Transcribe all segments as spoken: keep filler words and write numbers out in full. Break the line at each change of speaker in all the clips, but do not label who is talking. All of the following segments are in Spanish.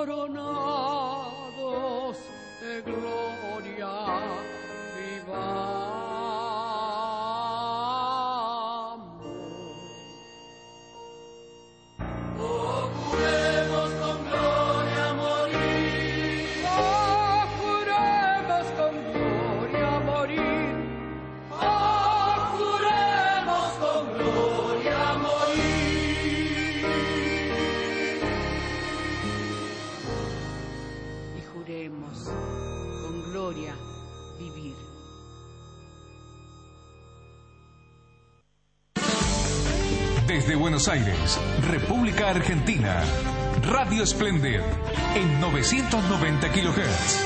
coronados de gloria vivamos. Oh, juremos con gloria morir. Oh, juremos con gloria morir. Oh, juremos con gloria morir.
Y juremos con gloria vivir.
Desde Buenos Aires, República Argentina, Radio Splendid, en novecientos noventa kilohertz.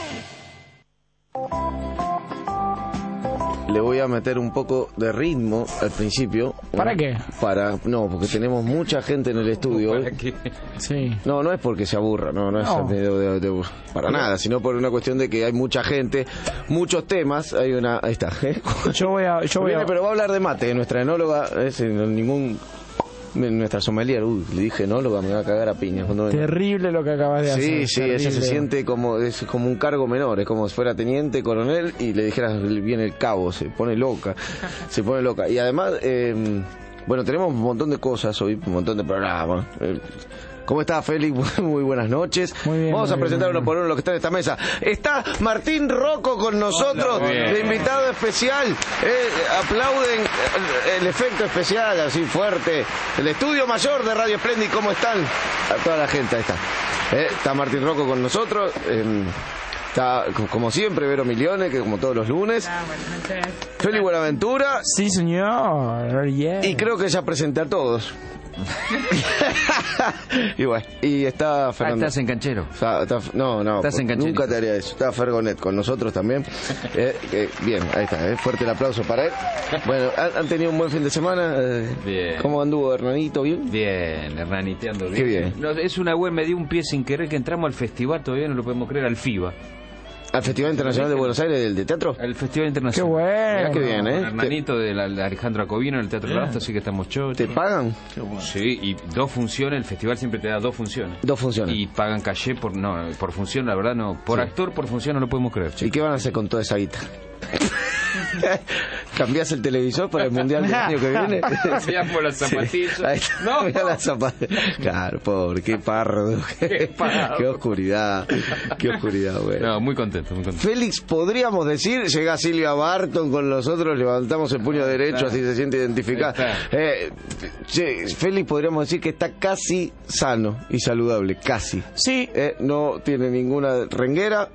Le voy a meter un poco de ritmo al principio.
¿Para qué?
Para, no, porque tenemos mucha gente en el estudio hoy.
¿Para qué? Sí.
No, no es porque se aburra, no, no es
No.
de- de- de- para nada, sino por una cuestión de que hay mucha gente, muchos temas, hay una, ahí está. ¿eh?
Yo voy a... Yo voy
Viene,
a...
pero va a hablar de mate, nuestra enóloga, es en ningún, nuestra sommelier, uy, le dije enóloga, me va a cagar a piñas cuando venga.
Terrible lo que acabas de hacer.
Sí, sí, ella se
terrible.
siente como es como un cargo menor, es como si fuera teniente, coronel y le dijeras viene el cabo, se pone loca, se pone loca. Y además, eh, bueno, tenemos un montón de cosas hoy, un montón de programas. Eh, ¿Cómo está, Félix? Muy buenas noches.
Muy bien,
Vamos
muy
a presentar
bien,
uno por uno los que están en esta mesa. Está Martín Rocco con nosotros,
Hola, bien.
de invitado especial. Eh, aplauden el, el efecto especial, así fuerte. El estudio mayor de Radio Splendid, ¿cómo están? A toda la gente, ahí está. Eh, está Martín Rocco con nosotros. Eh, está, co- como siempre, Vero Milione, que como todos los lunes. Félix Buenaventura.
Sí, señor. Yeah.
Y creo que ya presenté a todos. y bueno, y está
Ah,
Fernando.
estás en canchero.
Está- está- no, no,
Estás en
por-
cancherito.
nunca te haría eso. Está Fergonet con nosotros también. Eh, eh, bien, ahí está, eh, fuerte el aplauso para él. Bueno, ¿han, han tenido un buen fin de semana? Eh,
Bien.
¿Cómo anduvo, Hernanito? ¿Bien?
Bien, hernaniteando bien.
Qué bien.
No, es una buena, me dio un pie sin querer que entramos al festival, todavía no lo podemos creer, al FIBA.
¿Al Festival Internacional de Buenos Aires del de teatro?
Al Festival
Qué
Internacional.
bueno.
Mirá qué bien, ¿eh?
Con Hernanito de la, la Alejandro Acovino en el Teatro Rasto, así que estamos chochos.
¿Te pagan?
Sí, y dos funciones, el festival siempre te da dos funciones.
Dos funciones.
Y pagan caché por, no, por función, la verdad no. Por
Sí.
actor, por función no lo podemos creer.
¿Y qué van a hacer con toda esa guita? ¿Cambiás el televisor para el mundial del año que viene?
Cambiamos las zapatillas.
Sí. Ahí está.
No.
Mirá las zapatillas. Claro, pobre, qué pardo.
Qué pardo.
Qué oscuridad. Qué oscuridad, güey.
No, muy contento, muy contento.
Félix, podríamos decir, llega Silvia Barton con nosotros, levantamos el puño derecho,
Está.
así se siente identificada.
Está.
Eh, che, Félix, podríamos decir que está casi sano y saludable, casi.
Sí,
Eh, no tiene ninguna renguera.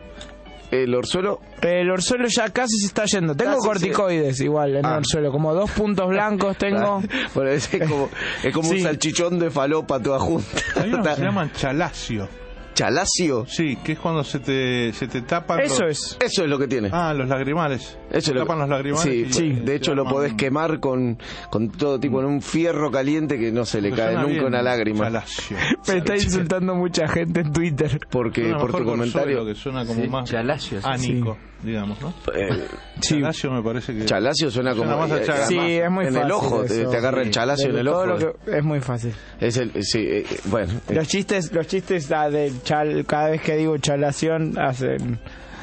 El orzuelo,
el orzuelo ya casi se está yendo. Tengo
Casi
corticoides igual en
Ah.
el orzuelo, como dos puntos blancos tengo.
bueno, es como, es como un
Sí.
salchichón de falopa toda junta.
Hay unos que se llaman chalacio.
Chalacio,
Sí, que es cuando se te, se te tapan
Eso
los...
es.
eso es lo que tiene.
Ah, los lagrimales.
Eso
Se
es lo
tapan
que-
los lagrimales.
Sí,
y-
sí.
y
De
se
hecho lo
llaman-
podés quemar con, con todo tipo, en un fierro caliente que no se le
Porque
cae
suena
nunca
bien,
una lágrima.
Chalacio.
Me está insultando mucha gente en Twitter.
Porque
Suena
por
mejor
tu
que
comentario.
orzuelo, que suena como
Sí,
más
chalacio, sí.
ánico, digamos, ¿no?
eh,
Sí.
Chalacio me parece que...
Chalacio suena como
Suena más a
eh,
chaga.
Sí, es muy
en
fácil.
el ojo, te,
eso.
te agarra el
Sí.
chalacio en
De
el
todo
ojo.
lo que- es muy fácil.
Es el sí, eh, eh, bueno, eh,
Los chistes, los chistes ah, de chal, cada vez que digo chalación hacen,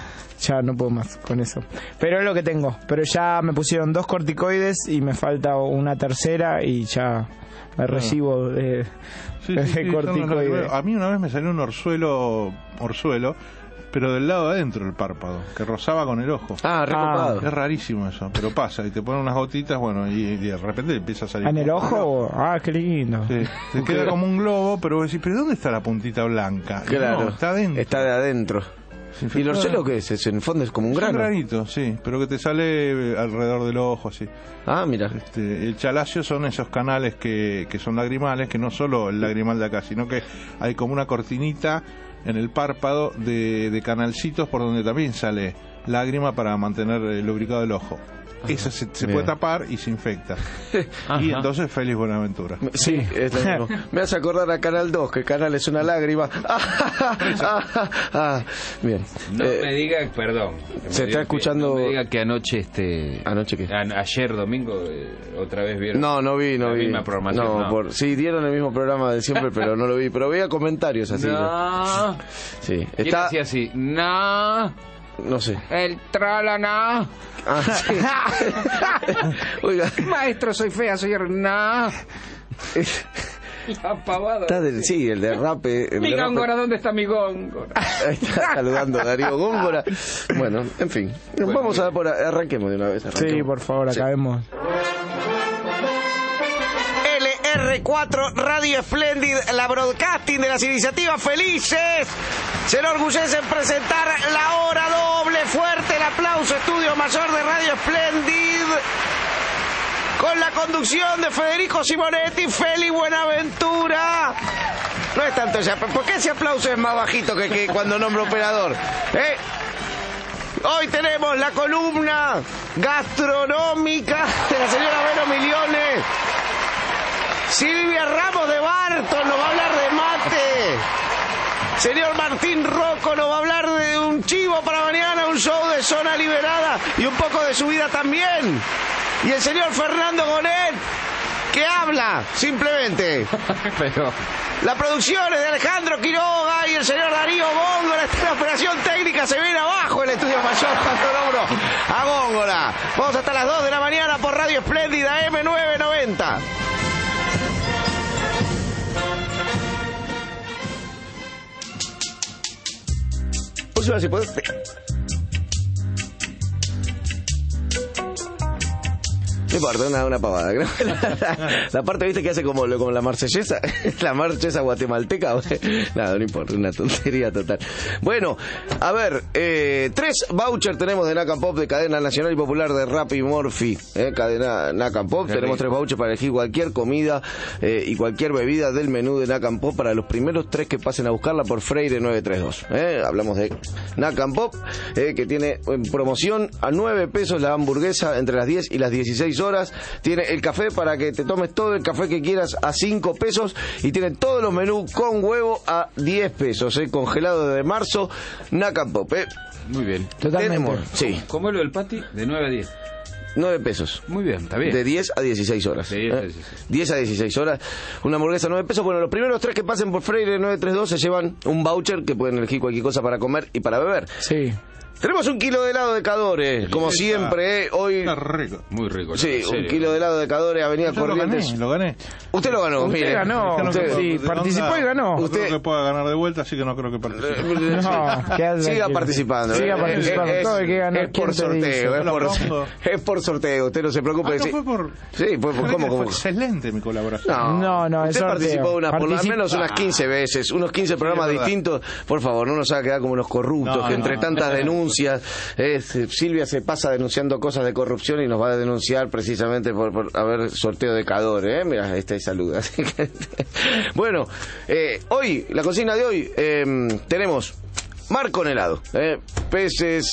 ya no puedo más con eso. Pero es lo que tengo. Pero ya me pusieron dos corticoides y me falta una tercera y ya me recibo de,
Sí,
de
sí, sí, son los
corticoides.
lagrimales. A mí una vez me salió un orzuelo, orzuelo, pero del lado adentro del párpado, que rozaba con el ojo.
ah, recopado.
Es rarísimo eso, pero pasa, y te ponen unas gotitas, bueno, y, y de repente empieza a salir...
¿En el ojo? o- Ah, qué lindo.
Sí, te queda como un globo, pero vos decís, ¿pero dónde está la puntita blanca? Y
Claro,
no, está adentro.
Está de adentro. ¿Y el orzuelo qué es? Es, en el fondo es como un
Es un
grano.
granito, sí, pero que te sale eh, alrededor del ojo, sí.
Ah, mira.
Este, el chalacio son esos canales que, que son lagrimales, que no solo el lagrimal de acá, sino que hay como una cortinita en el párpado de, de canalcitos por donde también sale lágrima para mantener eh, lubricado el ojo. esa se, se
Bien.
puede tapar y se infecta.
Ajá.
Y entonces Félix Buenaventura.
Sí, es lo mismo. Me hace acordar a Canal dos, que Canal es una lágrima. Ah, bien.
No
Eh,
me diga, perdón. que me
se está
dio pie.
escuchando-
No me diga que anoche, este.
¿Anoche qué?
a- ayer domingo, eh, otra vez vieron.
No, no vi, no
la
vi.
misma programación.
no,
No,
Por, sí, dieron el mismo programa de siempre, pero no lo vi. Pero veía comentarios así.
No.
Sí,
¿Quién
está.
hacía así? No.
No sé.
El tralana.
Ah, sí. Oiga,
Maestro, soy fea, soy. No. La pavada.
está del, sí, el derrape. El
Mi
derrape.
góngora, ¿dónde está mi góngora?
Ahí está saludando a Darío Góngora. Bueno, en fin. Vamos a ver por arranquemos de una vez.
Sí,
arranquemos.
por favor,
Sí.
acabemos.
L R cuatro Radio Splendid, la broadcasting de las iniciativas felices. Se enorgullece en presentar la hora doble. Fuerte el aplauso, Estudio Mayor de Radio Splendid. Con la conducción de Federico Simonetti, Feli Buenaventura. No es tanto ese aplauso. ¿Por qué ese aplauso es más bajito que, que cuando nombro operador? ¿Eh? Hoy tenemos la columna gastronómica de la señora Vero Millones. Silvia Ramos de Barton nos va a hablar de mate. Señor Martín Rocco nos va a hablar de un chivo para mañana, un show de zona liberada y un poco de su vida también. Y el señor Fernando Gonet, que habla, simplemente.
Pero.
La producción es de Alejandro Quiroga y el señor Darío Góngora. Está en la operación técnica, se viene abajo el estudio mayor cuando nombro a Góngora. Vamos hasta las dos de la mañana por Radio Espléndida M novecientos noventa. Úrsula, si podés. No importa, una, una pavada. ¿No? La, la parte, viste, que hace como, como la marsellesa, la marsellesa guatemalteca. Nada, no importa, una tontería total. Bueno, a ver, eh, tres vouchers tenemos de Nacan Pop, de cadena nacional y popular de Rappi Morphy. Eh, cadena Nacan Pop,
Qué
tenemos
rico.
tres vouchers para elegir cualquier comida eh, y cualquier bebida del menú de Nacan Pop para los primeros tres que pasen a buscarla por Freire nueve tres dos. Eh, hablamos de Nacan Pop, eh, que tiene en promoción a nueve pesos la hamburguesa entre las diez y las dieciséis horas. Tiene el café para que te tomes todo el café que quieras a cinco pesos y tiene todos los menús con huevo a diez pesos, eh, congelado desde marzo. Nacan Pop, eh.
Muy bien.
Totalmente.
Tenemos, sí,
¿Cómo es lo del pati? De nueve a diez.
nueve pesos.
Muy bien, está bien.
De diez a dieciséis horas.
De diez a
¿eh?
dieciséis.
diez a dieciséis horas. Una hamburguesa nueve pesos. Bueno, los primeros tres que pasen por Freire nueve tres dos se llevan un voucher que pueden elegir cualquier cosa para comer y para beber.
Sí.
Tenemos un kilo de helado de Cadore, como siempre, ¿eh? Hoy...
Está rico.
Muy rico.
Sí,
en
un
serio.
kilo de helado de Cadore, Avenida
Yo lo
Corrientes.
gané, lo gané.
Usted lo ganó,
Usted
mire.
ganó.
Dijeron
Usted-
que
Sí,
por-
participó
onda,
y ganó.
No
Usted-
creo que pueda ganar de vuelta, así que no creo que participe.
No, quédate
Siga
tranquilo.
participando.
Siga
eh.
participando.
Es,
Todo el que ganó,
es
¿quién
por
te dice?
sorteo, es
Lo
por,
pongo.
es por sorteo, usted no se preocupe.
Ah, no
sí.
fue por...
Sí, fue por... ¿Cómo,
Fue
cómo?
excelente mi colaboración.
No,
No, no, el
usted
sorteo.
participó unas, por lo
Participa-
menos unas quince veces, unos quince programas
es verdad.
distintos. Por favor, no nos haga quedar como unos corruptos,
No,
que
no.
entre tantas denuncias, eh, Silvia se pasa denunciando cosas de corrupción y nos va a denunciar precisamente por, por haber sorteo de Cadore, ¿eh? Mira, esta es salud. Así que, bueno, eh, hoy, la cocina de hoy, eh, tenemos mar con helado, eh, peces,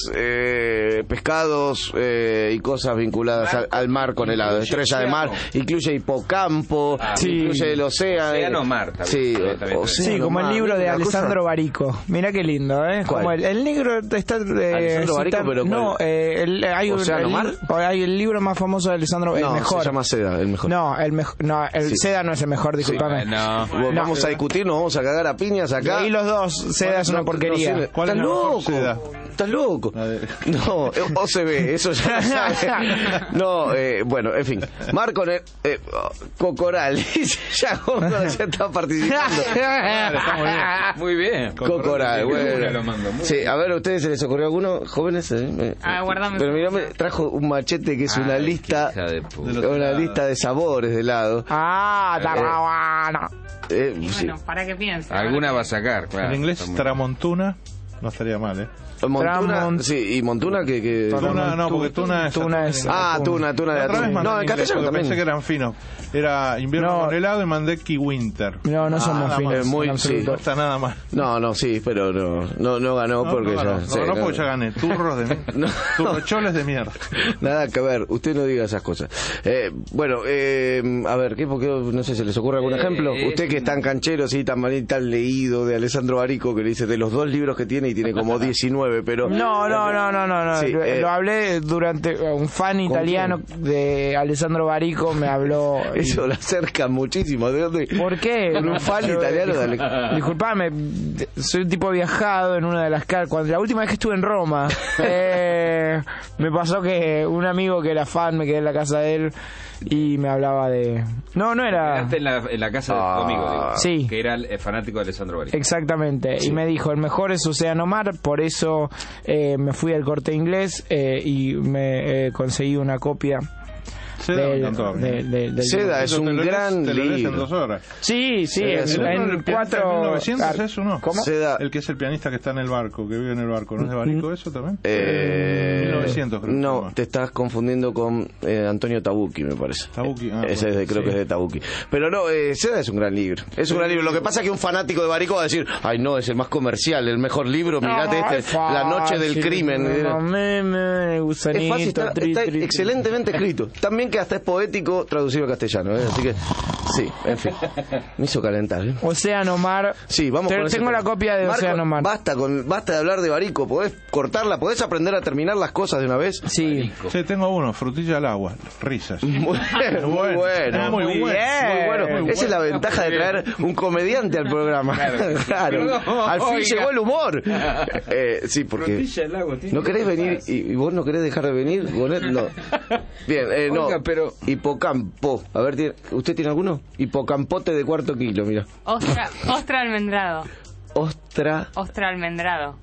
eh, pescados eh, y cosas vinculadas al, al mar con helado. Estrella de mar, incluye hipocampo,
Ah,
sí.
incluye el océano.
Océano mar también.
Sí,
Está bien, está bien.
océano
Sí, como el
mar,
libro de
una cosa-
Alessandro Barico. Mira qué lindo, ¿eh?
¿Cuál?
Como el, el negro está... Eh,
Alessandro Barico,
cita-
pero
no,
¿cuál?
eh, el, hay, un,
¿Océano
el,
mar?
hay el libro más famoso de Alessandro, el
No,
mejor.
se llama Seda, el mejor.
No, el mejor, no, el
Sí.
Seda no es el mejor, discúlpame.
Eh, no.
Bueno, vamos a discutir, nos vamos a cagar a piñas acá.
Leí los dos, Seda es una
No,
porquería.
no sirve.
¿Cuál
¿Estás
es la mejor
loco?
seda?
¿Estás loco?
La de-
No, eh, O C B, eso ya lo sabe. No, eh, bueno, en fin. Marco eh, eh, oh, Cocoral, dice ya Góngora ya está participando.
Muy bien.
Cocoral,
Una
bueno.
lo mando, muy
Sí,
bien.
a ver, ¿a ustedes se les ocurrió alguno? ¿Jóvenes? Eh, eh,
Ah, guardame.
Pero mira, me trajo un machete que es una
Ay,
lista,
qué hija de puta.
De los-
una lista de sabores de helado.
Ah, Tarragona.
Eh,
Y
sí.
bueno, para que piense.
Alguna va a sacar, claro.
En inglés,
Está muy-
Tramontuna. No estaría mal, ¿eh?
Montuna,
Tramont-
sí, y Montuna que... que...
Tuna, no, porque Tuna es...
Tuna es-
Ah, Tuna, Tuna de
La otra vez
atún.
mandé
No, en
inglés,
castellano
porque
también.
pensé que eran finos. Era invierno
No.
con helado y mandé Key Winter.
No, no somos
nada
finos.
más. Muy-
en absoluto.
No está nada mal.
No, no, sí, pero no, no, no ganó
No,
porque
no,
ya...
ganó.
sí,
no, no,
no.
porque ya gané. Turros de mierda.
No.
Turrocholes de mierda.
Nada que ver, usted no diga esas cosas. Eh, bueno, eh, a ver, ¿qué, porque, no sé, ¿se les ocurre algún
Eh,
ejemplo?
es
Usted que es tan canchero, así, tan mal, tan leído, de Alessandro Barico, que le dice de los dos libros que tiene y tiene como diecinueve, pero...
No, no, no, no, no, no.
Sí,
lo,
eh,
lo hablé durante un fan italiano de Alessandro Barico me habló. y-
Eso lo acerca muchísimo. ¿De dónde?
¿Por qué?
Con un fan
Yo-
italiano de
discul-
Ale-
Disculpame, de- soy un tipo viajado en una de las calles. Cuando la última vez que estuve en Roma, eh, me pasó que un amigo que era fan, me quedé en la casa de él y me hablaba de... No, no era...
Quedaste en la, en la casa de tu
Ah,
amigo, digo,
sí.
que era el, el fanático de Alessandro Barico.
Exactamente, y me dijo, el mejor es Océano Mar, por eso eh, me fui al Corte Inglés eh, y me eh, conseguí una copia
Seda me
del,
encantó a mí.
del- del- del-
Seda es
Eso
un
te lo lees-
gran
te lo lees en
libro.
dos horas.
Sí, sí,
Sí,
en,
sí.
¿El
en
pianista
cuatro...
de mil novecientos
ah,
es uno?
¿Cómo?
Seda,
El que es el pianista que está en el barco, que vive en el barco. ¿No es de Barico eso también?
eh,
mil novecientos creo que se
no,
llama.
te estás confundiendo con eh, Antonio Tabucchi, me parece.
Tabucchi, ah,
Ese es
bueno,
de, creo
sí.
que es de Tabucchi. Pero no, eh, Seda es un gran libro. Es un gran libro. Lo que pasa es que un fanático de Barico va a decir, ay no, es el más comercial, el mejor libro, mirate
No,
este,
es
La noche del
fácil,
crimen.
no, me, me,
Es
gusanito,
fácil, está,
tri,
está
tri, tri.
excelentemente escrito. También que hasta es poético traducido al castellano, ¿eh? Así que, sí, en fin. Me hizo calentar, ¿eh?
Océano Mar.
Sí, vamos
Te-
con ese
Tengo
tema.
la copia de
Marco,
Océano Mar.
Basta, con, basta de hablar de Barico. ¿Podés cortarla? ¿Podés aprender a terminar las cosas de una vez?
Sí.
Sí, tengo uno, frutilla al agua, risas.
Muy bueno, muy bueno.
Muy
Muy
bien.
bueno.
Muy
Esa es la ventaja de traer un comediante al programa. Claro. Al fin
Oiga.
llegó el humor. Eh, sí, porque...
Frutilla al agua, tiene
¿No querés
razón.
venir y, y vos no querés dejar de venir? Bonet? No. Bien, eh, no.
Oiga, pero-
Hipocampo. A ver, ¿tiene- ¿usted tiene alguno? Hipocampote de cuarto kilo, mira.
Ostra, ostra almendrado.
Ostra,
Ostra almendrado.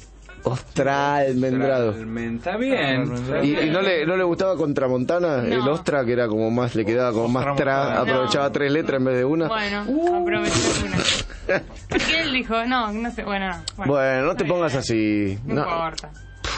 ostra almendrado.
Está bien.
¿Y, y no, le, no le gustaba Contramontana? El
No.
ostra, que era como más, le quedaba como más tra,
Ostramontana.
aprovechaba
No.
tres letras en vez de una.
Bueno, aproveché una. Porque él dijo, no, no sé, bueno, no.
Bueno, no te
está
pongas
bien.
así.
No,
No.
importa.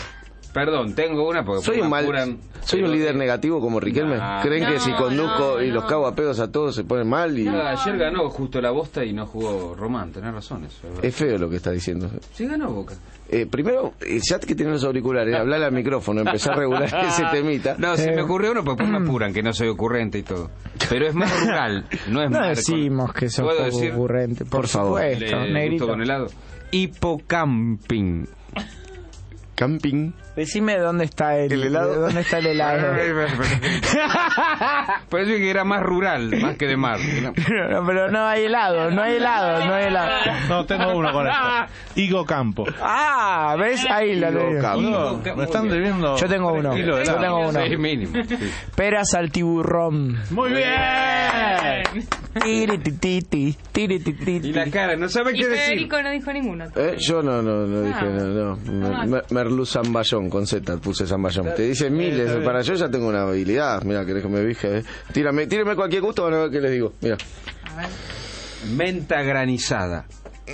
Perdón, tengo una porque
Soy
me
un mal,
apuran,
soy un
pero-
líder negativo como Riquelme.
No.
¿Creen que
No,
si conduzco
no,
y los
no.
cago a pedos a todos se ponen mal? Y
No, ayer ganó justo la Bosta y no jugó Román, tenés razón eso. es verdad.
es feo lo que está diciendo.
Sí ganó Boca.
Eh, primero, eh, ya que tienes los auriculares, hablarle al micrófono, empezar a regular ese temita.
No, se
Eh.
me ocurrió uno porque me apuran, que no soy ocurrente y todo. Pero es más rural, no es
No
más...
decimos que sos
¿Puedo
poco
decir?
ocurrente. Por,
Por favor.
supuesto,
Le-
negrito.
gusto con helado. Hipocamping.
Camping.
Decime dónde está el,
¿El helado?
¿Dónde está el helado?
Parece que era más rural, más que de mar.
No, pero no hay helado, no hay helado, no hay helado.
No, tengo uno con esto. Higo Campo.
Ah, ¿ves? Ahí la
Higo
leí.
Campo.
No, me están debiendo.
Yo tengo uno.
Kilo de
Yo
helado.
tengo uno.
Sí, mínimo. sí.
Peras al tiburón.
Muy bien.
Tiritititi, tiritititi.
Y la cara, no sabe
Y
qué decir.
Federico no dijo ninguno.
Eh, yo no, no, no dije,
Ah.
no, no. Mer- Merlu Zamballón, con Z puse Zamballón. Te dice miles,
está bien.
para yo ya tengo una habilidad. Mira, querés que me dije, eh. Tírame, tírame cualquier gusto, van a ver qué les digo. Mira.
A ver.
Menta granizada.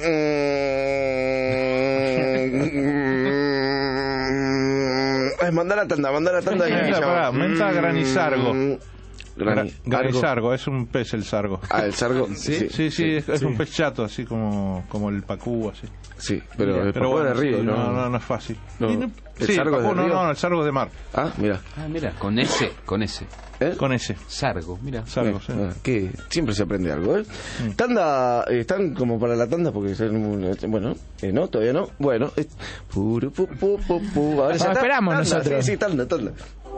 Ay, mandá la tanda, mandá la tanda. y
Menta,
llama.
pará, menta granizargo.
Mm,
Gra-
grani-
Granizargo, es un pez el sargo.
Ah, el sargo. Sí,
Sí, sí, es, es un pez chato, así como, como el pacú, así.
sí, pero el
Pero
papá
bueno,
de río,
sí,
¿no?
no, no, no es fácil.
No.
Y no-
¿El
sí,
sargo
el
es de
pacú, no,
río?
no, el sargo de mar.
Ah, mira.
Ah, mira, con ese, con ese.
¿Eh?
Con ese.
Sargo, mira.
Sargo, sí.
Ah, que siempre se aprende algo, ¿eh? Tanda, eh, están como para la tanda porque están, eh, bueno, eh, no, todavía no. Bueno, es, puru, pu, pu, pu, pu. Ahora ya
No,
está.
esperamos
Tanda,
nosotros.
Sí, sí, tanda, tanda.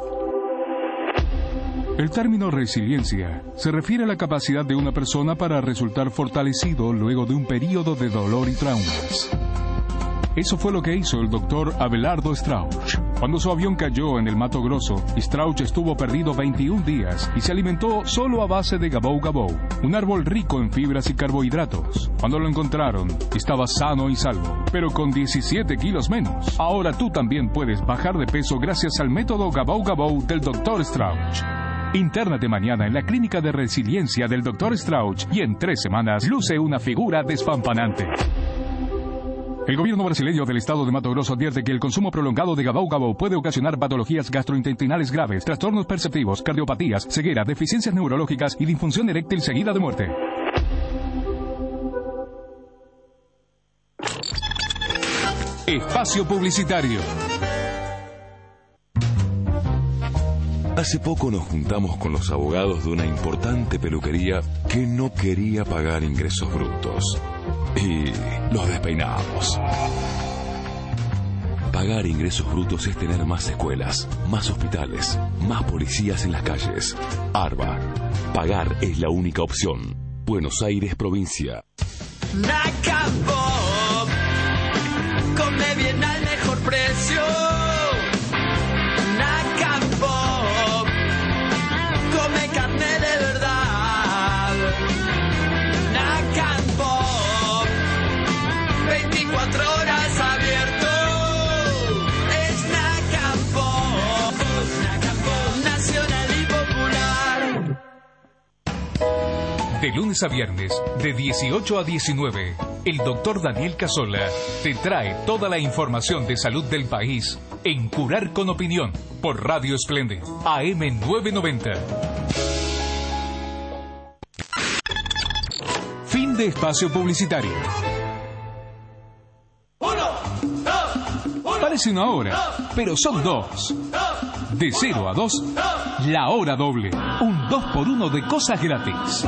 El término resiliencia se refiere a la capacidad de una persona para resultar fortalecido luego de un periodo de dolor y traumas. Eso fue lo que hizo el doctor Abelardo Strauch. Cuando su avión cayó en el Mato Grosso, Strauch estuvo perdido veintiún días y se alimentó solo a base de gabou gabou, un árbol rico en fibras y carbohidratos. Cuando lo encontraron, estaba sano y salvo, pero con diecisiete kilos menos. Ahora tú también puedes bajar de peso gracias al método gabou gabou del doctor Strauch. Intérnate mañana en la clínica de resiliencia del doctor Strauch y en tres semanas luce una figura despampanante. El gobierno brasileño del estado de Mato Grosso advierte que el consumo prolongado de gabau gabau puede ocasionar patologías gastrointestinales graves, trastornos perceptivos, cardiopatías, ceguera, deficiencias neurológicas y disfunción eréctil seguida de muerte. Espacio publicitario.
Hace poco nos juntamos con los abogados de una importante peluquería que no quería pagar ingresos brutos. Y los despeinamos. Pagar ingresos brutos es tener más escuelas, más hospitales, más policías en las calles. Arba. Pagar es la única opción. Buenos Aires, provincia.
Nacapop. Come bien al mejor precio. Nacapop. Come carne de verdad. Nacapop. veinticuatro horas abierto. Es Nacapop. Nacapop. Nacional y popular.
De lunes a viernes, de dieciocho a diecinueve, el doctor Daniel Casola te trae toda la información de salud del país en Curar con Opinión por Radio Esplendid, A M novecientos noventa. Fin de espacio publicitario. Parece una hora, pero son dos. De cero a dos, la hora doble. Un dos por uno de cosas gratis.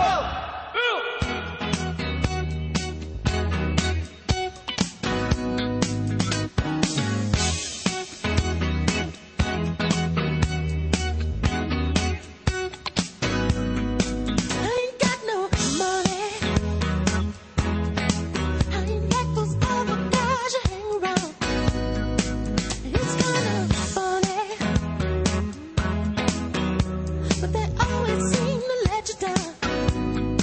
But they always seem to let you down.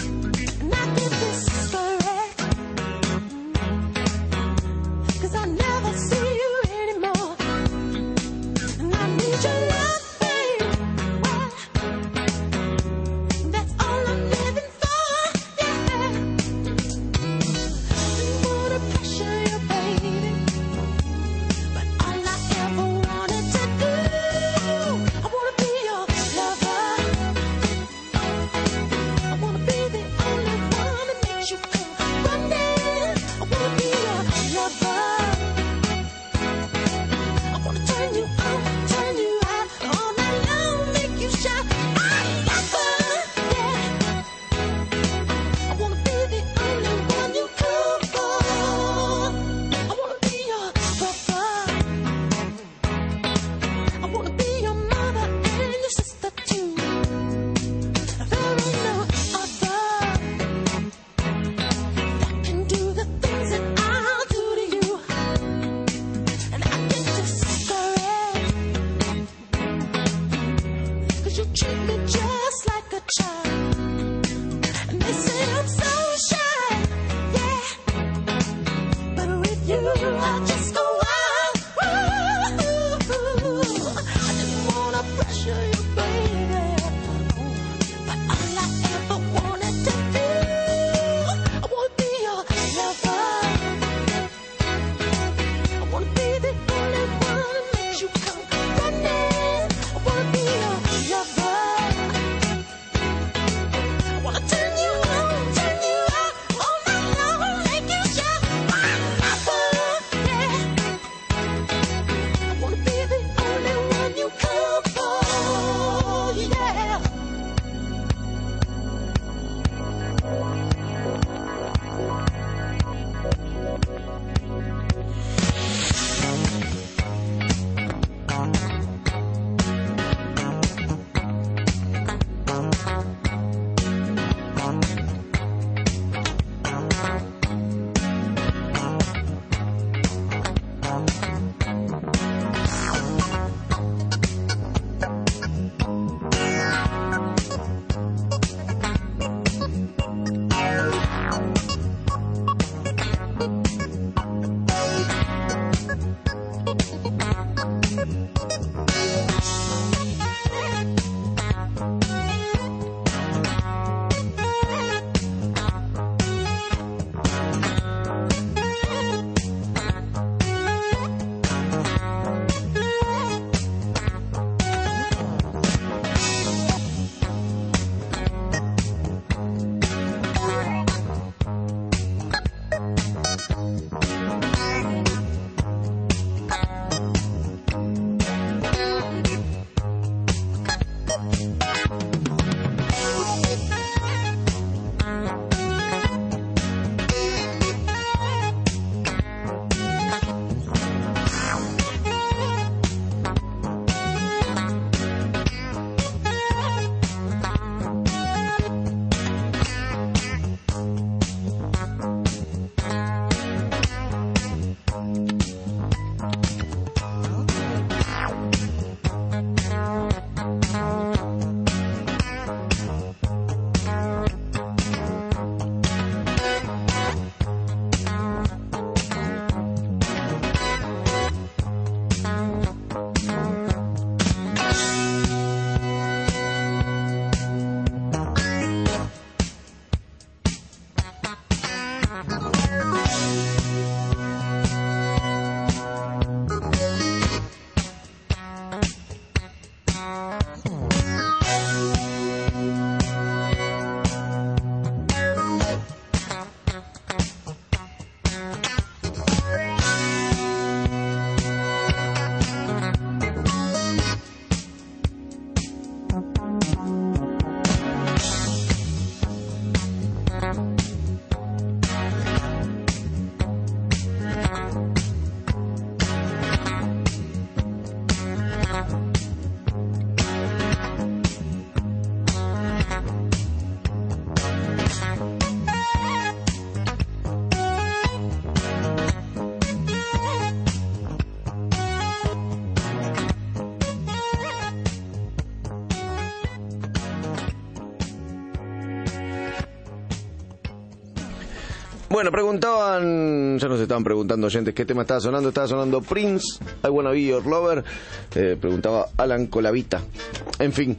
Bueno, preguntaban, ya nos estaban preguntando oyentes qué tema estaba sonando. Estaba sonando Prince, I Wanna Be Your Lover. Eh, preguntaba Alan Colavita. En fin.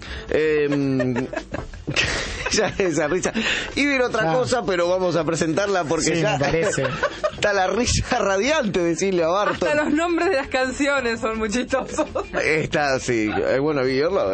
Eh, ya esa risa. Y viene otra ah. cosa, pero vamos a presentarla porque
sí,
ya
me parece.
Está la risa radiante de Silvia Barton.
Hasta los nombres de las canciones son muy chistosos.
Está, sí, es bueno vivirlo.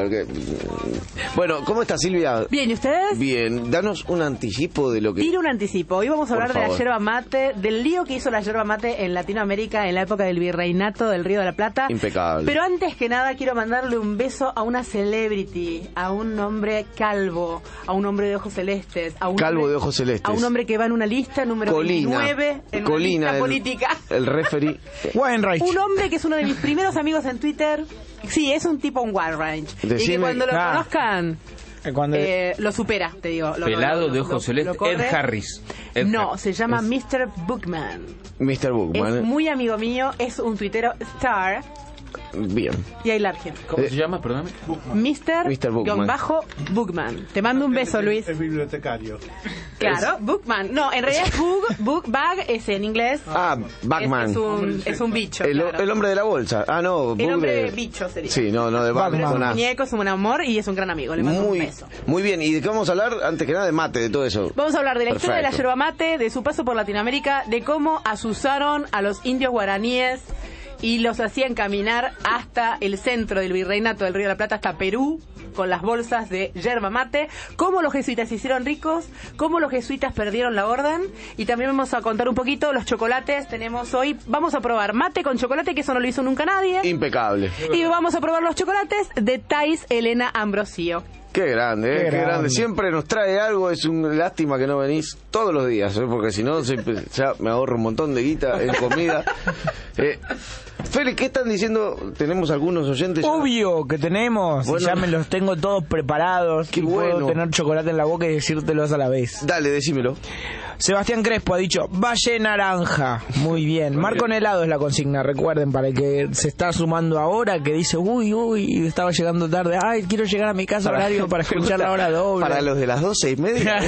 Bueno, ¿cómo está Silvia?
Bien, ¿y ustedes?
Bien, danos un anticipo de lo que...
Tiro un anticipo. Hoy vamos a hablar
Por
de la
favor.
yerba mate, del lío que hizo la yerba mate en Latinoamérica en la época del virreinato del Río de la Plata.
Impecable.
Pero antes que nada quiero mandarle un beso a una celebrity, a un hombre calvo, a un hombre de ojos celestes, a un
Calvo
hombre,
de ojos celestes.
a un hombre que va en una lista número
Colina.
veintinueve en
Colina,
una lista
el,
política.
El referee.
Weinreich.
Un hombre que es uno de mis primeros amigos en Twitter. Sí, es un tipo un Weinreich.
Decime-
Y que cuando lo
Ah.
conozcan...
Cuando...
Eh, lo supera, te digo. Lo,
Pelado
lo- lo-
de ojos
lo-
celestes,
lo corre.
Ed Harris. Ed
No,
Harris.
se llama
Es-
mister Bookman.
mister Bookman.
Es muy amigo mío, es un tuitero star
Bien.
y I love him.
¿Cómo
Eh,
se llama? Perdóname.
mister
mister Bookman.
Guión bajo Bookman. Te mando un beso, Luis.
Es bibliotecario.
Claro, Bookman. No, en realidad es book, book bag es en inglés.
Ah, Batman.
Es, es un, es un bicho.
El,
claro.
el hombre de la bolsa. Ah, no.
El
Book
hombre
de...
bicho sería.
Sí, no, no, de
Batman.
Pero es
Batman.
un
Ah.
muñeco, es un buen amor y es un gran amigo. Le mando
Muy,
un beso.
muy bien. ¿Y de qué vamos a hablar? Antes que nada de mate, de todo eso.
Vamos a hablar de la historia de la
Perfecto.
yerba mate, de su paso por Latinoamérica, de cómo asusaron a los indios guaraníes y los hacían caminar hasta el centro del virreinato del Río de la Plata, hasta Perú, con las bolsas de yerba mate, cómo los jesuitas se hicieron ricos, cómo los jesuitas perdieron la orden, y también vamos a contar un poquito los chocolates. Tenemos hoy, vamos a probar mate con chocolate, que eso no lo hizo nunca nadie,
Impecable.
y vamos a probar los chocolates de Thais Elena Ambrosio.
Qué grande, ¿eh?
Qué
Qué, grande.
grande.
Siempre nos trae algo. Es una lástima que no venís todos los días, ¿eh? Porque si no, siempre- ya me ahorro un montón de guita en comida. Eh, Félix, ¿qué están diciendo? Tenemos algunos oyentes.
Obvio que tenemos,
Bueno.
ya me los tengo todos preparados.
Qué
y puedo
bueno.
tener chocolate en la boca y decírtelos a la vez.
Dale, decímelo.
Sebastián Crespo ha dicho Valle Naranja. Muy bien. Marco Helado es la consigna, recuerden, para el que se está sumando ahora, que dice, uy, uy, estaba llegando tarde. Ay, quiero llegar a mi casa horario para escuchar la hora doble.
Para los de las doce y media.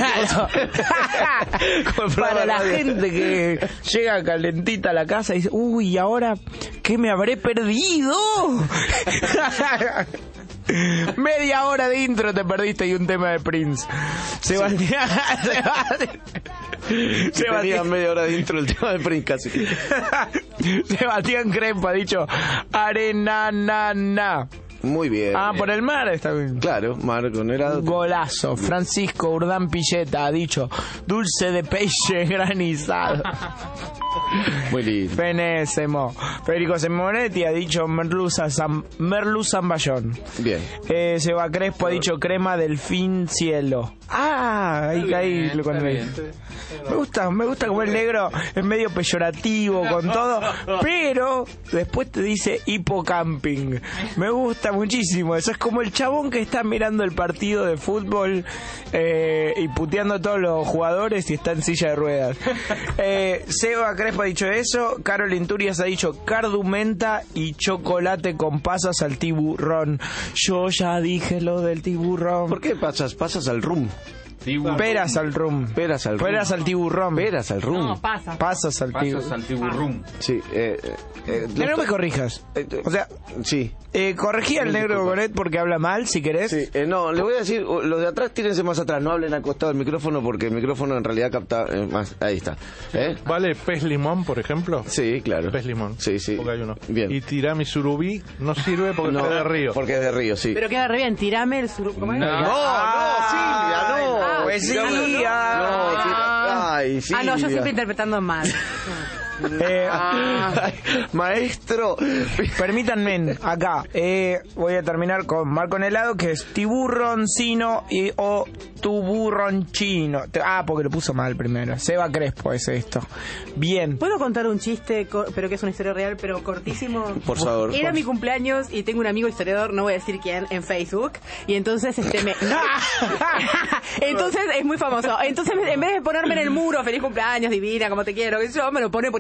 Para la gente que llega calentita a la casa y dice, uy, ¿y ahora qué me habré perdido? Media hora de intro te perdiste y un tema de Prince. Sebastián... Sebastián...
Tenía
Sebastián...
media hora de intro el tema de Prince casi.
Sebastián Crespo ha dicho arenanana.
Muy bien.
Ah, por el mar está bien.
Claro, Marco Nerado.
Golazo. Francisco Urdán Pilleta ha dicho dulce de peixe granizado.
Muy lindo.
Penésimo. Federico Semonetti ha dicho merluza, zam, merluza zamballón.
Bien.
Eh, Seba Crespo ha dicho crema del fin cielo. Ah, ahí caí
bien,
con
está
el... Me gusta, me gusta como el negro es medio peyorativo con todo, pero después te dice hipocamping. Me gusta muchísimo. Eso es como el chabón que está mirando el partido de fútbol eh, y puteando a todos los jugadores y está en silla de ruedas. Eh, Seba Crespo ha dicho eso. Carol Inturias ha dicho cardumenta y chocolate con pasas al tiburón. Yo ya dije lo del tiburón.
¿Por qué pasas? Pasas al rum.
Peras al rum.
Peras al rum.
Peras al tiburón.
Peras al rum.
No, pasa.
Pasas al tiburón.
Pasas al tiburrum.
Sí, eh, eh, eh,
No, no me corrijas.
eh, eh,
O sea,
sí.
eh, corregí al negro Gonet porque habla mal, si querés.
Sí, eh, no, le voy a decir, uh, los de atrás tírense más atrás, no hablen acostado del micrófono porque el micrófono en realidad capta eh, más. Ahí está. ¿Eh?
¿Vale pez limón, por ejemplo?
Sí, claro.
Pez limón.
Sí, sí.
Porque hay uno.
Bien.
Y tiramisurubí no sirve porque
No,
es de río.
porque es de río, sí.
Pero queda re bien, tirame el sur... ¿Cómo es?
No.
No, no, Silvia, no.
Ah,
Poesía.
No, sí, ay, Silvia.
Ah, no, yo siempre interpretando mal.
Eh,
Ay, maestro.
Permítanme, acá, eh, voy a terminar con Marco Helado, que es tiburroncino y o tuburronchino. Te- Ah, porque lo puso mal primero. Seba Crespo es esto. Bien.
¿Puedo contar un chiste, co- pero que es una historia real, pero cortísimo?
Por favor.
Era
Por-
mi cumpleaños y tengo un amigo historiador, no voy a decir quién, en Facebook. Y entonces, este, me... entonces, es muy famoso. Entonces, en vez de ponerme en el muro, feliz cumpleaños, divina, como te quiero, que yo, me lo pone por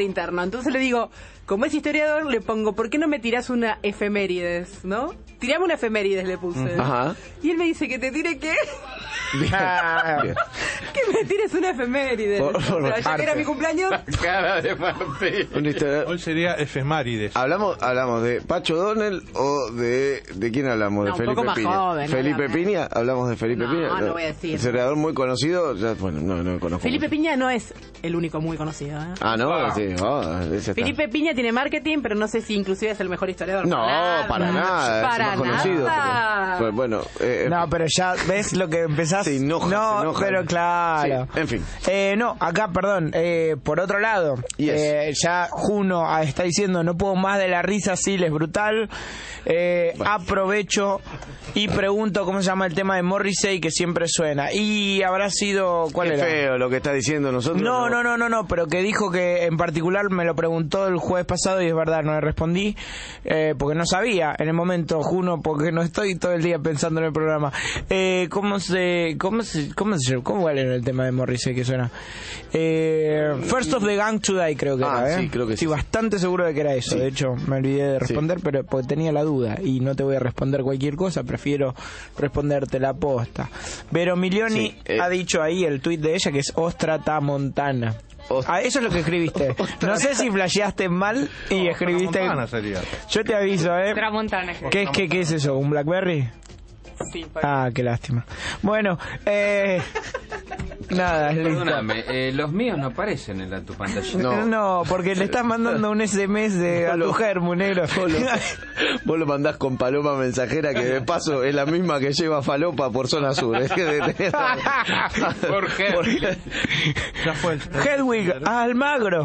interno. Entonces le digo, como es historiador, le pongo, ¿por qué no me tirás una efemérides, no? Tirame una efemérides, le puse.
Ajá.
Y él me dice que te tire qué.
Bien. Bien.
Que me tires una efemérides.
Por- por-
O sea, ya que era mi cumpleaños.
Cara de Martín.
Una historia-
Hoy sería efemérides.
¿Hablamos, hablamos de Pacho Donel o de... ¿De quién hablamos?
No,
¿De
un
Felipe
poco más
Piña?
joven,
¿Felipe
obviamente.
Piña? ¿Hablamos de Felipe
No,
Piña?
no voy a decir.
Historiador muy conocido. Ya, bueno, no, no lo conozco.
Felipe
mucho.
Piña no es el único muy conocido, ¿eh?
Ah, no,
Ah.
sí. Oh, ese está.
Felipe Piña tiene marketing, pero no sé si inclusive es el mejor historiador.
No, para nada.
Para
es el más conocido.
nada.
pero- pero bueno, eh,
No, pero ya ves lo que empezás.
Se enoja,
no,
se enoja.
pero claro.
Sí, en fin.
Eh, no, acá, perdón. Eh, por otro lado,
Yes.
eh, ya Juno ah, está diciendo no puedo más de la risa, sí, es brutal. Eh, Aprovecho y pregunto cómo se llama el tema de Morrissey que siempre suena. Y habrá sido. ¿Cuál
qué
era?
feo lo que está diciendo nosotros.
No, no, no, no, no, pero que dijo que en particular me lo preguntó el jueves pasado y es verdad, no le respondí, eh, porque no sabía en el momento, Juno, porque no estoy todo el día pensando en el programa. Eh, ¿Cómo se, cómo se, cómo se, cómo vale el tema de Morrissey que suena? Eh, First of the Gang Today creo que
Ah,
era, ¿eh?
sí, creo que sí.
bastante seguro de que era eso,
Sí.
de hecho me olvidé de responder, pero porque tenía la duda y no te voy a responder cualquier cosa, prefiero responderte la posta. Vero Milioni
Sí, eh.
ha dicho ahí el tuit de ella que es Ostratamontana.
Ost-
Ah, eso es lo que escribiste. No sé si flasheaste mal y escribiste.
Montana sería.
Yo te aviso, ¿eh?
Tramontana.
¿Qué es, qué, qué es eso? ¿Un Blackberry?
Sí,
Ah, qué lástima. Bueno, eh. Nada, listo.
Perdóname, eh, los míos no aparecen en la, tu pantalla.
No.
No, porque le estás mandando un S M S de a tu germu, negro.
Vos lo, vos lo mandás con paloma mensajera, que de paso es la misma que lleva falopa por zona sur. Es que de-
Por Hedwig.
Ya fue el...
Hedwig, Almagro.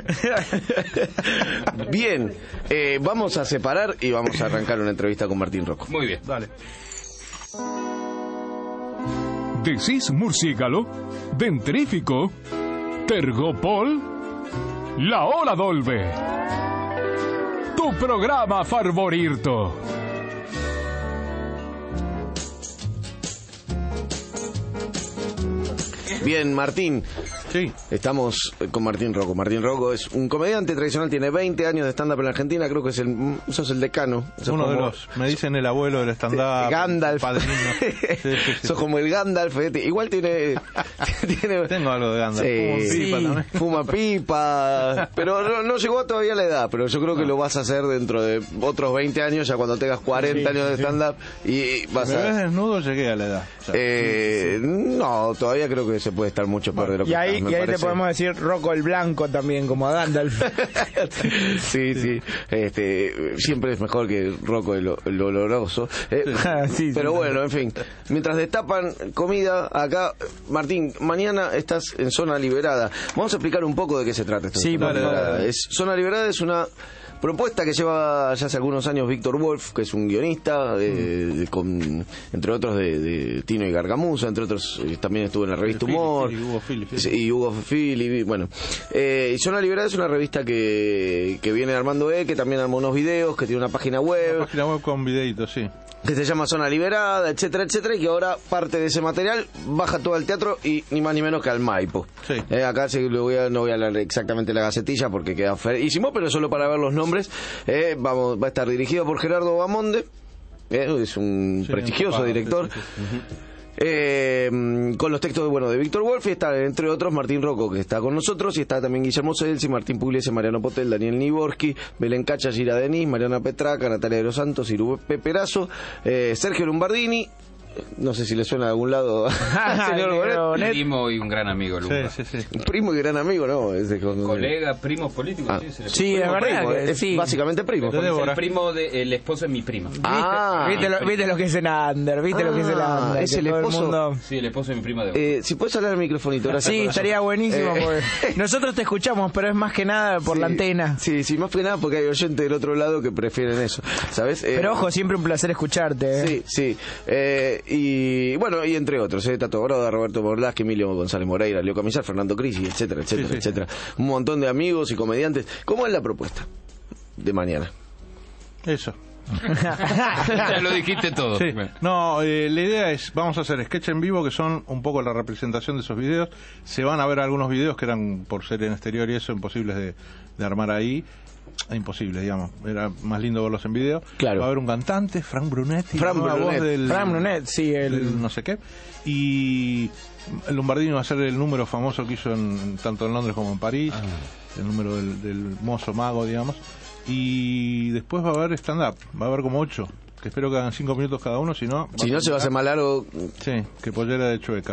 Bien, eh, vamos a separar y vamos a arrancar una entrevista con Martín Rocco.
Muy bien.
Dale.
Decís murciélago, dentrífico, tergopol, la ola dolve. Tu programa favorito.
Bien, Martín.
Sí.
Estamos con Martín Rocco. Martín Rocco es un comediante tradicional, tiene veinte años de stand-up en la Argentina, creo que es el, sos el decano. Sos
Uno de
como-
los, me dicen el abuelo del stand-up.
Gandalf.
Padrino. Sí, sí, sí.
Sos como el Gandalf. eh, Igual tiene... tiene
Tengo algo de Gandalf.
Sí,
Fumo pipa también.
fuma pipa, pero no, no llegó todavía a la edad, pero yo creo que lo vas a hacer dentro de otros veinte años, ya cuando tengas cuarenta años de stand-up y vas
¿Me ves
a...
desnudo? Llegué a la edad. O sea,
Eh, no, todavía creo que se puede estar mucho peor de lo que
Y ahí,
estás, me
y ahí te
parece.
podemos decir Rocco el Blanco también, como a Gandalf.
sí, sí, este, siempre es mejor que Rocco el, el oloroso. Eh,
Ah, sí,
pero
sí.
bueno, en fin, mientras destapan comida acá, Martín, mañana estás en Zona Liberada. Vamos a explicar un poco de qué se trata esta
Sí,
Zona
por
Liberada.
favor.
Es, Zona Liberada es una propuesta que lleva ya hace algunos años Víctor Wolf, que es un guionista, eh, de- con, entre otros de, de Tino y Gargamusa, entre otros eh, también estuvo en la revista
Philly,
Humor.
Philly, Hugo Philly, Philly.
Sí, y Hugo Philly, bueno. Eh, y Zona Liberada es una revista que, que viene armando E, que también arma unos videos, que tiene una página web,
Una página web con videitos, sí.
que se llama Zona Liberada, etcétera, etcétera, y que ahora parte de ese material baja todo al teatro y ni más ni menos que al Maipo.
Sí.
Eh, acá sí lo voy a, no voy a hablar exactamente de la gacetilla porque queda feísimo, pero solo para ver los nombres. Eh, vamos, va a estar dirigido por Gerardo Bamonde, eh, es un
Sí,
prestigioso
un papá,
director.
sí, sí, sí.
Eh, con los textos bueno, de Víctor Wolf, y está entre otros Martín Rocco, que está con nosotros, y está también Guillermo Celsi, Martín Pugliese, Mariano Potel, Daniel Niborski, Belén Cacha, Gira Denis, Mariana Petraca, Natalia de los Santos, Irube Perazo, eh, Sergio Lombardini, no sé si le suena a algún lado al señor Goret.
Primo y un gran amigo, Lumba.
Sí, sí, sí.
Primo y gran amigo, ¿no? Es de- con-
Colega, primos políticos,
Ah.
sí, se le
Sí,
puede-
es verdad
primo,
que
es
sí.
básicamente primo.
De
Es
Débora.
el primo de el esposo de mi prima.
Ah,
¿Viste, lo, viste lo que es el under? ¿Viste lo que es el
Ah,
under?
es
Que
el
todo
esposo.
mundo...
Sí, el esposo de mi prima de
eh, si puedes hablar al microfonito, gracias.
Sí,
corazón.
estaría buenísimo.
Eh,
Porque nosotros te escuchamos, pero es más que nada por
sí,
la antena.
Sí, sí, más que nada porque hay oyentes del otro lado que prefieren eso, ¿sabes? Eh,
Pero ojo, siempre un placer escucharte. ¿eh?
Sí, sí. Eh, y bueno, y entre otros, eh, Tato Broda, Roberto Morlasque, Emilio González Moreira, Leo Camisar, Fernando Crisi, etcétera, etcétera,
Sí, sí.
etcétera. Un montón de amigos y comediantes. ¿Cómo es la propuesta de mañana?
Eso.
Ya lo dijiste todo.
Sí. No, eh, la idea es, vamos a hacer sketch en vivo que son un poco la representación de esos videos. Se van a ver algunos videos que eran, por ser en exterior y eso, imposibles de, de armar ahí. Imposible, digamos. Era más lindo verlos en video.
Claro.
Va a haber un cantante, Frank Brunetti.
Frank
¿no?
Brunet.
Voz del,
Frank Brunet, sí, el...
del no sé qué. Y Lombardini va a ser el número famoso que hizo en, tanto en Londres como en París. Ah. El número del, del mozo mago, digamos. Y después va a haber stand-up. Va a haber como ocho. Que espero que hagan cinco minutos cada uno, si no...
Si no, se va a hacer más largo...
Sí, que pollera de Chueca.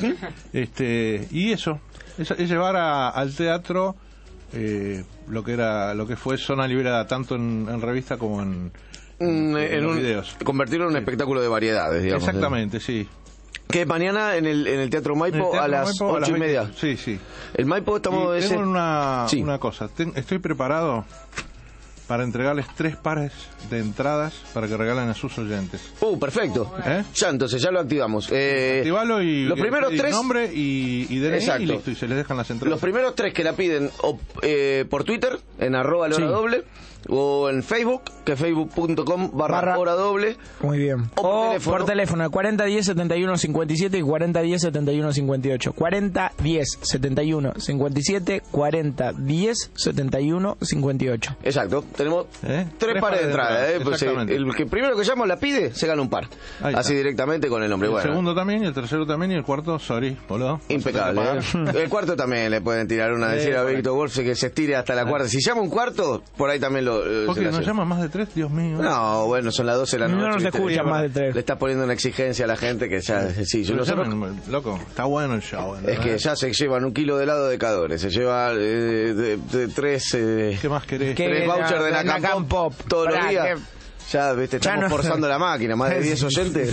este Y eso, es, es llevar a, al teatro... Eh, lo que era lo que fue Zona Liberada tanto en, en revista como en, en, en, en los
un,
videos,
convertirlo en un sí. espectáculo de variedades, digamos.
Exactamente, sí.
Que mañana en el en el Teatro Maipo, el teatro a las
Maipo,
ocho
a las
y media.
Sí, sí.
El Maipo estamos...
Y
ese...
tengo una,
sí.
una cosa, Ten, estoy preparado para entregarles tres pares de entradas para que regalen a sus oyentes.
Uh, perfecto. ¿Eh? Ya, entonces, ya lo activamos. Eh,
Activalo y
los primeros
y
tres...
nombre y, y D N I.
Exacto.
Y listo, y se les dejan las entradas.
Los primeros tres que la piden o, eh, por Twitter, en arroba la hora sí. doble, o en Facebook, que es facebook punto com barra hora doble.
Muy bien.
O por
o
teléfono.
por teléfono, cuarenta diez setenta y uno cincuenta y siete y cuarenta diez setenta y uno cincuenta y ocho. cuarenta diez setenta y uno cincuenta y siete, cuarenta diez setenta y uno cincuenta y ocho.
Exacto. Tenemos
¿Eh?
tres, tres pares de entrada. Eh, pues, eh, el que primero que llama la pide, se gana un par. Así directamente con el nombre.
El
bueno.
segundo también, y el tercero también, y el cuarto, sorry, boludo.
Impecable. ¿eh? El cuarto también le pueden tirar una, decir eh, a Víctor Wolf que se estire hasta la cuarta. Si llama un cuarto, por ahí también lo... Eh,
¿Por qué no llama más de tres? Dios mío.
No, bueno, son las doce de la noche.
No nos escucha más de tres.
Le está poniendo una exigencia a la gente que ya... Sí, yo lo sé.
Loco, está bueno el show.
Es que ya se llevan un kilo de helado de Cadores, se lleva eh, de, de tres... Eh,
¿Qué más querés?
Tres vouchers de Nakam Pop todos los días. Ya, viste, estamos ya no, forzando la máquina, más de diez oyentes.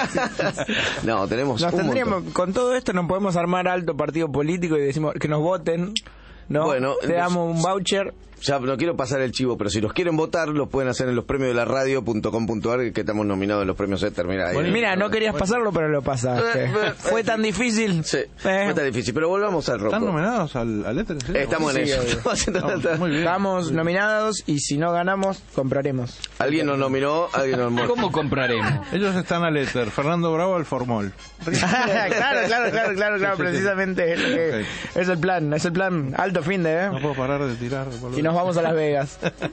No, tenemos
nos
un
tendríamos,
montón.
Con todo esto nos podemos armar alto partido político y decimos que nos voten, ¿no?
Bueno,
te damos un voucher.
Ya no quiero pasar el chivo, pero si los quieren votar, los pueden hacer en los premios de la radio punto com punto ar, que estamos nominados en los premios Éter. Mira, ahí,
bueno, mira, no querías bueno. pasarlo, pero lo pasaste. ¿Fue tan difícil?
Sí, eh. fue tan difícil, pero volvamos al rock.
¿Están nominados al, al Éter? ¿Sí?
Estamos
sí,
en
sí,
eso.
Estamos, muy bien. Estamos nominados y si no ganamos, compraremos.
Alguien nos nominó, alguien nos nominó.
¿Cómo compraremos?
Ellos están al Éter. Fernando Bravo al Formol.
claro, claro, claro, claro, claro, sí, sí, precisamente. Sí. Okay. Es el plan, es el plan. Alto fin de, ¿eh?
No puedo parar de tirar.
Y nos vamos a Las Vegas.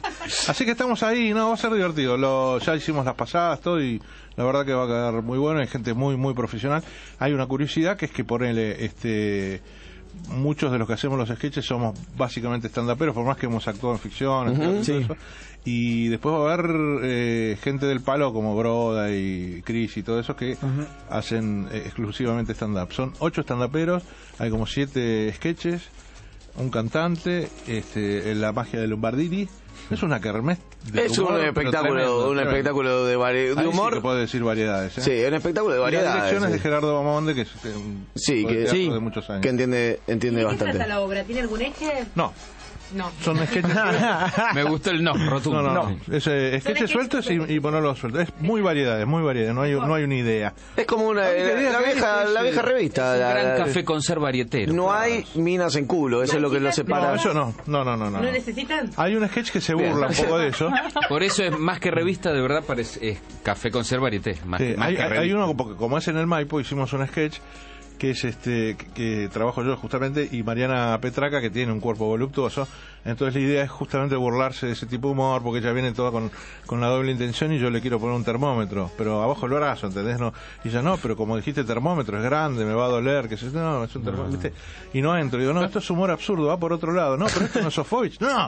Así que estamos ahí, no, va a ser divertido. Lo, ya hicimos las pasadas, todo, y la verdad que va a quedar muy bueno. Hay gente muy, muy profesional. Hay una curiosidad que es que ponele, este, muchos de los que hacemos los sketches somos básicamente stand-uperos, por más que hemos actuado en ficción, uh-huh, sí. eso. Y después va a haber eh, gente del palo como Broda y Chris y todo eso que uh-huh. hacen eh, exclusivamente stand-up. Son ocho stand-uperos, hay como siete sketches, un cantante, este, la magia de Lombardini. Es una kermés de
es
humor,
un espectáculo,
tremendo,
un
tremendo.
espectáculo de, vari- de humor.
Sí que puede decir variedades. ¿eh?
Sí, un espectáculo de variedades.
Y las direcciones
sí.
de Gerardo Bamonde, que es un
sí, que, sí,
de muchos años.
que entiende, entiende
¿Y
bastante.
¿Qué trata la obra? ¿Tiene algún eje?
No.
No.
Son sketches.
Me gustó el no, rotundo.
No, no, no. Es, eh, sketches sueltos y, y ponerlos sueltos. Es muy variedades, muy variedades. No hay, no hay una idea.
Es como una, la, la, la vieja, la vieja revista.
Un
la,
gran
la,
café con ser varietero.
No claro. hay minas en culo, eso es lo que lo separa.
No, eso no. No, no, no. ¿No,
¿No necesitan?
Hay un sketch que se burla un poco de eso.
Por eso es más que revista, de verdad, parece, es café con ser varieté. Más,
sí,
más
hay,
que
hay uno, porque como es en el Maipo, hicimos un sketch que es este que, que trabajo yo justamente, y Mariana Petraca, que tiene un cuerpo voluptuoso. Entonces la idea es justamente burlarse de ese tipo de humor, porque ella viene toda con, con la doble intención y yo le quiero poner un termómetro, pero abajo el brazo, ¿entendés? No, y ella, no, pero como dijiste termómetro, es grande, me va a doler, que se, no, es un termómetro, ¿viste? Y no entro, y digo, no, esto es humor absurdo, va por otro lado, no, pero esto no es Sofovich, no,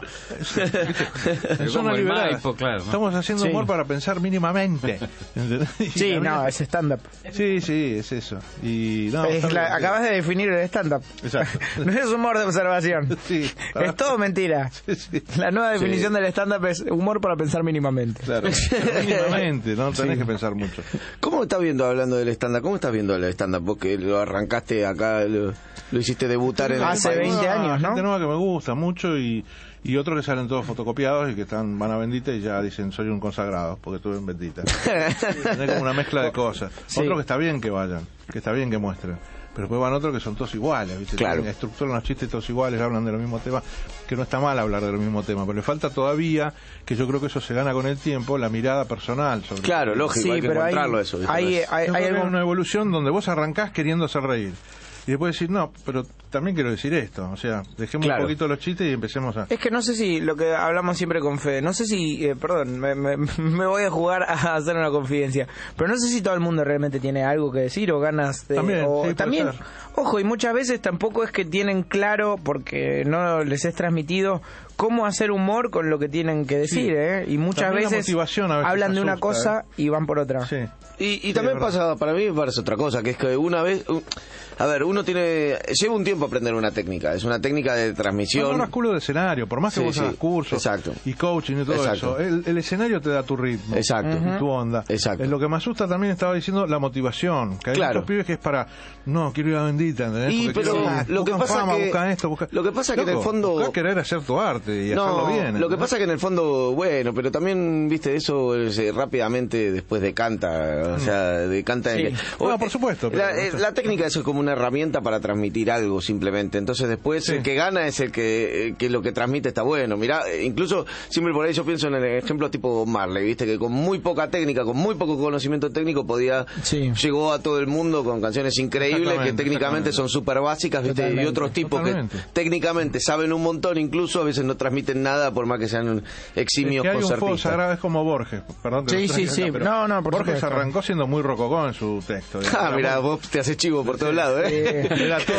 es una liberada. Maipo, claro, ¿no? Estamos haciendo humor sí. para pensar mínimamente, ¿entendés?
Sí, no, es stand-up.
Sí, sí, es eso. Y no,
es la, acabas de definir el stand-up.
Exacto.
No es humor de observación.
Sí, para...
Es todo mentira. Sí, sí. La nueva definición sí. del stand-up es humor para pensar mínimamente.
Claro, mínimamente, no tenés sí. que pensar mucho.
¿Cómo estás viendo, hablando del stand-up, cómo estás viendo el stand-up? Vos que lo arrancaste acá, lo, lo hiciste debutar en
hace
el
veinte años, ¿no?
Gente nueva que me gusta mucho y, y otros que salen todos fotocopiados y que están van a Bendita y ya dicen soy un consagrado porque estuve en Bendita. Tenés como una mezcla de cosas. Sí. Otro que está bien que vayan, que está bien que muestren. pero después van otros que son todos iguales, ¿viste?
Claro.
Estructuran los chistes todos iguales, hablan de los mismos temas, que no está mal hablar de los mismos temas, pero le falta todavía, que yo creo que eso se gana con el tiempo, la mirada personal sobre
Claro, lógico,
Sí,
hay que
pero hay-
encontrarlo eso. ¿viste?
hay-
No es-
hay-
Yo
hay
creo que
algo-
una evolución donde vos arrancás queriendo hacer reír. Y después decir, no, pero también quiero decir esto. O sea, dejemos
Claro.
un poquito los chistes y empecemos a...
Es que no sé si, lo que hablamos siempre con Fede, no sé si, eh, perdón, me, me, me voy a jugar a hacer una confidencia, pero no sé si todo el mundo realmente tiene algo que decir o ganas de...
También,
o,
sí, puede
también
ser.
ojo, y muchas veces tampoco es que tienen claro, porque no les es transmitido, cómo hacer humor con lo que tienen que decir,
Sí.
¿eh? Y muchas
También la
veces,
motivación a veces
hablan de una
asusta,
cosa
¿eh?
y van por otra.
Sí.
Y, y también
es verdad.
pasa, para mí me parece otra cosa, que es que una vez... un- a ver, uno tiene... Lleva un tiempo aprender una técnica, es una técnica de transmisión.
No, no, no es culo de escenario, por más que
Sí,
vos
sí.
hagas cursos
Exacto.
y coaching y todo
Exacto.
eso, el, el escenario te da tu ritmo,
Exacto.
y tu onda.
Exacto.
Es lo que me asusta también, estaba diciendo, la motivación, que hay
Claro.
muchos pibes que es para, no, quiero ir a Bendita, ¿entendés?
Y,
Porque
pero
quiero-
lo que
buscan
pasa
fama,
que-
buscan esto, buscan...
lo que pasa que en el
Loco,
fondo-
buscá querer hacer tu arte y
No,
hacerlo bien.
lo que
¿entendés?
pasa que en el fondo, bueno, pero también, viste, eso eh, rápidamente después decanta, o sea, decanta en...
Sí.
No, por supuesto, pero-
La, eh, la técnica eso es como una herramienta para transmitir algo simplemente, entonces después
Sí.
el que gana es el que, eh, que lo que transmite está bueno. Mirá, eh, incluso siempre por ahí yo pienso en el ejemplo tipo Marley, viste, que con muy poca técnica, con muy poco conocimiento técnico podía,
Sí.
llegó a todo el mundo con canciones increíbles que
Exactamente,
técnicamente
exactamente.
son súper básicas, viste, y
Totalmente.
otros tipos
Totalmente.
que técnicamente saben un montón, incluso a veces no transmiten nada por más que sean eximios
Es que hay un fuego
concertistas.
sagrado, es como Borges, perdón. que
Sí,
lo
sí,
traiga
sí,
acá, pero
no, no, por
Borges
supuesto.
arrancó siendo muy rococó en su texto.
Ah,
Era
mira,
muy-
vos te haces chivo por todos lados, ¿eh?
Era todo.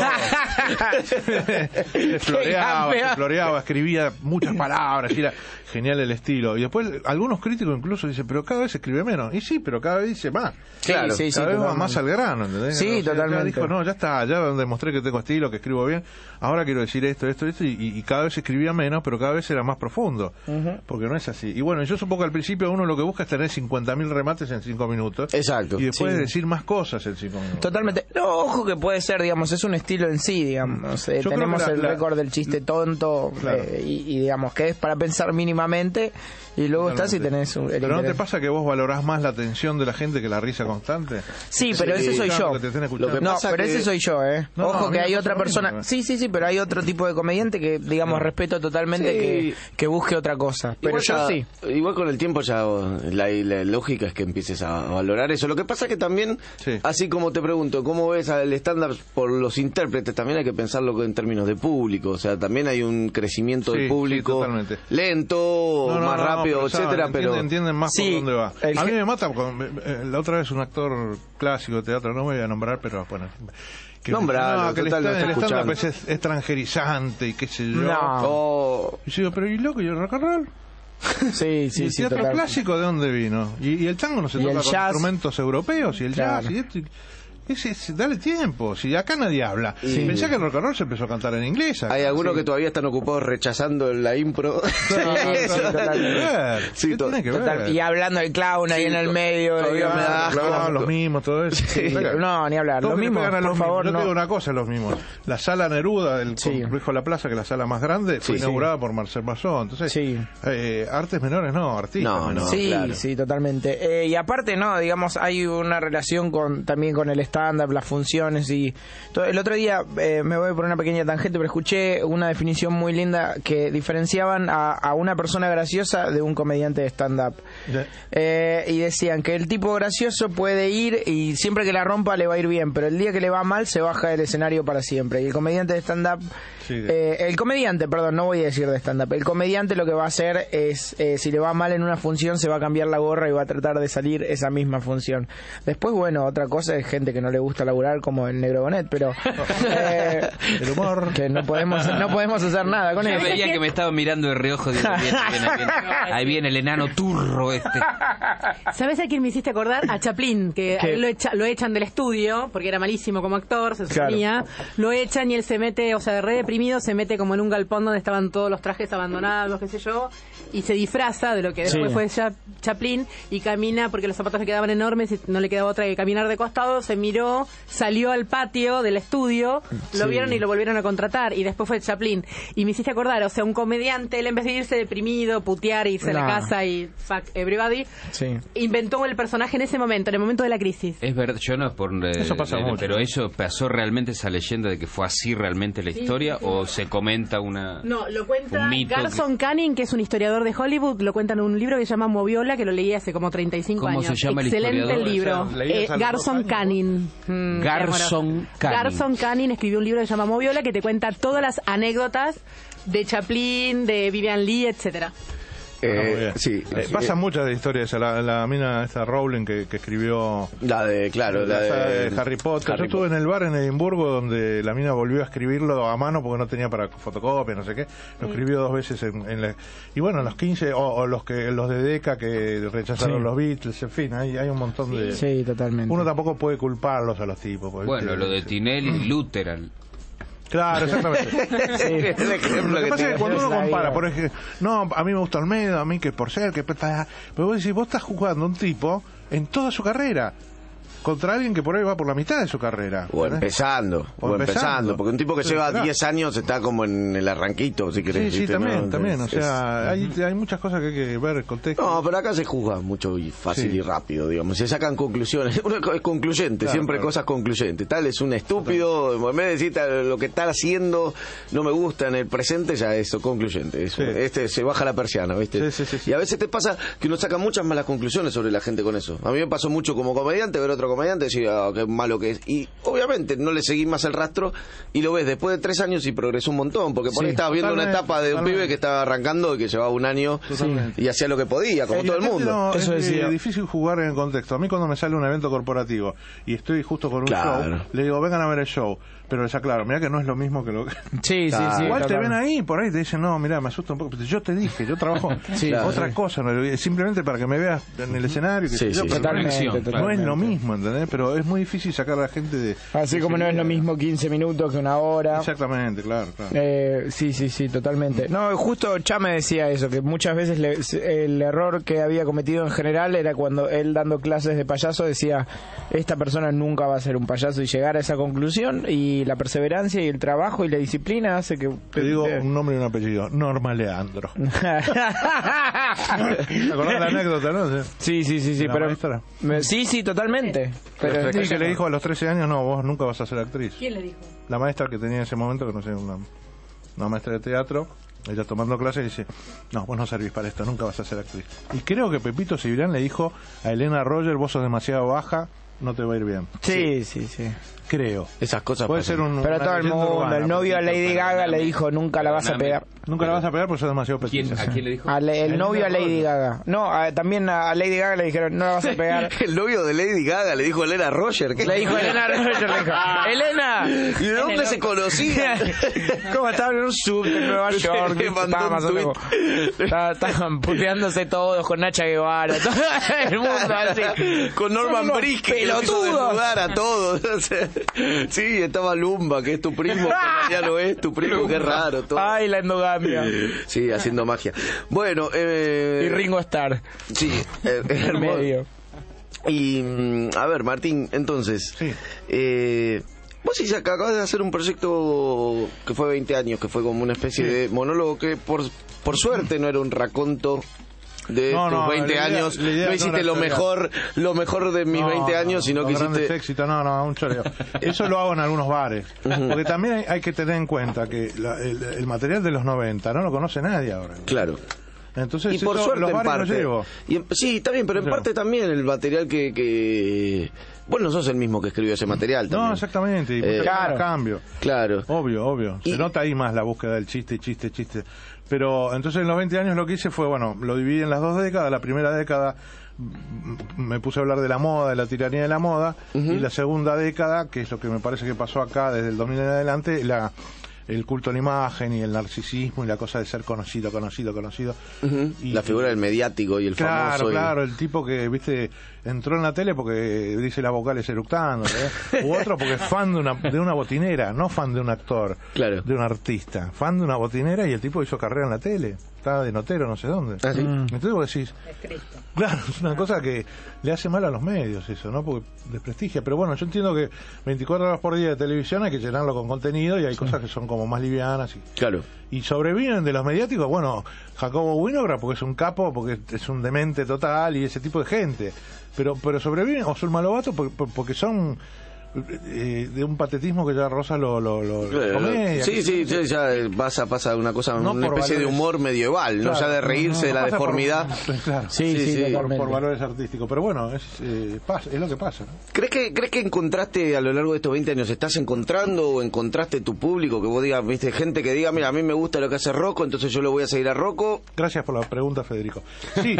Se floreaba,
campeón.
se floreaba, escribía muchas palabras, y era genial el estilo. Y después algunos críticos incluso dicen, pero cada vez escribe menos. Y sí, pero cada vez dice más.
Claro.
sí, sí,
cada vez va
totalmente.
más al grano, ¿entendés?
Sí,
O sea, ya
totalmente.
dijo, no, ya está, ya demostré que tengo estilo, que escribo bien. Ahora quiero decir esto, esto, esto. Y, y cada vez escribía menos, pero cada vez era más profundo. Porque no es así. Y bueno, yo supongo que al principio uno lo que busca es tener cincuenta mil remates en cinco minutos.
Exacto.
Y después
Sí.
decir más cosas en cinco minutos.
Totalmente. No, ojo que puede ser, digamos, es un estilo en sí, digamos. Eh,
Yo creo
tenemos
que la-
el
la-
récord del chiste tonto
Claro.
eh, y, y, digamos, que es para pensar mínimamente y luego estás y
Totalmente.
tenés un, el
Pero ¿no te
interés.
pasa que vos valorás más la atención de la gente que la risa constante?
Sí, pero
Sí,
ese soy
claro,
yo.
que te estén escuchando.
Lo que
No,
pasa
pero
que-
ese soy yo, ¿eh?
No,
Ojo
a mí
que
me
hay
pasa
otra
lo mismo,
persona.
¿eh?
Sí, sí, sí, pero hay otro tipo de comediante que, digamos, respeto totalmente
Sí.
que, que busque otra cosa. Pero
Igual
yo
ya-
sí.
Igual con el tiempo ya oh, la, la lógica es que empieces a, a valorar eso. Lo que pasa es que también,
Sí.
así como te pregunto, ¿cómo ves el estándar por los intérpretes? También hay que pensarlo en términos de público. O sea, también hay un crecimiento
Sí,
del
sí,
público
totalmente.
lento,
No, no,
más
no, no,
rápido,
pero saben,
etcétera.
entienden,
Pero
entienden más
Sí,
por dónde va.
el
A mí
que-
me mata, con- eh, la otra vez un actor clásico de teatro, no voy a nombrar, pero bueno. Que
Nombralo,
no, que el
total, lo
stand-
está
el stand-up
escuchando.
es extranjerizante y qué sé yo.
No.
Oh,
Y yo digo, pero ¿y loco? ¿Y el rock and roll?
Sí,
¿Y
sí,
el
sí,
teatro
total.
clásico de dónde vino? ¿Y, y el tango no se
Y
toca
el
con
jazz.
instrumentos europeos? ¿Y el
Claro.
jazz? ¿Y esto? Y- Es, es- dale tiempo, si acá nadie habla.
Sí.
Pensá que el rock and roll se empezó a cantar en inglés. acá.
hay algunos que todavía están ocupados rechazando la impro.
Sí, sí, total.
Sí,
¿Qué
to-
tiene que ver?
Total. Y hablando del clown ahí
Sí,
en el
to-
medio.
todavía
digamos.
me da asco.
Claro, los mismos, todo eso.
Sí.
Venga.
No, ni hablar.
Todos
Lo
que le
mismo,
pegan a
por
los
favor,
mismos. Yo
no.
te digo una cosa, los mismos. La sala Neruda del
Sí.
complejo de la Plaza, que es la sala más grande, fue
Sí, sí.
inaugurada por Marcel Masson. Entonces,
Sí.
eh, artes menores no, artistas
No,
menores.
no.
Sí,
claro.
sí, totalmente. Eh, y aparte, no, digamos, hay una relación con también con el stand-up, las funciones y... todo. El otro día, eh, me voy por una pequeña tangente, pero escuché una definición muy linda que diferenciaban a, a una persona graciosa de un comediante de stand-up.
Ya.
Eh, y decían que el tipo gracioso puede ir y siempre que la rompa le va a ir bien, pero el día que le va mal se baja del escenario para siempre. Y el comediante de stand-up...
Sí, de-
Eh, el comediante, perdón, no voy a decir de stand-up. El comediante lo que va a hacer es, eh, si le va mal en una función, se va a cambiar la gorra y va a tratar de salir esa misma función. Después, bueno, otra cosa es gente que no le gusta laburar como el Negro Bonet, pero eh,
El humor.
que no podemos no podemos hacer nada con
Yo
eso.
veía que me estaban mirando de reojo. Digo, viene, viene, viene. Ahí viene el enano turro este.
¿Sabes a quién me hiciste acordar? A Chaplin, que
¿Qué?
a él lo, echa- lo echan del estudio porque era malísimo como actor, se
Claro.
suponía. Lo echan y él se mete, o sea, de re deprimido, se mete como en un galpón donde estaban todos los trajes abandonados, qué sé yo, y se disfraza de lo que después
Sí.
fue Cha- Chaplin y camina porque los zapatos le quedaban enormes y no le quedaba otra que caminar de costado, se miró, salió al patio del estudio, lo
Sí.
vieron y lo volvieron a contratar y después fue Chaplin. Y me hiciste acordar, o sea, un comediante, él en vez de irse deprimido, putear, irse a la
No.
casa y fuck everybody,
Sí.
inventó el personaje en ese momento, en el momento de la crisis.
Es verdad, yo no es por... eh,
Eso pasa
eh,
mucho.
Pero eso pasó realmente, esa leyenda de que fue así realmente la
Sí,
historia,
sí, sí.
o se comenta una...
No, lo cuenta
Un mito
Garson Canning, que es un historiador de Hollywood, lo cuenta en un libro que se llama Moviola, que lo leí hace como treinta y cinco
¿Cómo
años.
se llama el
Excelente
historiador?
libro.
O sea, leí
Eh,
hace
Garson
dos años,
Canning. Mm, qué
Garson
amoroso.
Canning.
Garson Canning escribió un libro que se llama Moviola, que te cuenta todas las anécdotas de Chaplin, de Vivian Lee, etcétera.
Ah, muy
Eh,
bien.
sí,
Eh,
sí,
pasan
eh,
muchas de historias. La, la mina esta Rowling que, que escribió
la de, claro,
la
la
saga
de,
de Harry Potter.
Harry
Yo estuve en el bar en Edimburgo donde la mina volvió a escribirlo a mano porque no tenía para fotocopia, no sé qué. Lo escribió dos veces en, en la... Y bueno, en los quince, o, o los que los de Decca que rechazaron
Sí.
los Beatles, en fin, hay, hay un montón de...
Sí, totalmente.
Uno tampoco puede culparlos a los tipos. porque,
Bueno,
¿viste?
lo de Tinelli, Lutheran.
Claro, exactamente.
El ejemplo
Lo que
que
pasa es
tiene.
que cuando uno
la
compara,
vida.
por ejemplo, no, a mí me gusta Olmedo, a mí que por ser, que... Pero vos decís, vos estás jugando un tipo en toda su carrera contra alguien que por ahí va por la mitad de su carrera.
O
¿entendés?
empezando,
O
o,
empezando.
empezando, porque un tipo que
Sí,
lleva
claro.
diez años está como en el arranquito, si querés.
Sí, sí,
¿viste?
también,
¿no?
también. O
Es-
sea, hay, hay muchas cosas que hay que ver el contexto.
No, pero acá se juzga mucho y fácil
Sí.
y rápido, digamos. Se sacan conclusiones. Uno es concluyente,
Claro,
siempre
claro.
cosas concluyentes. Tal es un estúpido, en vez de decir tal, lo que está haciendo no me gusta en el presente, ya eso, concluyente. Eso.
Sí.
Este se baja la persiana, ¿viste?
Sí, sí, sí, sí.
Y a veces te pasa que uno saca muchas malas conclusiones sobre la gente con eso. A mí me pasó mucho como comediante ver otro comediante y decir, ah, qué malo que es. Y obviamente no le seguís más el rastro y lo ves después de tres años y progresó un montón, porque por
Sí,
ahí estabas viendo una
totalmente,
etapa de un
totalmente.
pibe que estaba arrancando y que llevaba un año
Totalmente.
y hacía lo que podía, como
Eh,
todo el
la gente
mundo.
no-
Eso
es
decía.
eh, difícil jugar en el contexto. A mí cuando me sale un evento corporativo y estoy justo con un
Claro.
show, le digo, vengan a ver el show. Pero les aclaro, mira que no es lo mismo que lo que...
Sí, sí, sí.
Igual te
total.
ven ahí, por ahí te dicen, no, mira, me asusta un poco. Pero yo te dije, yo trabajo
Sí,
otra
claro.
cosa, no, simplemente para que me veas en el escenario. Que
Sí,
sé yo,
sí,
pero
Totalmente,
conexión,
no es
totalmente.
lo mismo, ¿entendés? Pero es muy difícil sacar a la gente de...
Así como no es lo mismo quince minutos que una hora.
Exactamente, claro, claro.
Eh, sí, sí, sí, totalmente. No, justo Chame decía eso, que muchas veces le- el error que había cometido en general era cuando él dando clases de payaso decía, esta persona nunca va a ser un payaso, y llegar a esa conclusión, y la perseverancia y el trabajo y la disciplina hace que...
Te digo un nombre y un apellido, Norma Leandro. ¿Te acordás la anécdota, no?
Sí, sí, sí, sí,
¿La
pero...
maestra?
me- Sí, sí, totalmente. Pero
Sí, que le dijo a los trece años, no, vos nunca vas a ser actriz.
¿Quién le dijo?
La maestra que tenía en ese momento, que no sé, una, una maestra de teatro, ella tomando clases dice, no, vos no servís para esto, nunca vas a ser actriz. Y creo que Pepito Cibrián le dijo a Elena Roger, vos sos demasiado baja, no te va a ir bien.
Sí, sí, sí.
Creo.
Esas cosas
Puede
pasan.
ser un...
Pero
una
todo el
leyenda
mundo,
urbana,
el novio a
Pepito.
Lady Gaga le dijo, nunca la vas a pegar.
Nunca la vas a pegar porque sos demasiado
¿Quién,
petiza.
¿A quién le dijo?
A le- el
Elena
novio a Lady
Roger.
Gaga. No, a- también a Lady Gaga le dijeron, no la vas a pegar.
El novio de Lady Gaga le dijo a Elena Roger. ¿Qué
Le dijo Elena Roger, le dijo, Elena.
¿Y de dónde se conocían?
¿Cómo estaban en un sub de Nueva York?
Le mandó
Estaban
un
pasando
tuit.
como- estaban- Estaban puteándose todos con Nacha Guevara, todo el mundo así.
Con Norman
Son unos
Brick, que lo hizo
pelotudos.
desnudar a todos. O sea, sí, estaba Lumba, que es tu primo, que ya lo es, tu primo, qué raro. Todo.
Ay, la endogamia.
Sí, haciendo magia. Bueno, eh...
Y Ringo Starr.
Sí, eh,
En el
hermoso.
medio.
Y, mm, a ver, Martín, entonces,
Sí.
eh, vos sí acabas de hacer un proyecto que fue veinte años, que fue como una especie de monólogo que por, por suerte no era un raconto de
No,
tus
no,
veinte
la idea-
años,
la idea
no
no
hiciste
era
lo
chorear.
mejor, lo mejor de mis
No,
veinte
no,
años, sino
los
que
grandes
hiciste...
éxitos, no, no, un choreo. Eso lo hago en algunos bares. Porque también hay, hay que tener en cuenta que la- el, el material de los noventa no lo conoce nadie ahora.
Claro.
Entonces,
Y por
eso,
suerte
los
en
bares los
parte.
llevo.
Y en- sí, está bien, pero en
Llevo.
parte también el material que, que... Vos no sos el mismo que escribió ese material también.
No, exactamente. Y
Eh,
claro. Cambio.
Claro.
Obvio, obvio.
Y-
Se nota ahí más la búsqueda del chiste, chiste, chiste. Pero entonces en los veinte años lo que hice fue, bueno, lo dividí en las dos décadas. La primera década mm, me puse a hablar de la moda, de la tiranía de la moda. Y la segunda década, que es lo que me parece que pasó acá desde el dos mil en adelante, la el culto a la imagen y el narcisismo y la cosa de ser conocido, conocido, conocido.
Uh-huh. Y, la figura del mediático y el
claro,
famoso.
Claro, claro,
y...
el tipo que, viste, entró en la tele porque dice las vocales eructando, ¿eh? U otro porque es fan de una, de una botinera, no fan de un actor,
claro.
de un artista, fan de una botinera, y el tipo hizo carrera en la tele. Estaba de notero, no sé dónde.
¿Ah, sí?
Entonces vos decís, claro, es una cosa que le hace mal a los medios eso, ¿no? Porque desprestigia. Pero bueno, yo entiendo que veinticuatro horas por día de televisión hay que llenarlo con contenido y hay sí. cosas que son como más livianas. Y,
claro.
Y sobreviven de los mediáticos, bueno, Jacobo Winograd porque es un capo, porque es un demente total y ese tipo de gente. Pero pero sobreviven, o Zulma Lobato porque, porque son... Eh, de un patetismo que ya roza lo, lo, lo
claro,
comedia.
Sí, sí, sí, ya pasa pasa una cosa, no una especie valores, de humor medieval, claro, no ya de reírse no, no, de la deformidad.
Por, claro,
sí, sí, sí, sí
por, por valores artísticos, pero bueno, es eh, pasa, es lo que pasa, ¿no?
¿Crees que crees que encontraste a lo largo de estos veinte años, estás encontrando o encontraste tu público, que vos digas, viste, gente que diga, mira, a mí me gusta lo que hace Rocco, entonces yo lo voy a seguir a Rocco?
Gracias por la pregunta, Federico. Sí,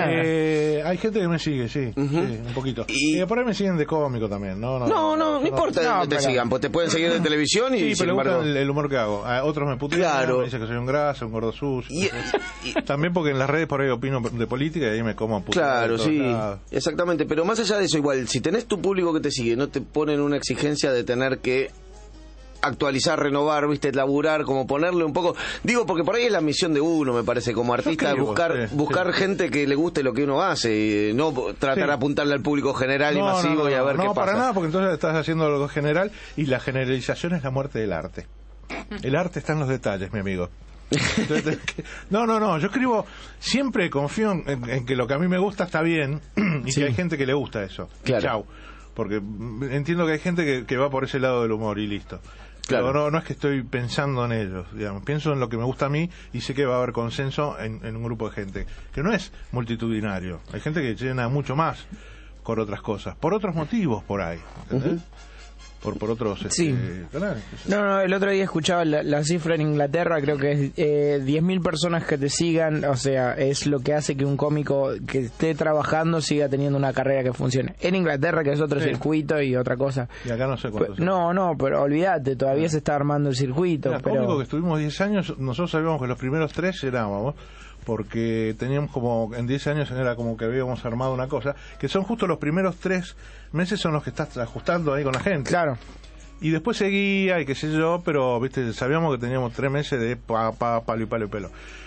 eh, hay gente que me sigue, sí, uh-huh. sí un poquito. Y eh, por ahí me siguen de cómico también, no, no,
no, no, no, no importa. No, te pero... sigan, pues te pueden seguir de televisión y
sí,
sin
pero
embargo...
el, el humor que hago. A otros me putean,
claro.
me dicen que soy un grasa, un gordo sucio.
Y, y...
También porque en las redes por ahí opino de política y ahí me como putear.
Claro, sí, lados. Exactamente. Pero más allá de eso, igual, si tenés tu público que te sigue, no te ponen una exigencia de tener que actualizar, renovar, viste, laburar, como ponerle un poco, digo, porque por ahí es la misión de uno, me parece, como artista, escribo, buscar sí, buscar sí. gente que le guste lo que uno hace, y no tratar sí. de apuntarle al público general no, y masivo
no, no,
y a ver
no,
qué
no,
pasa.
No, para nada, porque entonces estás haciendo algo general y la generalización es la muerte del arte. El arte está en los detalles, mi amigo. Entonces, no, no, no, yo escribo, siempre confío en, en que lo que a mí me gusta está bien y sí. que hay gente que le gusta eso.
Claro.
Chau. Porque entiendo que hay gente que, que va por ese lado del humor y listo. Claro. Pero no, no es que estoy pensando en ellos, digamos. Pienso en lo que me gusta a mí y sé que va a haber consenso en, en un grupo de gente que no es multitudinario. Hay gente que llena mucho más con otras cosas, por otros motivos por ahí, ¿entendés? Uh-huh. Por, por otros
sí.
este, canales.
No, no, el otro día escuchaba la, la cifra en Inglaterra, creo que es eh, diez mil personas que te sigan, o sea, es lo que hace que un cómico que esté trabajando siga teniendo una carrera que funcione. En Inglaterra, que es otro sí. circuito y otra cosa.
Y acá no sé cuántos.
P- no, no, pero olvídate, todavía sí. se está armando el circuito.
Mira,
pero...
cómico que estuvimos diez años, nosotros sabíamos que los primeros tres llenábamos, porque teníamos como, en diez años era como que habíamos armado una cosa, que son justo los primeros tres meses son los que estás ajustando ahí con la gente.
Claro.
Y después seguía y qué sé yo, pero viste, sabíamos que teníamos tres meses de pa, pa, palo y palo y pelo.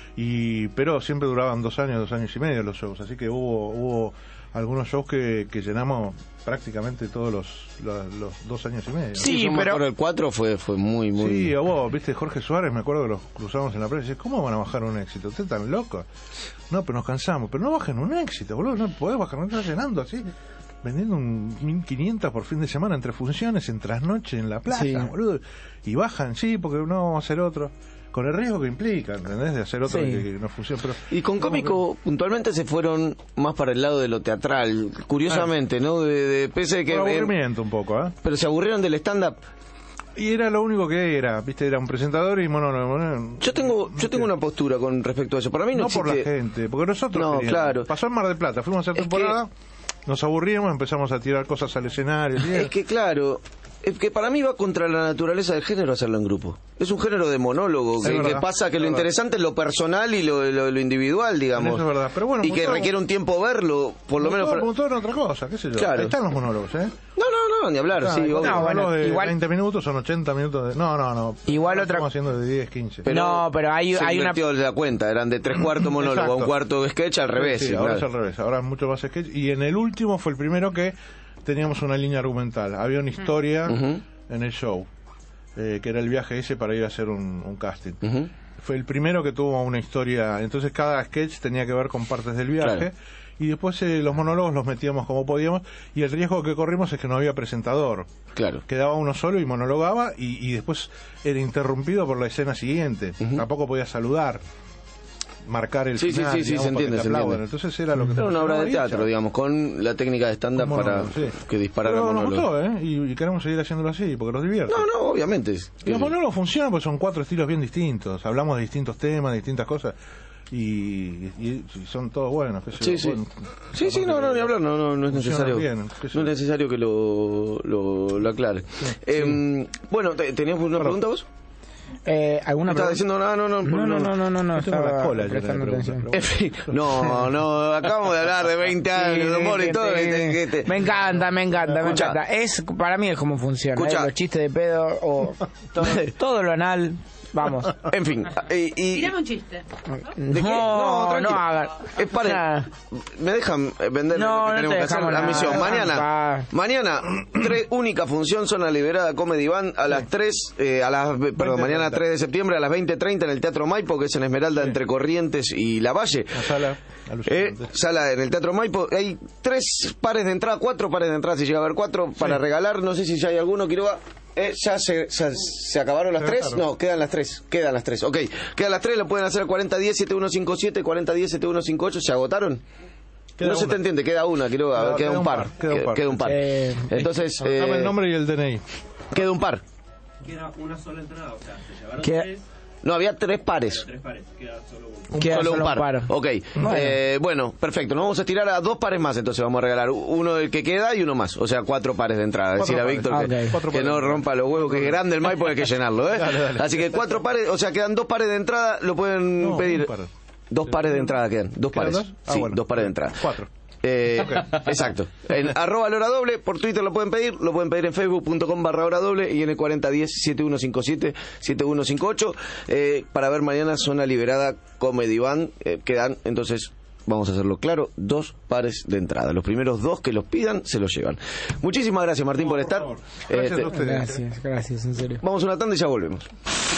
Y, pero siempre duraban dos años, dos años y medio los shows, así que hubo, hubo algunos shows que, que llenamos prácticamente todos los, los, los dos años y medio.
Sí, sí pero el cuatro fue fue muy, muy...
Sí, o vos, viste, Jorge Suárez, me acuerdo que los cruzamos en la prensa y dice, ¿cómo van a bajar un éxito? ¿Ustedes están locos? No, pero nos cansamos. Pero no bajen un éxito, boludo, no podés bajar, no estás llenando así, vendiendo un mil quinientos por fin de semana entre funciones, en trasnoche, en la plaza, sí. boludo. Y bajan, sí, porque no vamos a hacer otro. Con el riesgo que implica, ¿entendés? De hacer otro sí. que, que no funcione. Pero,
y con cómico, que... puntualmente se fueron más para el lado de lo teatral, curiosamente, ah. ¿no? De, de pese de que...
Por aburrimiento un poco, ¿eh?
Pero se aburrieron del stand-up.
Y era lo único que era, viste, era un presentador y monólogo. No,
yo tengo yo tengo una postura con respecto a eso. Para mí no,
no
existe...
por la gente, porque nosotros
no,
queríamos.
Claro.
Pasó en Mar del Plata, fuimos a hacer temporada, que... nos aburrimos, empezamos a tirar cosas al escenario. ¿sí?
Es que claro... Es que para mí va contra la naturaleza del género hacerlo en grupo. Es un género de monólogo, que, que pasa que lo verdad. interesante es lo personal y lo, lo, lo individual, digamos.
Eso es verdad, pero bueno,
y que requiere un tiempo verlo, por lo menos...
Montón otra cosa, qué sé yo.
Claro.
Ahí están los monólogos, ¿eh?
No, no, no, ni hablar,
claro,
sí.
Obvio. No,
bueno,
de
igual...
veinte minutos son ochenta minutos de... No, no, no.
Igual otra...
Estamos haciendo de diez, quince.
Pero
no, pero hay,
se
hay una...
de la cuenta, eran de tres cuartos monólogo a un cuarto sketch al revés.
Sí,
sí,
ahora
claro.
es al revés, ahora es mucho más sketch. Y en el último fue el primero que teníamos una línea argumental. Había una historia... Uh-huh. en el show, eh, que era el viaje ese para ir a hacer un, un casting. Uh-huh. Fue el primero que tuvo una historia, entonces cada sketch tenía que ver con partes del viaje, claro. y después eh, los monólogos los metíamos como podíamos, y el riesgo que corrimos es que no había presentador.
Claro.
Quedaba uno solo y monologaba, y, y después era interrumpido por la escena siguiente. Uh-huh. Tampoco podía saludar, marcar el
sí,
final,
sí, sí,
digamos,
sí, se entiende, se entiende.
Entonces era lo que
era una obra de teatro, ya. digamos, con la técnica de stand-up para sí. que disparara
Pero
monólogos.
Nos gustó, ¿eh? Y, y queremos seguir haciéndolo así, porque nos divierte.
No, no, obviamente. Es
que... Los monólogos funcionan porque son cuatro estilos bien distintos. Hablamos de distintos temas, de distintas cosas. Y, y, y son todos buenos. ¿Qué sé
sí,
yo?
sí,
bueno,
sí, sí, no, no, ni hablar, no, no, no es necesario. Bien, no es necesario que lo, lo, lo aclare. Sí. Eh, sí. Bueno, ¿tenías una pregunta vos?
Eh, ¿Alguna
¿Estaba
pregunta?
diciendo no, no, no?
No, no, no, no, no, no,
Yo tengo
estaba
la cola, yo
prestando
tengo la
atención.
pregunta.
En fin, no, no, acabamos de hablar de veinte años de humor y todo.
Sí,
que te- que te-
Me encanta, me encanta, me
Escucha.
encanta. Es, para mí es como funciona.
Escucha.
¿eh? Los chistes de pedo o todo, todo lo anal. Vamos.
En fin, y, y-
Tirame un chiste.
¿de qué?
No,
tranquilo.
no hagan.
Eh, paren.
Nah.
Me dejan vender
No,
lo que
no
tenemos
te
que hacer
dejamos
la
nada.
misión. Mañana,
Ah.
mañana, tres, única función, zona liberada Comedy Van a las tres, eh, a las, perdón, mañana tres de septiembre a las veinte treinta en el Teatro Maipo, que es en Esmeralda, entre Corrientes y La Valle.
La sala
Eh,
alucinante.
sala en el Teatro Maipo. Hay tres pares de entrada, cuatro pares de entrada, si llega a haber cuatro, para regalar. No sé si ya hay alguno, Quiroga. Eh, ¿Ya se, se, se acabaron las
Se
tres?
acabaron.
No, quedan las tres. Quedan las tres. Ok, quedan las tres. Lo pueden hacer al cuarenta diez, setenta y uno cincuenta y siete, cuarenta diez, setenta y uno cincuenta y ocho. ¿Se agotaron?
Queda
no se
una.
te entiende, queda una, Quiroga. A ver,
Queda-
queda,
queda
un
un
par.
par, queda un par.
Queda un par.
Eh,
Entonces,
Dame
eh,
el nombre y el D N I.
queda un par.
Queda una sola entrada, o sea, se llevaron
¿Qué?
tres,
No, había tres pares.
tres pares, queda solo uno.
Queda
solo un
solo
par.
un par.
Ok.
Bueno.
Eh, bueno, perfecto. Nos vamos a estirar a dos pares más, entonces vamos a regalar uno del que queda y uno más. O sea, cuatro pares de entrada.
Cuatro
Decir a
pares.
Víctor
Ah,
que,
ok.
Cuatro
que
pares.
no rompa los huevos, que es grande el Maipo, hay que llenarlo, ¿eh?
Dale, dale.
Así que cuatro pares, o sea, quedan dos pares de entrada, lo pueden
No,
pedir.
un par.
Dos pares de entrada quedan. Dos
¿Quedan
pares.
dos? Ah,
sí,
bueno.
dos pares de entrada.
Cuatro.
Eh,
Ok.
Exacto. En arroba la hora doble, por Twitter lo pueden pedir, lo pueden pedir en facebook.com barra hora doble y en el cuarenta diez, setenta y uno cincuenta y siete, setenta y uno cincuenta y ocho eh, para ver mañana Zona Liberada Comedy Van. Eh, quedan, entonces, vamos a hacerlo claro, dos pares de entrada. Los primeros dos que los pidan se los llevan. Muchísimas gracias, Martín, por estar.
Gracias
Este,
a ustedes.
Gracias, gracias, en serio.
vamos a una tanda y ya volvemos.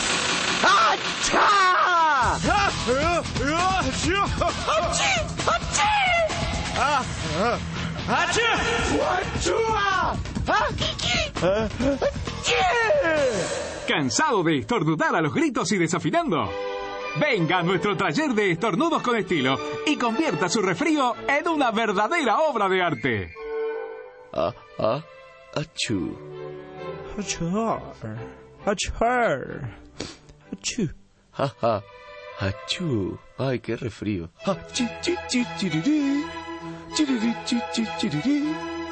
¿Cansado de estornudar a los gritos y desafinando? Venga a nuestro taller de estornudos con estilo y convierta su resfrío en una verdadera obra de arte.
Ah, ah, achú.
Achar. Achar. Achú.
Ja, ja, achú. Ay, qué refrío. Ah, chi, chi, chi, chirirí. Chirirí, chi, chi, chirirí.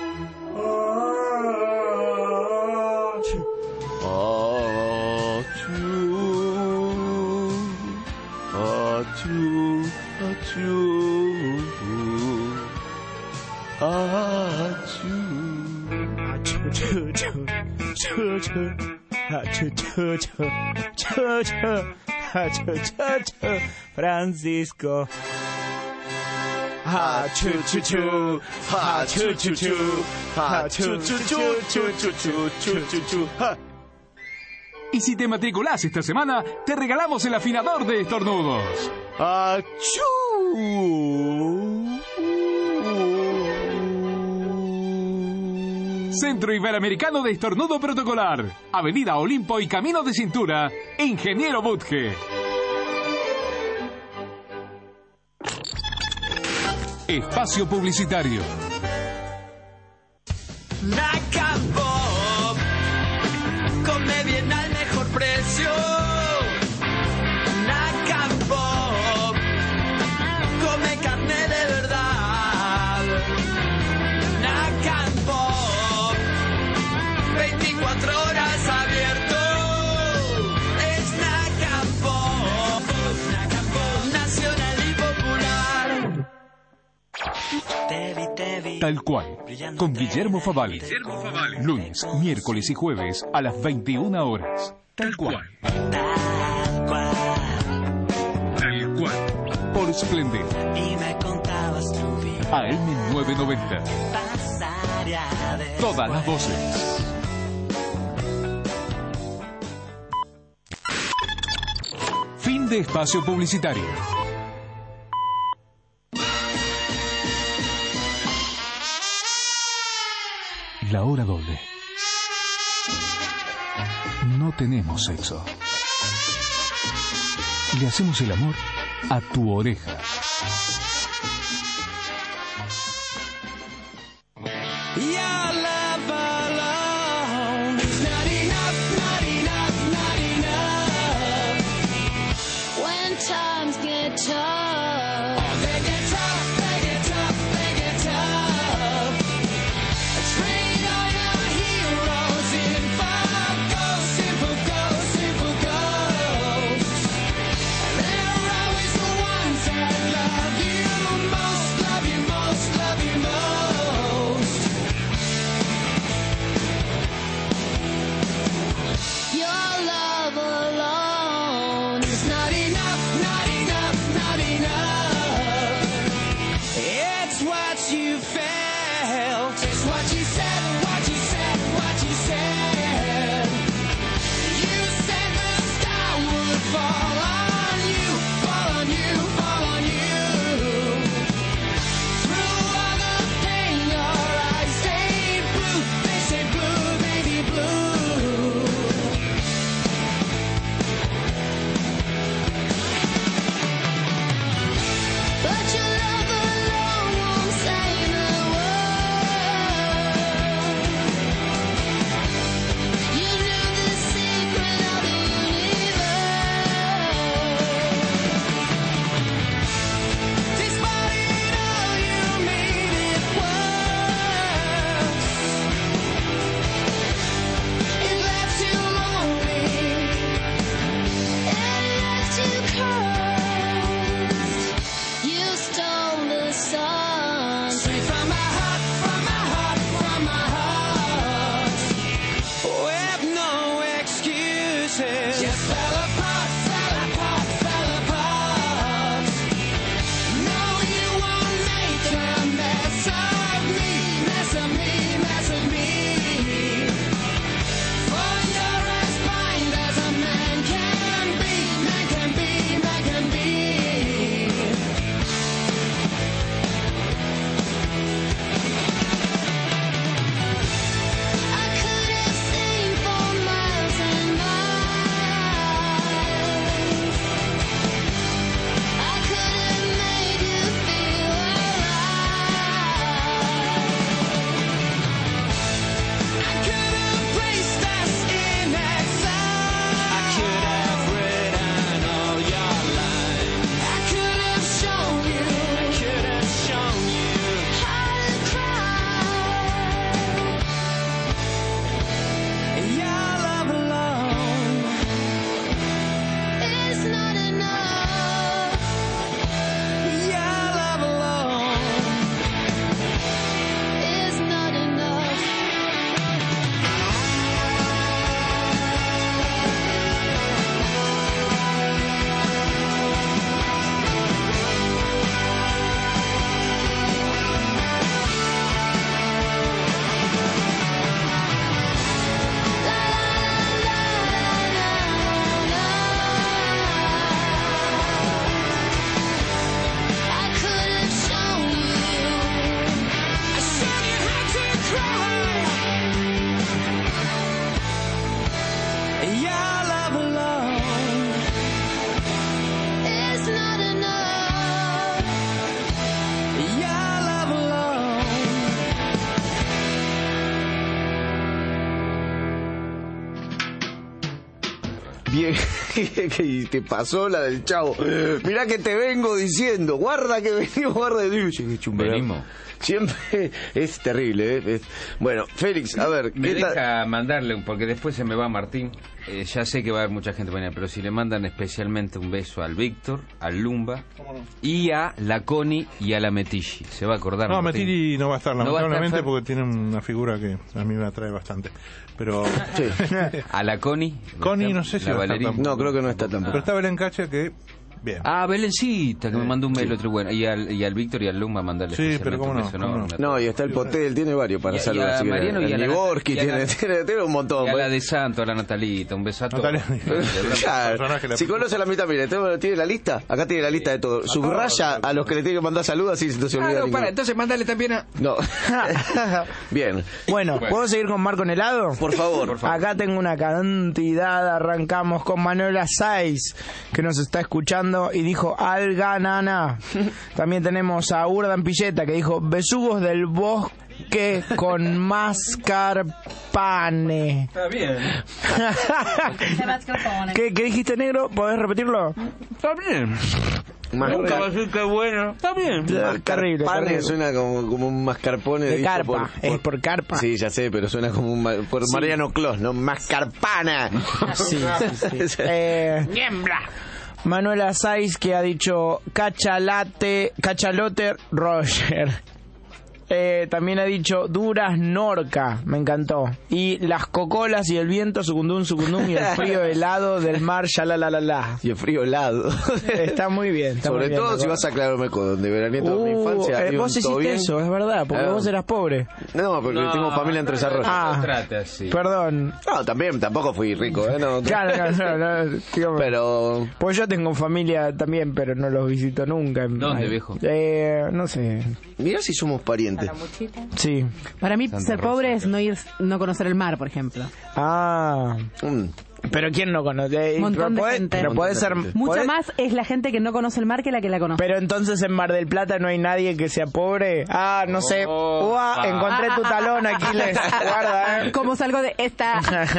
Achú. Achú. Achú. Achú.
Chu, chu, chu, chu. Chu, chu, chu. Chu, chu. Chu, chu, chu. Francisco. Ha, chu, chu, chu. Ha, chu, chu, chu. Ha, chu, chu, chu, chu, chu, chu, chu, chu, chu. Ha.
Y si te matriculás esta semana, te regalamos el afinador de estornudos.
Achú.
Centro Iberoamericano de Estornudo Protocolar. Avenida Olimpo y Camino de Cintura. Ingeniero Butge. Espacio publicitario.
Naca Pop, come bien al mejor precio. Naca Pop, come carne de verdad. Naca Pop, veinticuatro horas abierto. Es Naca Pop, Naca Pop, nacional y popular. Te vi, te vi.
Tal cual, con Guillermo Favalli. Lunes, miércoles y jueves a las veintiuna horas. Tal cual.
Tal cual.
Tal cual. Por Splendid.
Y me contabas tu vida.
A M novecientos noventa.
Pasaría de
Todas las voces. Fin de espacio publicitario. La hora doble. No tenemos sexo. Le hacemos el amor a tu oreja.
Your love alone is not enough, not enough, not enough. When times get tough, oh, they get tough, they get tough, they get tough. Train all your heroes in five go, simple go, simple go.
Y te pasó la del chavo. Mirá que te vengo diciendo. Guarda que venimos, guarda de Dios.
Venimos.
Siempre es terrible, ¿eh? Es... Bueno, Félix, a ver,
me
¿qué
deja
tal?
mandarle, porque después se me va Martín. Eh, ya sé que va a haber mucha gente mañana, pero si le mandan especialmente un beso al Víctor, al Lumba, no? y a la Connie y a la Metichi. Se va a acordar.
No,
Martín.
Metichi no va a estar,
¿No
lamentablemente,
va a estar?
porque tiene una figura que a mí me atrae bastante. Pero.
Sí.
¿A la Connie?
Connie, no sé si
la
va a estar
bailarina.
tampoco.
No, creo que no está tampoco.
Pero está Belén Cacha que. Bien.
Ah, Belencita, que me mandó un mail
Sí.
otro bueno. Y al, y al Víctor y al Lumba mandarle
Sí,
especialmente
pero cómo
un
no,
beso
cómo
enorme.
No, y está el Potel, tiene varios para
Y a-
saludar.
y a
si quieren.
Mariano y a
el
la-
Niborski
y a la-
tiene, tiene, tiene un montón.
Y a
pues.
la de Santo, a la Natalita, un beso a todos.
Natalia-
Claro.
personaje la-
Si conoce la mitad, mire, ¿tiene tiene la lista? Acá tiene la lista de todo. Subraya a los que le tienen que mandar saludos así no se
Ah,
olvida
no,
ninguno.
para, entonces mandale también a...
No. Bien.
Bueno, ¿puedo seguir con Mar con helado?
Por favor.
Por favor.
Acá tengo una cantidad, arrancamos con Manuela Saiz, que nos está escuchando y dijo Alganana. También tenemos a Urdan Pilleta, que dijo besugos del bosque con mascarpane.
Está bien.
¿Qué, ¿Qué dijiste, negro? ¿Podés repetirlo?
Está bien.
Mascar-
va a decir que bueno. Está bien.
Terrible,
Mascarpane
terrible.
suena como, como un mascarpone
De
dicho
carpa, es por carpa.
Sí, ya sé, pero suena como un ma- por Mariano Clos, ¿no? Mascarpana.
Sí, sí, sí. Eh, Manuela Saiz, que ha dicho cachalate, cachalote Roger. Eh, también ha dicho Duras Norca, me encantó. Y las cocolas y el viento, sucundum, sucundum, y el frío helado del mar, ya la la la la.
Y el frío helado.
Está muy bien. Está
Sobre
muy bien,
todo
loco.
si vas a Claromeco, donde veraneé toda mi
Uh,
infancia.
eh,
y un
vos hiciste
todo bien.
eso, es verdad, porque
Ah.
vos eras pobre.
No, porque
No,
tengo familia en Tres
no,
Arroyos.
Ah.
no se trata así.
Perdón.
No, también, tampoco fui rico, ¿eh? No,
Claro, claro, claro, no, digamos,
pero...
pues yo tengo familia también, pero no los visito nunca.
¿Dónde,
Ay,
viejo?
Eh, no sé.
Mirá si somos parientes.
Sí.
Para mí,
Santa
ser
Rosa,
pobre es
claro.
no ir, no conocer el mar, por ejemplo.
Ah.
Mm.
Pero ¿quién no conoce? Eh,
Montón
pero
de
puede,
gente.
pero puede ser...
Mucho
puede-
más es la gente que no conoce el mar que la que la conoce.
Pero entonces en Mar del Plata no hay nadie que sea pobre. Ah, no sé.
Oh,
Uah,
ah.
encontré tu talón, Aquiles. Guarda, eh.
¿Cómo salgo de esta?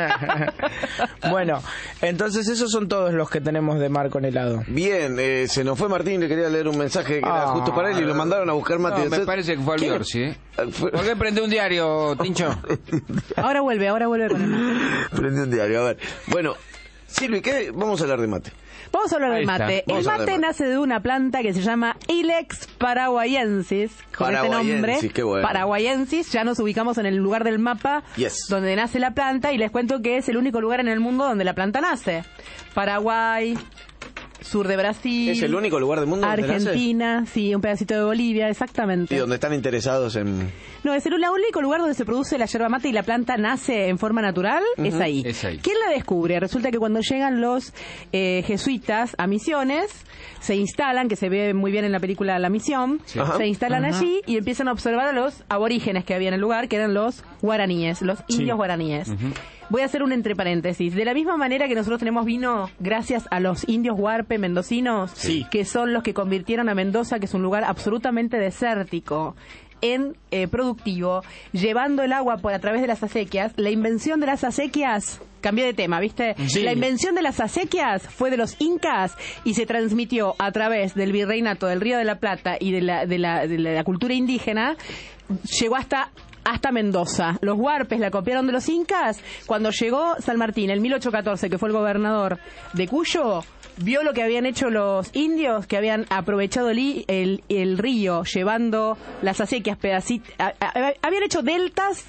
Bueno, entonces esos son todos los que tenemos de mar con helado.
Bien, eh, se nos fue Martín, le quería leer un mensaje que era
Ah.
justo para él y lo mandaron a buscar mate.
No, me parece que fue al
¿Qué?
Biorsi, ¿eh?
Eh, fue-
¿Por qué prende un diario, Tincho?
Ahora vuelve, ahora vuelve con el mar.
Prendí un diario, a ver. Bueno, Silvi, ¿qué? Vamos a hablar de mate.
Vamos a hablar
Ahí
del
está.
mate.
Vamos
El
a hablar
mate
del mate.
nace de una planta que se llama Ilex paraguayensis. Con este nombre,
Paraguayensis, qué bueno.
paraguayensis, ya nos ubicamos en el lugar del mapa
Yes.
donde nace la planta y les cuento que es el único lugar en el mundo donde la planta nace. Paraguay, sur de Brasil.
¿Es el único lugar del mundo donde nace?
Argentina, sí, un pedacito de Bolivia, exactamente.
Y donde están interesados en...
No, es el el único lugar donde se produce la yerba mate y la planta nace en forma natural, es ahí.
Es ahí.
¿Quién la descubre? Resulta que cuando llegan los eh, jesuitas a Misiones, se instalan, que se ve muy bien en la película La Misión,
Sí.
Ajá.
se instalan allí y empiezan a observar a los aborígenes que había en el lugar, que eran los guaraníes, los indios guaraníes. Voy a hacer un entre paréntesis. De la misma manera que nosotros tenemos vino gracias a los indios huarpe mendocinos, que son los que convirtieron a Mendoza, que es un lugar absolutamente desértico, en eh, productivo, llevando el agua por a través de las acequias. La invención de las acequias, cambié de tema, ¿viste?
Sí.
La invención de las acequias fue de los incas y se transmitió a través del virreinato del Río de la Plata y de la, de la, de la cultura indígena, llegó hasta hasta Mendoza. Los huarpes la copiaron de los incas. Cuando llegó San Martín, en mil ochocientos catorce, que fue el gobernador de Cuyo, vio lo que habían hecho los indios, que habían aprovechado el, i- el, el río, llevando las acequias, pedacitos, habían hecho deltas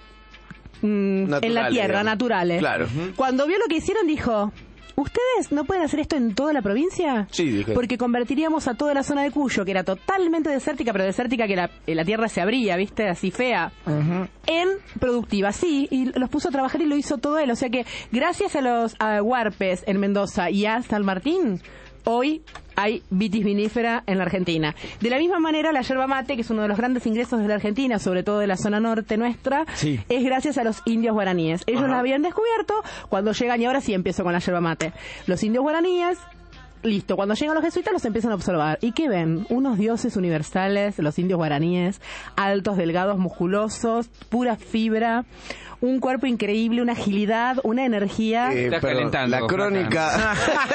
mm, en la
Naturales,
tierra,
digamos.
naturales.
Claro.
Cuando vio lo que hicieron, dijo: ¿ustedes no pueden hacer esto en toda la provincia?
Sí, dije.
Porque convertiríamos a toda la zona de Cuyo, que era totalmente desértica, pero desértica que la, eh, la tierra se abría, ¿viste? Así fea, en productiva, sí, y los puso a trabajar y lo hizo todo él. O sea que gracias a los a huarpes en Mendoza y a San Martín, hoy hay vitis vinífera en la Argentina. De la misma manera, la yerba mate, que es uno de los grandes ingresos de la Argentina, sobre todo de la zona norte nuestra,
Sí.
es gracias a los indios guaraníes. Ellos la habían descubierto cuando llegan, y ahora sí empiezo con la yerba mate. Los indios guaraníes, listo, cuando llegan los jesuitas los empiezan a observar. ¿Y qué ven? Unos dioses universales, los indios guaraníes, altos, delgados, musculosos, pura fibra. un cuerpo increíble, una agilidad, una energía.
Eh,
Está
perdón,
calentando,
la crónica.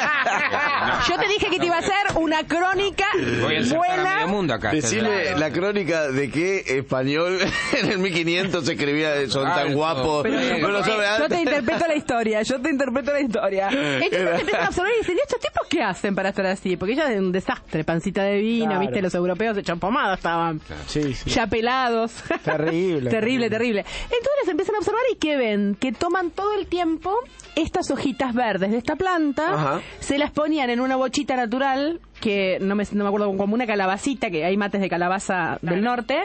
Yo te dije que te iba a hacer una crónica
Voy a insertar a
buena.
medio mundo acá.
Decime la crónica de que español en el mil quinientos se escribía de son tan
Alto.
guapos.
Pero,
Pero
eh,
sabe
yo
antes.
te interpreto la historia, yo te interpreto la historia. Entonces empiezan a observar y dicen, ¿y estos tipos qué hacen para estar así? Porque ellos es un desastre, pancita de vino,
Claro.
viste, los europeos hechos pomada estaban.
Sí, sí.
Ya pelados.
Terrible.
terrible, terrible. Entonces empiezan a observar y ¿qué ven? Que toman todo el tiempo estas hojitas verdes de esta planta,
Ajá.
se las ponían en una bochita natural, que no me, no me acuerdo, como una calabacita, que hay mates de calabaza del norte,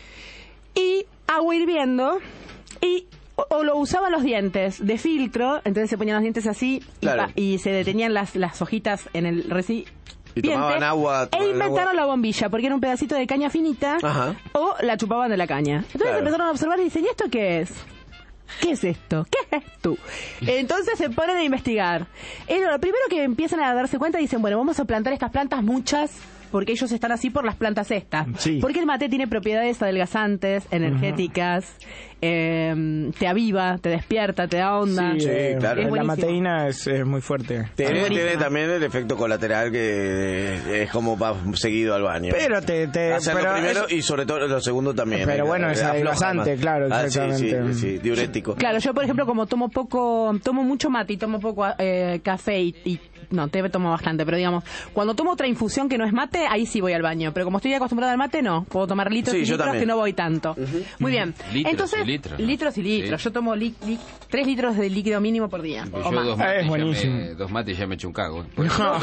y agua hirviendo, y o, o lo usaban los dientes de filtro, entonces se ponían los dientes así y,
Claro.
pa- y se detenían las, las hojitas en el recipiente.
Y tomaban agua,
E
tomaban
inventaron
agua.
la bombilla, porque era un pedacito de caña finita,
Ajá.
o la chupaban de la caña. Entonces
Claro.
empezaron a observar y dicen, ¿y esto qué es? ¿Qué es esto? ¿Qué es esto? Entonces se ponen a investigar. Eh, Lo primero que empiezan a darse cuenta, dicen, bueno, vamos a plantar estas plantas muchas, porque ellos están así por las plantas estas.
Sí.
Porque el mate tiene propiedades adelgazantes, energéticas, eh, te aviva, te despierta, te da onda.
Sí, eh,
claro.
Es
La
buenísimo.
mateína es, es muy fuerte.
Tiene,
buenísima.
tiene también el efecto colateral que es como va seguido al baño.
Pero te... te
Hacerlo
pero
primero
es-
y sobre todo lo segundo también.
Pero
eh,
bueno, es
afloja
adelgazante,
más.
claro,
Ah, sí,
exactamente.
sí, sí, diurético.
Claro, yo por ejemplo como tomo poco, tomo mucho mate y tomo poco eh, café y, y no, té tomo bastante, pero digamos, cuando tomo otra infusión que no es mate, ahí sí voy al baño, pero como estoy acostumbrada al mate, no, puedo tomar litros
Sí,
y
yo
litros
también.
que no voy tanto. Muy bien.
Litros
Entonces,
y litros, ¿no?
litros y litros.
Sí.
Yo tomo li- li- tres litros de líquido mínimo por día.
Yo
o más.
dos mates,
Es
ya
buenísimo.
me, dos mates y ya me echo un cago.
No, no,
No,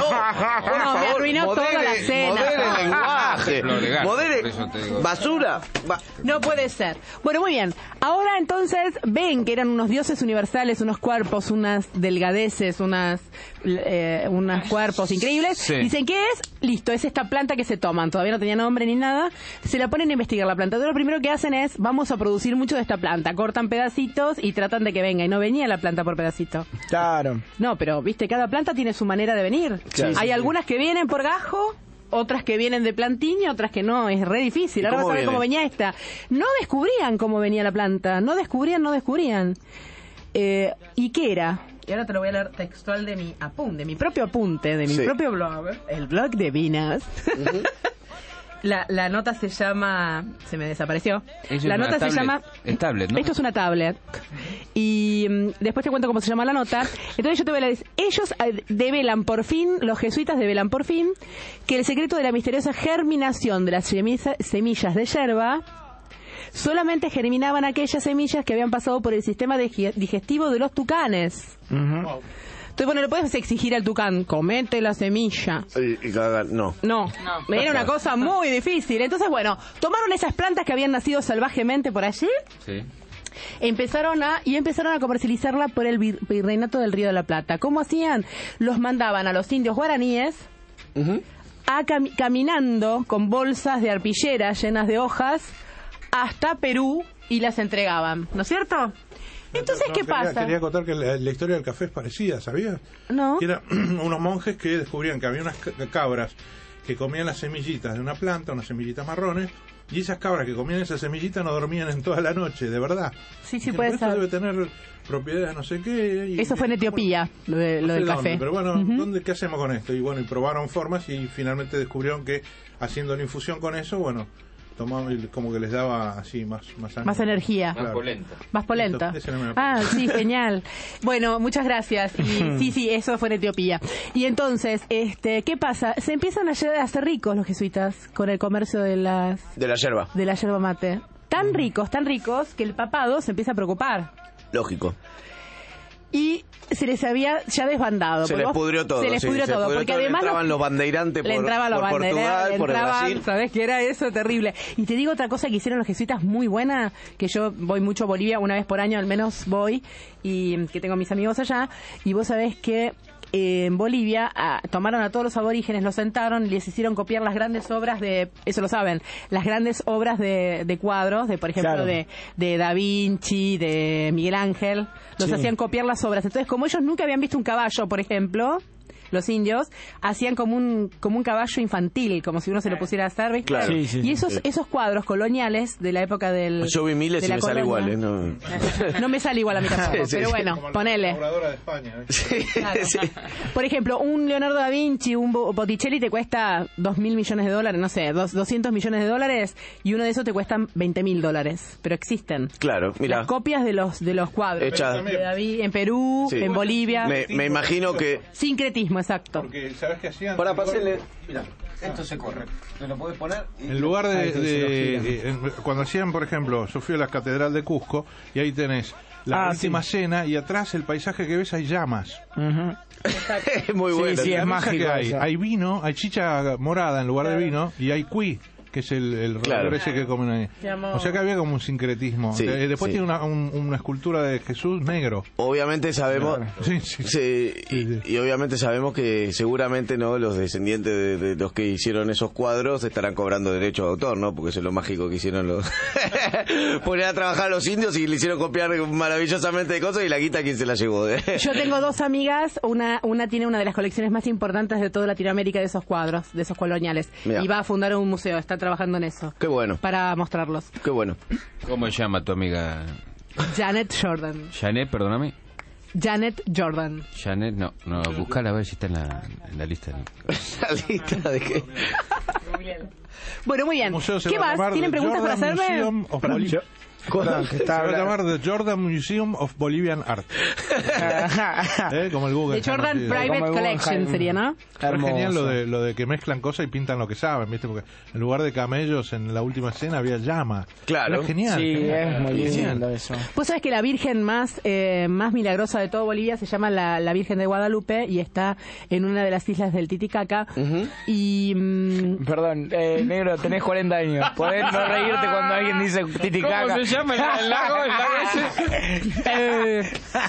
me arruinó toda la cena.
Modere el lenguaje.
Lo legal,
Modere
por eso te digo.
basura. Va-
No puede ser. Bueno, muy bien. Ahora entonces ven que eran unos dioses universales, unos cuerpos, unas delgadeces, unas eh, unos cuerpos increíbles.
Sí.
Dicen, ¿qué es? Listo, es esta planta que se toman. Todavía no tenía nombre ni nada. Se la ponen a investigar la planta. Entonces, lo primero que hacen es, vamos a producir mucho de esta planta. Cortan pedacitos y tratan de que venga. Y no venía la planta por pedacito.
Claro.
No, pero, viste, cada planta tiene su manera de venir.
Claro.
Hay algunas que vienen por gajo, otras que vienen de plantín y otras que no. Es re difícil.
¿Y
Ahora
cómo
vas a ver
viene?
cómo venía esta. No descubrían cómo venía la planta. No descubrían, no descubrían. Eh, ¿Y qué era? Y ahora te lo voy a leer textual de mi apunte, de mi propio apunte, de mi
Sí.
propio blog, el blog de Vinas. La, la nota se llama... Se me desapareció.
Eso es
la
una
nota se
tablet.
llama...
Es tablet, ¿no?
Esto es una tablet. Y mm, después te cuento cómo se llama la nota. Entonces yo te voy a leer. Ellos eh, develan por fin, los jesuitas develan por fin, que el secreto de la misteriosa germinación de las semilla- semillas de yerba solamente germinaban aquellas semillas que habían pasado por el sistema digi- digestivo de los tucanes. Entonces, bueno, le puedes exigir al tucán, comete la semilla.
Y, y cagan, no.
No, era una cosa muy difícil. Entonces, bueno, tomaron esas plantas que habían nacido salvajemente por allí,
Sí.
empezaron a y empezaron a comercializarla por el vir- virreinato del Río de la Plata. ¿Cómo hacían? Los mandaban a los indios guaraníes a cami- caminando con bolsas de arpillera llenas de hojas hasta Perú y las entregaban, ¿no es cierto? Entonces,
No,
¿qué
quería-
pasa?
Quería contar que la, la historia del café es parecida, ¿sabías?
No.
Que eran unos monjes que descubrían que había unas ca- cabras que comían las semillitas de una planta, unas semillitas marrones, y esas cabras que comían esas semillitas no dormían en toda la noche, de verdad.
Sí, sí,
Y
puede
esto
ser.
debe tener propiedades no sé qué. y-
Eso fue en Etiopía, lo, de-
no
lo
sé
del
dónde,
café.
pero bueno,
Ujú.
¿dónde, ¿qué hacemos con esto? Y bueno, y probaron formas y finalmente descubrieron que haciendo la infusión con eso, bueno, tomaban y como que les daba así más más, ánimo.
Más energía.
Más polenta.
Más polenta.
Eso, ese no me lo-
Ah, sí, genial. Bueno, muchas gracias. Y sí, sí, eso fue en Etiopía. Y entonces, este, ¿qué pasa? Se empiezan a lle- a hacer ricos los jesuitas con el comercio de las
De la yerba.
de la yerba mate. Tan ricos, tan ricos que el papado se empieza a preocupar.
Lógico.
Y se les había ya desbandado.
Se
Porque
les
vos-
pudrió todo.
Se les
sí,
pudrió
se
todo.
pudrió
Porque
todo. Le
además
entraban
los-
los bandeirantes
le
por,
entraban los
por
banderas,
Portugal,
le
por el
entraban,
Brasil.
¿sabés qué era eso? Terrible. Y te digo otra cosa que hicieron los jesuitas muy buena, que yo voy mucho a Bolivia, una vez por año al menos voy, y que tengo mis amigos allá, y vos sabés que eh, en Bolivia ah, tomaron a todos los aborígenes, los sentaron y les hicieron copiar las grandes obras de, eso lo saben, las grandes obras de, de cuadros, de por ejemplo
Claro.
de, de Da Vinci, de Miguel Ángel, los
Sí.
hacían copiar las obras. Entonces, como ellos nunca habían visto un caballo, por ejemplo, los indios, hacían como un como un caballo infantil, como si uno se lo pusiera a hacer, ¿viste?
Claro. Sí, sí,
y esos
sí.
esos cuadros coloniales de la época del...
Yo vi miles
de
y
la
me sale
colonia.
igual, ¿eh? No,
No me sale igual a mí tampoco,
Sí, sí,
pero
sí.
bueno, ponele.
Obradora de España. ¿eh?
Sí,
Claro.
sí.
Por ejemplo, un Leonardo da Vinci, un Bo- Botticelli te cuesta dos mil millones de dólares, no sé, dos, doscientos millones de dólares, y uno de esos te cuestan veinte mil dólares. Pero existen.
Claro, mira.
Las copias de los de los cuadros.
Hechas.
De David, en Perú,
Sí.
en Bolivia.
Me, me imagino que...
Sincretismo, exacto.
Porque, ¿sabes qué hacían?
Para pasarle... Mira, esto se corre. ¿Te lo podés poner?
En lugar de,
Ahí te
de-
se lo
eh, en- cuando hacían, por ejemplo, yo fui a la Catedral de Cusco y ahí tenés la
Ah,
última
sí.
cena y atrás el paisaje que ves hay llamas.
Ujú.
Es muy
Sí,
bueno.
sí,
La
es
mesa
mágico
que hay,
eso.
hay vino, hay chicha morada en lugar de vino y hay cuy, que es el, el
Claro.
roedor ese que comen ahí.
Qué amor.
O sea que había como un sincretismo.
Sí,
Eh, Después
sí.
tiene una, un- una escultura de Jesús negro.
Obviamente sabemos...
Sí, sí.
Sí, y, y obviamente sabemos que seguramente no los descendientes de, de los que hicieron esos cuadros estarán cobrando derecho de autor, ¿no? Porque eso es lo mágico que hicieron los... Poner a trabajar a los indios y le hicieron copiar maravillosamente de cosas y la guita quien se la llevó.
Yo tengo dos amigas, una una tiene una de las colecciones más importantes de toda Latinoamérica de esos cuadros, de esos coloniales,
Mirá.
y va a fundar un museo, está trabajando en eso,
Qué bueno,
para mostrarlos.
qué bueno.
¿Cómo se llama tu amiga?
Janet Jordan.
Janet, perdóname.
Janet Jordan.
Janet, no, no, buscala a ver si está en la, en la lista.
La lista de que...
Bueno, muy bien.
El museo se
¿Qué
va a
más?
llamar
¿Tienen
The
preguntas para
Jordan
hacerme?
Museum of Bolivia.
Perdón, que
Se
está
va a
hablando.
llamar The Jordan Museum of Bolivian Art. ¿Eh? Como el Google.
The Jordan
Sí.
Private
Como el
Collection
Guggenheim.
sería, ¿no?
Pero es genial
Hermoso.
lo de, lo de que mezclan cosas y pintan lo que saben, ¿viste? Porque en lugar de camellos en la última escena había llama.
Claro.
Es genial.
Sí,
genial.
es muy
Genial.
lindo eso.
Vos sabés que la Virgen más eh, más milagrosa de todo Bolivia se llama la, la Virgen de Guadalupe y está en una de las islas del Titicaca. Y mm,
Perdón, eh, negro, tenés cuarenta años. Podés no reírte cuando alguien dice Titicaca.
¿Cómo se llama el, el lago? ¿El lago ese?
Eh,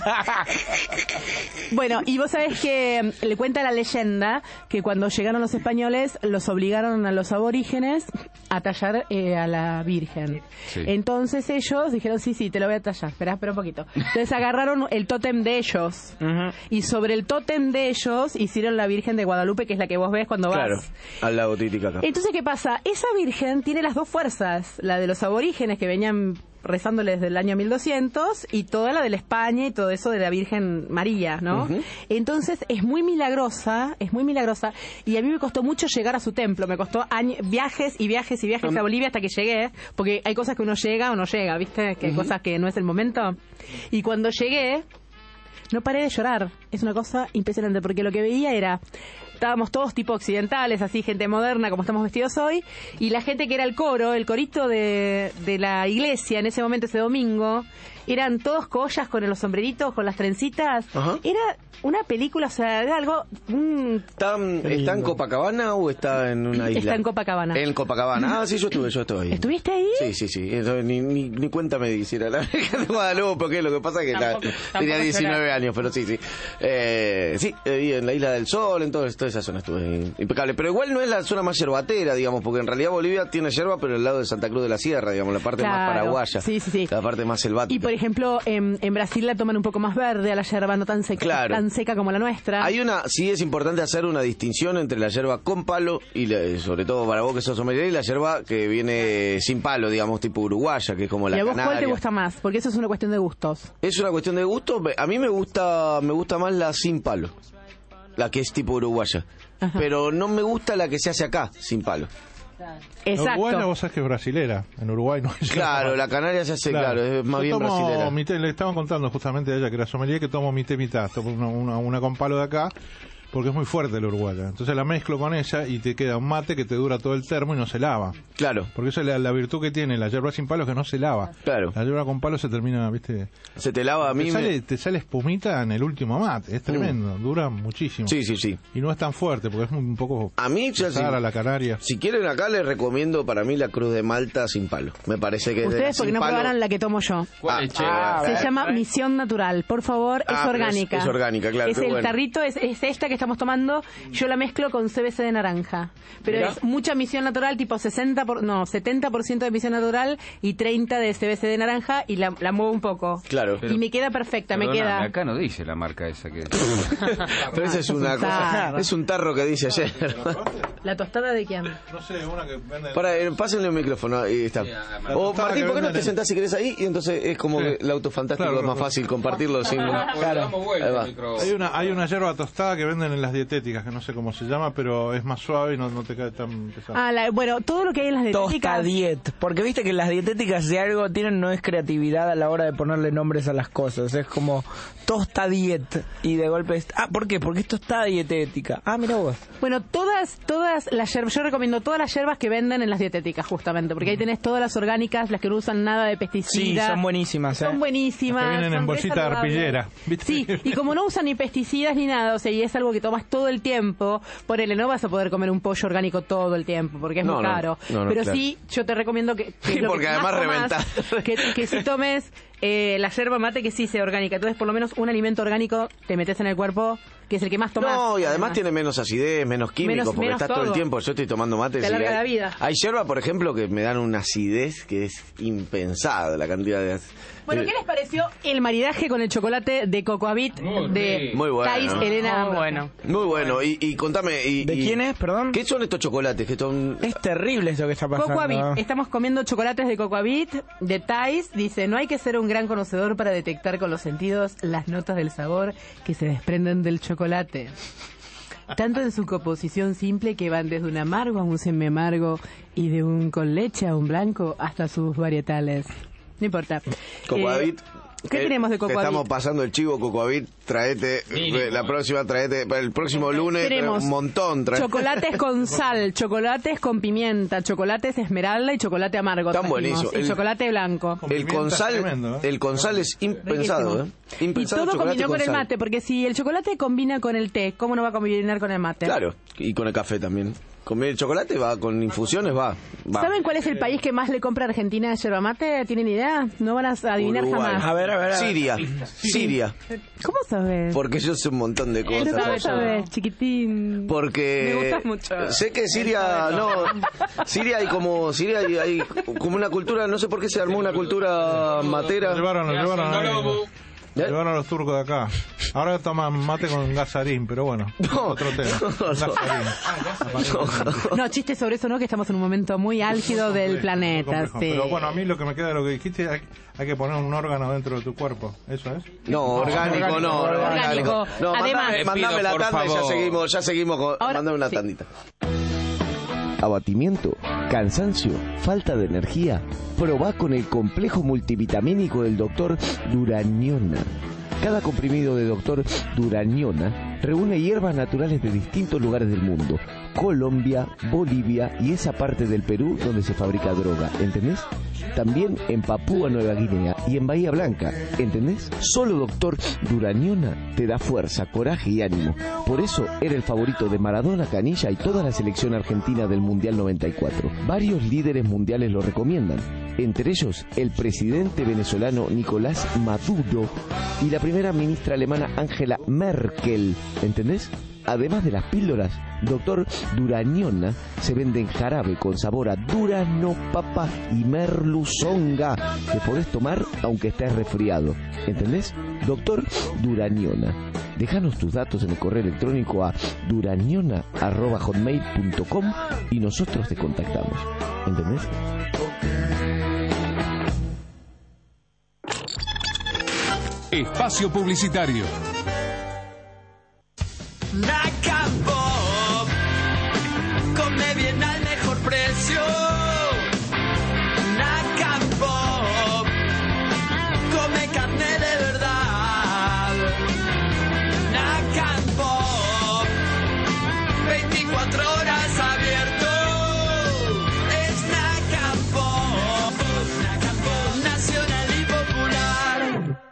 bueno, y vos sabés que mm, le cuenta la leyenda que cuando llegaron los españoles los obligaron a los aborígenes a tallar eh, a la Virgen.
Sí.
Entonces ellos dijeron, sí, sí, te lo voy a tallar. Esperá, espera un poquito. Entonces agarraron el tótem de ellos
Ujú.
y sobre el tótem de ellos hicieron la Virgen de Guadalupe, que es la que vos ves cuando
Claro,
vas.
al lago Titicaca.
Entonces, ¿qué pasa? Esa Virgen tiene las dos fuerzas, la de los aborígenes que venían rezándole desde el año mil doscientos y toda la de la España y todo eso de la Virgen María, ¿no?
Ujú.
Entonces es muy milagrosa, es muy milagrosa y a mí me costó mucho llegar a su templo, me costó años, viajes y viajes y viajes a Bolivia hasta que llegué, porque hay cosas que uno llega o no llega, ¿viste? Que hay cosas que no es el momento. Y cuando llegué, no paré de llorar. Es una cosa impresionante porque lo que veía era, estábamos todos tipo occidentales, así gente moderna como estamos vestidos hoy, y la gente que era el coro, el corito de, de la iglesia en ese momento, ese domingo, eran todos collas con los sombreritos, con las trencitas.
Ajá.
Era una película, o sea, era algo... mm,
¿Está, ¿Está en Copacabana o está en una isla?
Está en Copacabana.
En Copacabana. Ah, sí, yo estuve, yo estuve ahí.
¿Estuviste ahí?
Sí, sí, sí. Eso, ni, ni, ni cuenta me hiciera la Virgen de Guadalupe, porque lo que pasa es que la-
Tampoco-
tenía
tampoco
diecinueve
llorar.
años, pero sí, sí. Eh, sí, eh, en la Isla del Sol, en todo, toda esa zona estuve impecable. Pero igual no es la zona más yerbatera, digamos, porque en realidad Bolivia tiene yerba, pero el lado de Santa Cruz de la Sierra, digamos, la parte más
Claro.
paraguaya.
Sí, sí, sí.
La parte más selvática.
Y por ejemplo, en, en Brasil la toman un poco más verde, a la yerba no tan seca,
Claro.
tan seca como la nuestra.
Hay una, sí es importante hacer una distinción entre la yerba con palo y la- sobre todo para vos que sos sommelier y la yerba que viene sin palo, digamos, tipo uruguaya, que es como la
¿Y a vos cuál
canaria.
te gusta más? Porque eso es una cuestión de gustos.
Es una cuestión de gusto. A mí me gusta, me gusta más la sin palo, la que es tipo uruguaya.
Ajá.
Pero no me gusta la que se hace acá sin palo.
La uruguaya
Exacto.
vos sabés que es brasilera. En Uruguay no hay
Claro, la canaria se hace, claro, es más
Yo
bien
tomo
brasilera.
mi té, le estaban contando justamente a ella que era sommelier que tomo mi té mitad, tomo una, una, una con palo de acá, porque es muy fuerte la uruguaya. Entonces la mezclo con ella y te queda un mate que te dura todo el termo y no se lava.
Claro,
Porque eso es la, la virtud que tiene la yerba sin palo, es que no se lava.
claro.
La yerba con palo se termina, viste,
Se te lava a mí.
te
me-
sale, te sale espumita en el último mate, es tremendo, dura muchísimo.
Sí, sí, sí.
Y no es tan fuerte, porque es un poco
A mí, ya
pesada
sí.
la canaria.
Si quieren acá les recomiendo para mí la Cruz de Malta sin palo. Me parece que es de la
Ustedes porque
sin
no
palo.
probaron la que tomo yo.
¿Cuál es, che?
ah,
Se
a ver.
llama Misión Natural. Por favor,
Ah,
es
pero es-
orgánica.
es orgánica, claro,
Es
qué
el
bueno.
tarrito, es, es esta que estamos tomando, yo la mezclo con C B C de naranja. Pero
Mirá.
es mucha misión natural, tipo sesenta por, no, setenta por ciento de misión natural y treinta de C B C de naranja, y la, la muevo un poco.
Claro.
Y me queda perfecta, me
Perdóname,
queda...
acá no dice la marca esa que...
Pero esa es una cosa, es un tarro que dice ayer.
¿La tostada de quién?
No sé, una que vende...
Para, eh, pásenle un micrófono, ahí está.
la
O
tostada
Martín,
que
¿por qué no te
venden en-
sentás si querés ahí? Y entonces es como
Sí.
que el auto fantástico
Claro,
es más
claro.
fácil compartirlo sin...
Claro.
Ahí va.
Hay una, hay una yerba tostada que venden en las dietéticas, que no sé cómo se llama, pero es más suave y no, no te cae tan pesado.
Ah, la- bueno, todo lo que hay en las dietéticas...
Tostadiet. Porque viste que las dietéticas, si algo tienen, no es creatividad a la hora de ponerle nombres a las cosas. Es como tostadiet. Y de golpe es... Ah, ¿por qué? Porque esto está dietética. Ah, mira vos.
Bueno, todas, todas las yerbas, yo recomiendo todas las yerbas que venden en las dietéticas, justamente, porque ahí tenés todas las orgánicas, las que no usan nada de
Sí,
pesticidas.
son buenísimas, ¿eh?
Son buenísimas.
Las que vienen en
son re
bolsita
saludables.
arpillera, ¿viste?
Sí, y como no usan ni pesticidas ni nada, o sea, y es algo que tomas todo el tiempo, ponele, no vas a poder comer un pollo orgánico todo el tiempo, porque es
No,
muy
no,
caro.
no, no,
Pero
claro.
sí, yo te recomiendo que... que
Sí,
lo
porque
que más
además
tomás,
reventás.
que, que si tomes eh, la yerba mate, que sí sea orgánica. Entonces, por lo menos un alimento orgánico te metes en el cuerpo, que es el que más tomás.
No, y además tiene menos acidez, menos químicos,
Menos-
porque
menos
estás todo el
todo.
tiempo. Yo estoy tomando mate.
Te
sí,
alarga
hay,
la vida.
Hay yerba, por ejemplo, que me dan una acidez que es impensada la cantidad de...
Bueno, ¿qué les pareció el maridaje con el chocolate de Cocoavit de
Muy bueno.
Thais Elena?
Muy bueno.
Muy bueno, y, y contame... Y,
¿De
y-
quién es, perdón?
¿Qué son estos chocolates? Que son...
Es terrible esto que está pasando.
Cocoavit, estamos comiendo chocolates de Cocoavit de Thais. Dice, no hay que ser un gran conocedor para detectar con los sentidos las notas del sabor que se desprenden del chocolate. Tanto en su composición simple, que van desde un amargo a un semi amargo, y de un con leche a un blanco, hasta sus varietales. No importa.
Cocoavit.
Eh, ¿Qué
Eh,
tenemos de
te
Cocoavit?
estamos pasando el chivo Cocoavit, traete, eh, la próxima traete, el próximo lunes trae
Tenemos
un montón. Trae.
chocolates con sal, chocolates con pimienta, chocolates esmeralda y chocolate amargo.
Tan
trajimos,
buenísimo.
Y
El-
chocolate blanco.
El con sal, el con sal es impensado, ¿eh?
Y
Impensado
todo
chocolate
combinó con, el
sal.
mate, porque si el chocolate combina con el té, ¿cómo no va a combinar con el mate?
Claro, y con el café también. Con el chocolate va, con infusiones va. va.
¿Saben cuál es el país que más le compra a Argentina yerba mate? ¿Tienen idea? No van a adivinar
Uruguay.
jamás.
A ver, a ver, a ver.
Siria, Siria.
¿Cómo sabes?
Porque yo sé un montón de cosas.
¿Cómo sabes, chiquitín?
Porque
Me gustas mucho.
sé que Siria no, Siria hay como Siria hay, hay como una cultura, no sé por qué se armó una cultura matera.
Lo llevaron, lo llevaron, ahí.
¿Eh?
Llevaron a los turcos de acá. Ahora toman mate con gasarín, pero bueno, otro tema. Gasarín.
No, chistes sobre eso, ¿no? Que estamos en un momento muy álgido del planeta.
Complejo.
Sí.
Pero bueno, a mí lo que me queda de lo que dijiste, hay, hay que poner un órgano dentro de tu cuerpo. ¿Eso es?
No, orgánico, no,
Orgánico.
No,
Además-
mandame,
Le
mandame
pido,
la
por
tanda y ya
favor.
seguimos, ya seguimos con,
Ahora-
mandame una
sí.
tandita. Abatimiento, cansancio, falta de energía. Probá con el complejo multivitamínico del doctor Duraniona. Cada comprimido de doctor Duraniona reúne hierbas naturales de distintos lugares del mundo. Colombia, Bolivia y esa parte del Perú donde se fabrica droga, ¿entendés? También en Papúa Nueva Guinea y en Bahía Blanca, ¿entendés? Solo doctor Duraniona te da fuerza, coraje y ánimo. Por eso era el favorito de Maradona, Canilla y toda la selección argentina del Mundial noventa y cuatro. Varios líderes mundiales lo recomiendan, entre ellos el presidente venezolano Nicolás Maduro y la primera ministra alemana Angela Merkel, ¿entendés? Además de las píldoras, doctor Duraniona se vende en jarabe con sabor a durazno, papa y merluzonga que podés tomar aunque estés resfriado. ¿Entendés? doctor Duraniona. Déjanos tus datos en el correo electrónico a duraniona arroba hotmail punto com y nosotros te contactamos. ¿Entendés?
Espacio publicitario.
Nacan Pop, come bien al mejor precio. Nacan Pop, come carne de verdad. Nacan Pop, veinticuatro horas abierto. Es Nacan Pop, Nacan Pop, nacional y popular.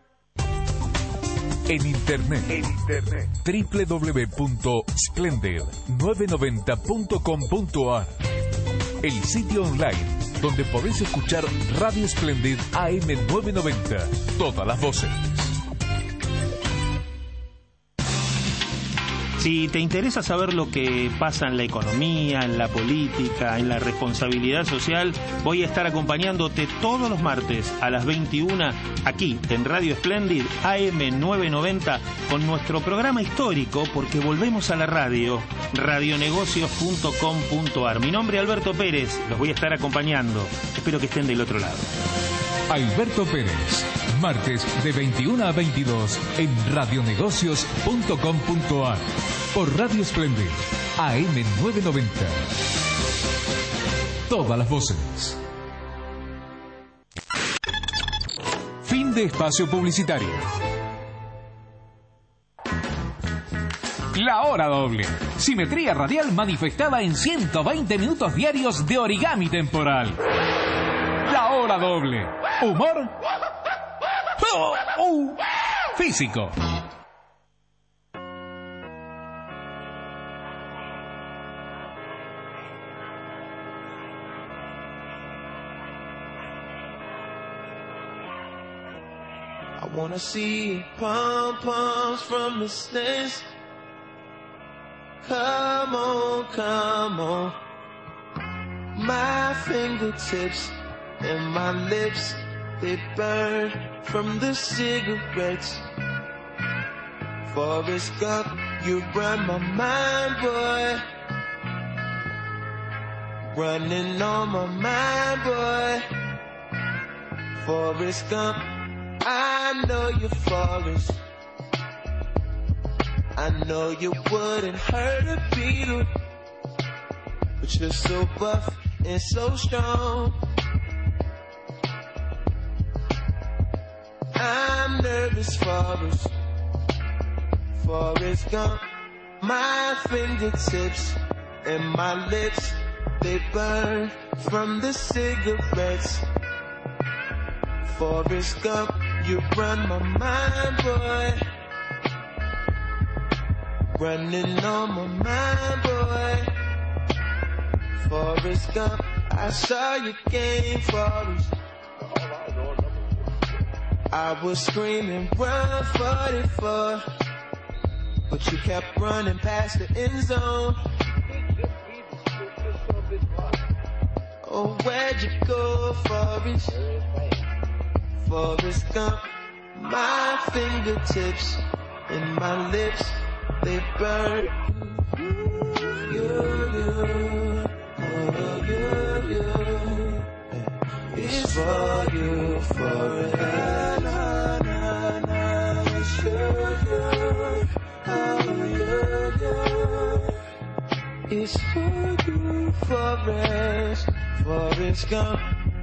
En internet. En internet. doble u doble u doble u punto splendid novecientos noventa punto com punto a r. El sitio online donde podés escuchar Radio Splendid A M novecientos noventa. Todas las voces.
Si te interesa saber lo que pasa en la economía, en la política, en la responsabilidad social, voy a estar acompañándote todos los martes a las veintiuna aquí en Radio Splendid A M novecientos noventa con nuestro programa histórico, porque volvemos a la radio, radionegocios punto com punto ar. Mi nombre es Alberto Pérez, los voy a estar acompañando. Espero que estén del otro lado.
Alberto Pérez, martes de veintiuna a veintidós en radionegocios punto com punto ar por Radio Splendid A M novecientos noventa. Todas las voces. Fin de espacio publicitario. La hora doble. Simetría radial manifestada en ciento veinte minutos diarios de origami temporal. La hora doble. Humor. Oh, oh, físico.
I wanna see pom-poms from the stands. Come on, come on. My fingertips and my lips, they burn from the cigarettes. Forrest Gump, you run my mind, boy. Running on my mind, boy. Forrest Gump, I know you're Forrest. I know you wouldn't hurt a beetle, but you're so buff and so strong. I'm nervous, Forrest, Forrest Gump. My fingertips and my lips, they burn from the cigarettes. Forrest Gump, you run my mind, boy. Running on my mind, boy. Forrest Gump, I saw your game, Forrest. I was screaming, run forty-four, but you kept running past the end zone. Oh, where'd you go, Forrest? Forrest Gump, my fingertips and my lips, they burn. You, you, oh, you, you. It's for you, forever. Na, na, na. It's you, you, oh, you, you. It's for you, Forrest, Forrest Gump.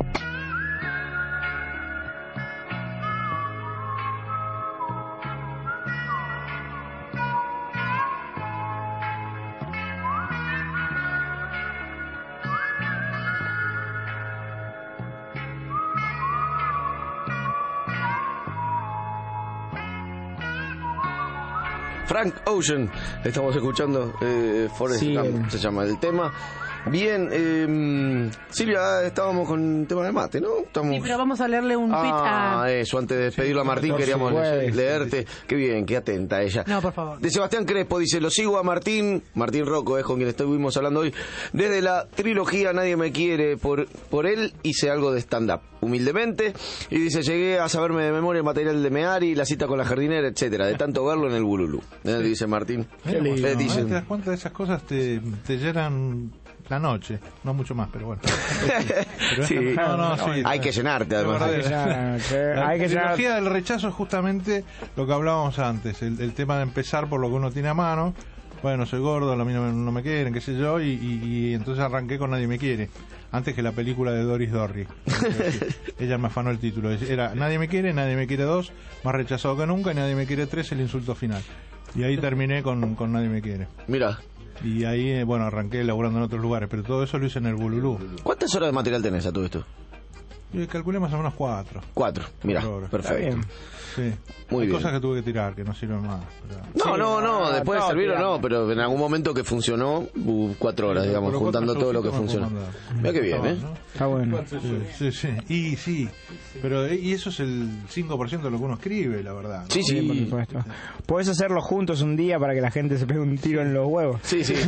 Frank Ocean, estamos escuchando, eh, Forrest
Sí,
Gump,
eh.
se llama el tema. Bien, eh, Silvia, estábamos con el tema de mate, ¿no? Estamos...
Sí, pero vamos a leerle un tweet
Ah,
a...
eso, antes de despedirlo a Martín,
por
queríamos
supuesto.
leerte. Qué bien, qué atenta ella.
No, por favor.
De Sebastián Crespo, dice, lo sigo a Martín, Martín Rocco, es con quien estuvimos hablando hoy, desde la trilogía Nadie me quiere, por, por él hice algo de stand-up, humildemente, y dice, llegué a saberme de memoria el material de Meari, la cita con la jardinera, etcétera, de tanto verlo en el Bululú. Eh, dice Martín.
Mira,
Eh,
¿no?
dicen-
Te das cuenta de esas cosas, te, te llenan la noche, no mucho más, pero bueno. Pero
Sí.
esta- no, no, sí,
Hay que llenarte, además.
Es
Hay que
verdad.
llenar,
La
hay que llenar.
trilogía del rechazo es justamente lo que hablábamos antes, el, el tema de empezar por lo que uno tiene a mano. Bueno, soy gordo, a mí no me, no me quieren, qué sé yo, y, y, y entonces arranqué con Nadie me quiere, antes que la película de Doris Dorry. Ella me afanó el título, era Nadie me quiere, Nadie me quiere dos, más rechazado que nunca, y Nadie me quiere tres, el insulto final. Y ahí terminé con, con Nadie me quiere.
Mira.
Y ahí, eh, bueno, arranqué laburando en otros lugares, pero todo eso lo hice en el Bululú.
¿Cuántas horas de material tenés a todo esto?
Yo calculé más o menos cuatro.
Cuatro, mira, perfecto.
Sí.
Muy
Hay
bien.
cosas que tuve que tirar, que no sirven más. Pero...
No,
Sí,
no, no,
no,
después de
no,
servir o
digamos.
no, pero en algún momento que funcionó, uh, cuatro horas, digamos,
Pero
juntando
cuatro
todo lo que
showcitos me
funcionó.
puedo mandar.
Mira qué bien,
Está
¿eh?
bueno, ¿no?
Está bueno.
Sí, sí, sí. Y sí, pero y eso es el cinco por ciento de lo que uno escribe, la verdad, ¿no?
Sí, sí.
Por supuesto. Podés hacerlo juntos un día para que la gente se pegue un tiro en los huevos.
Sí, sí.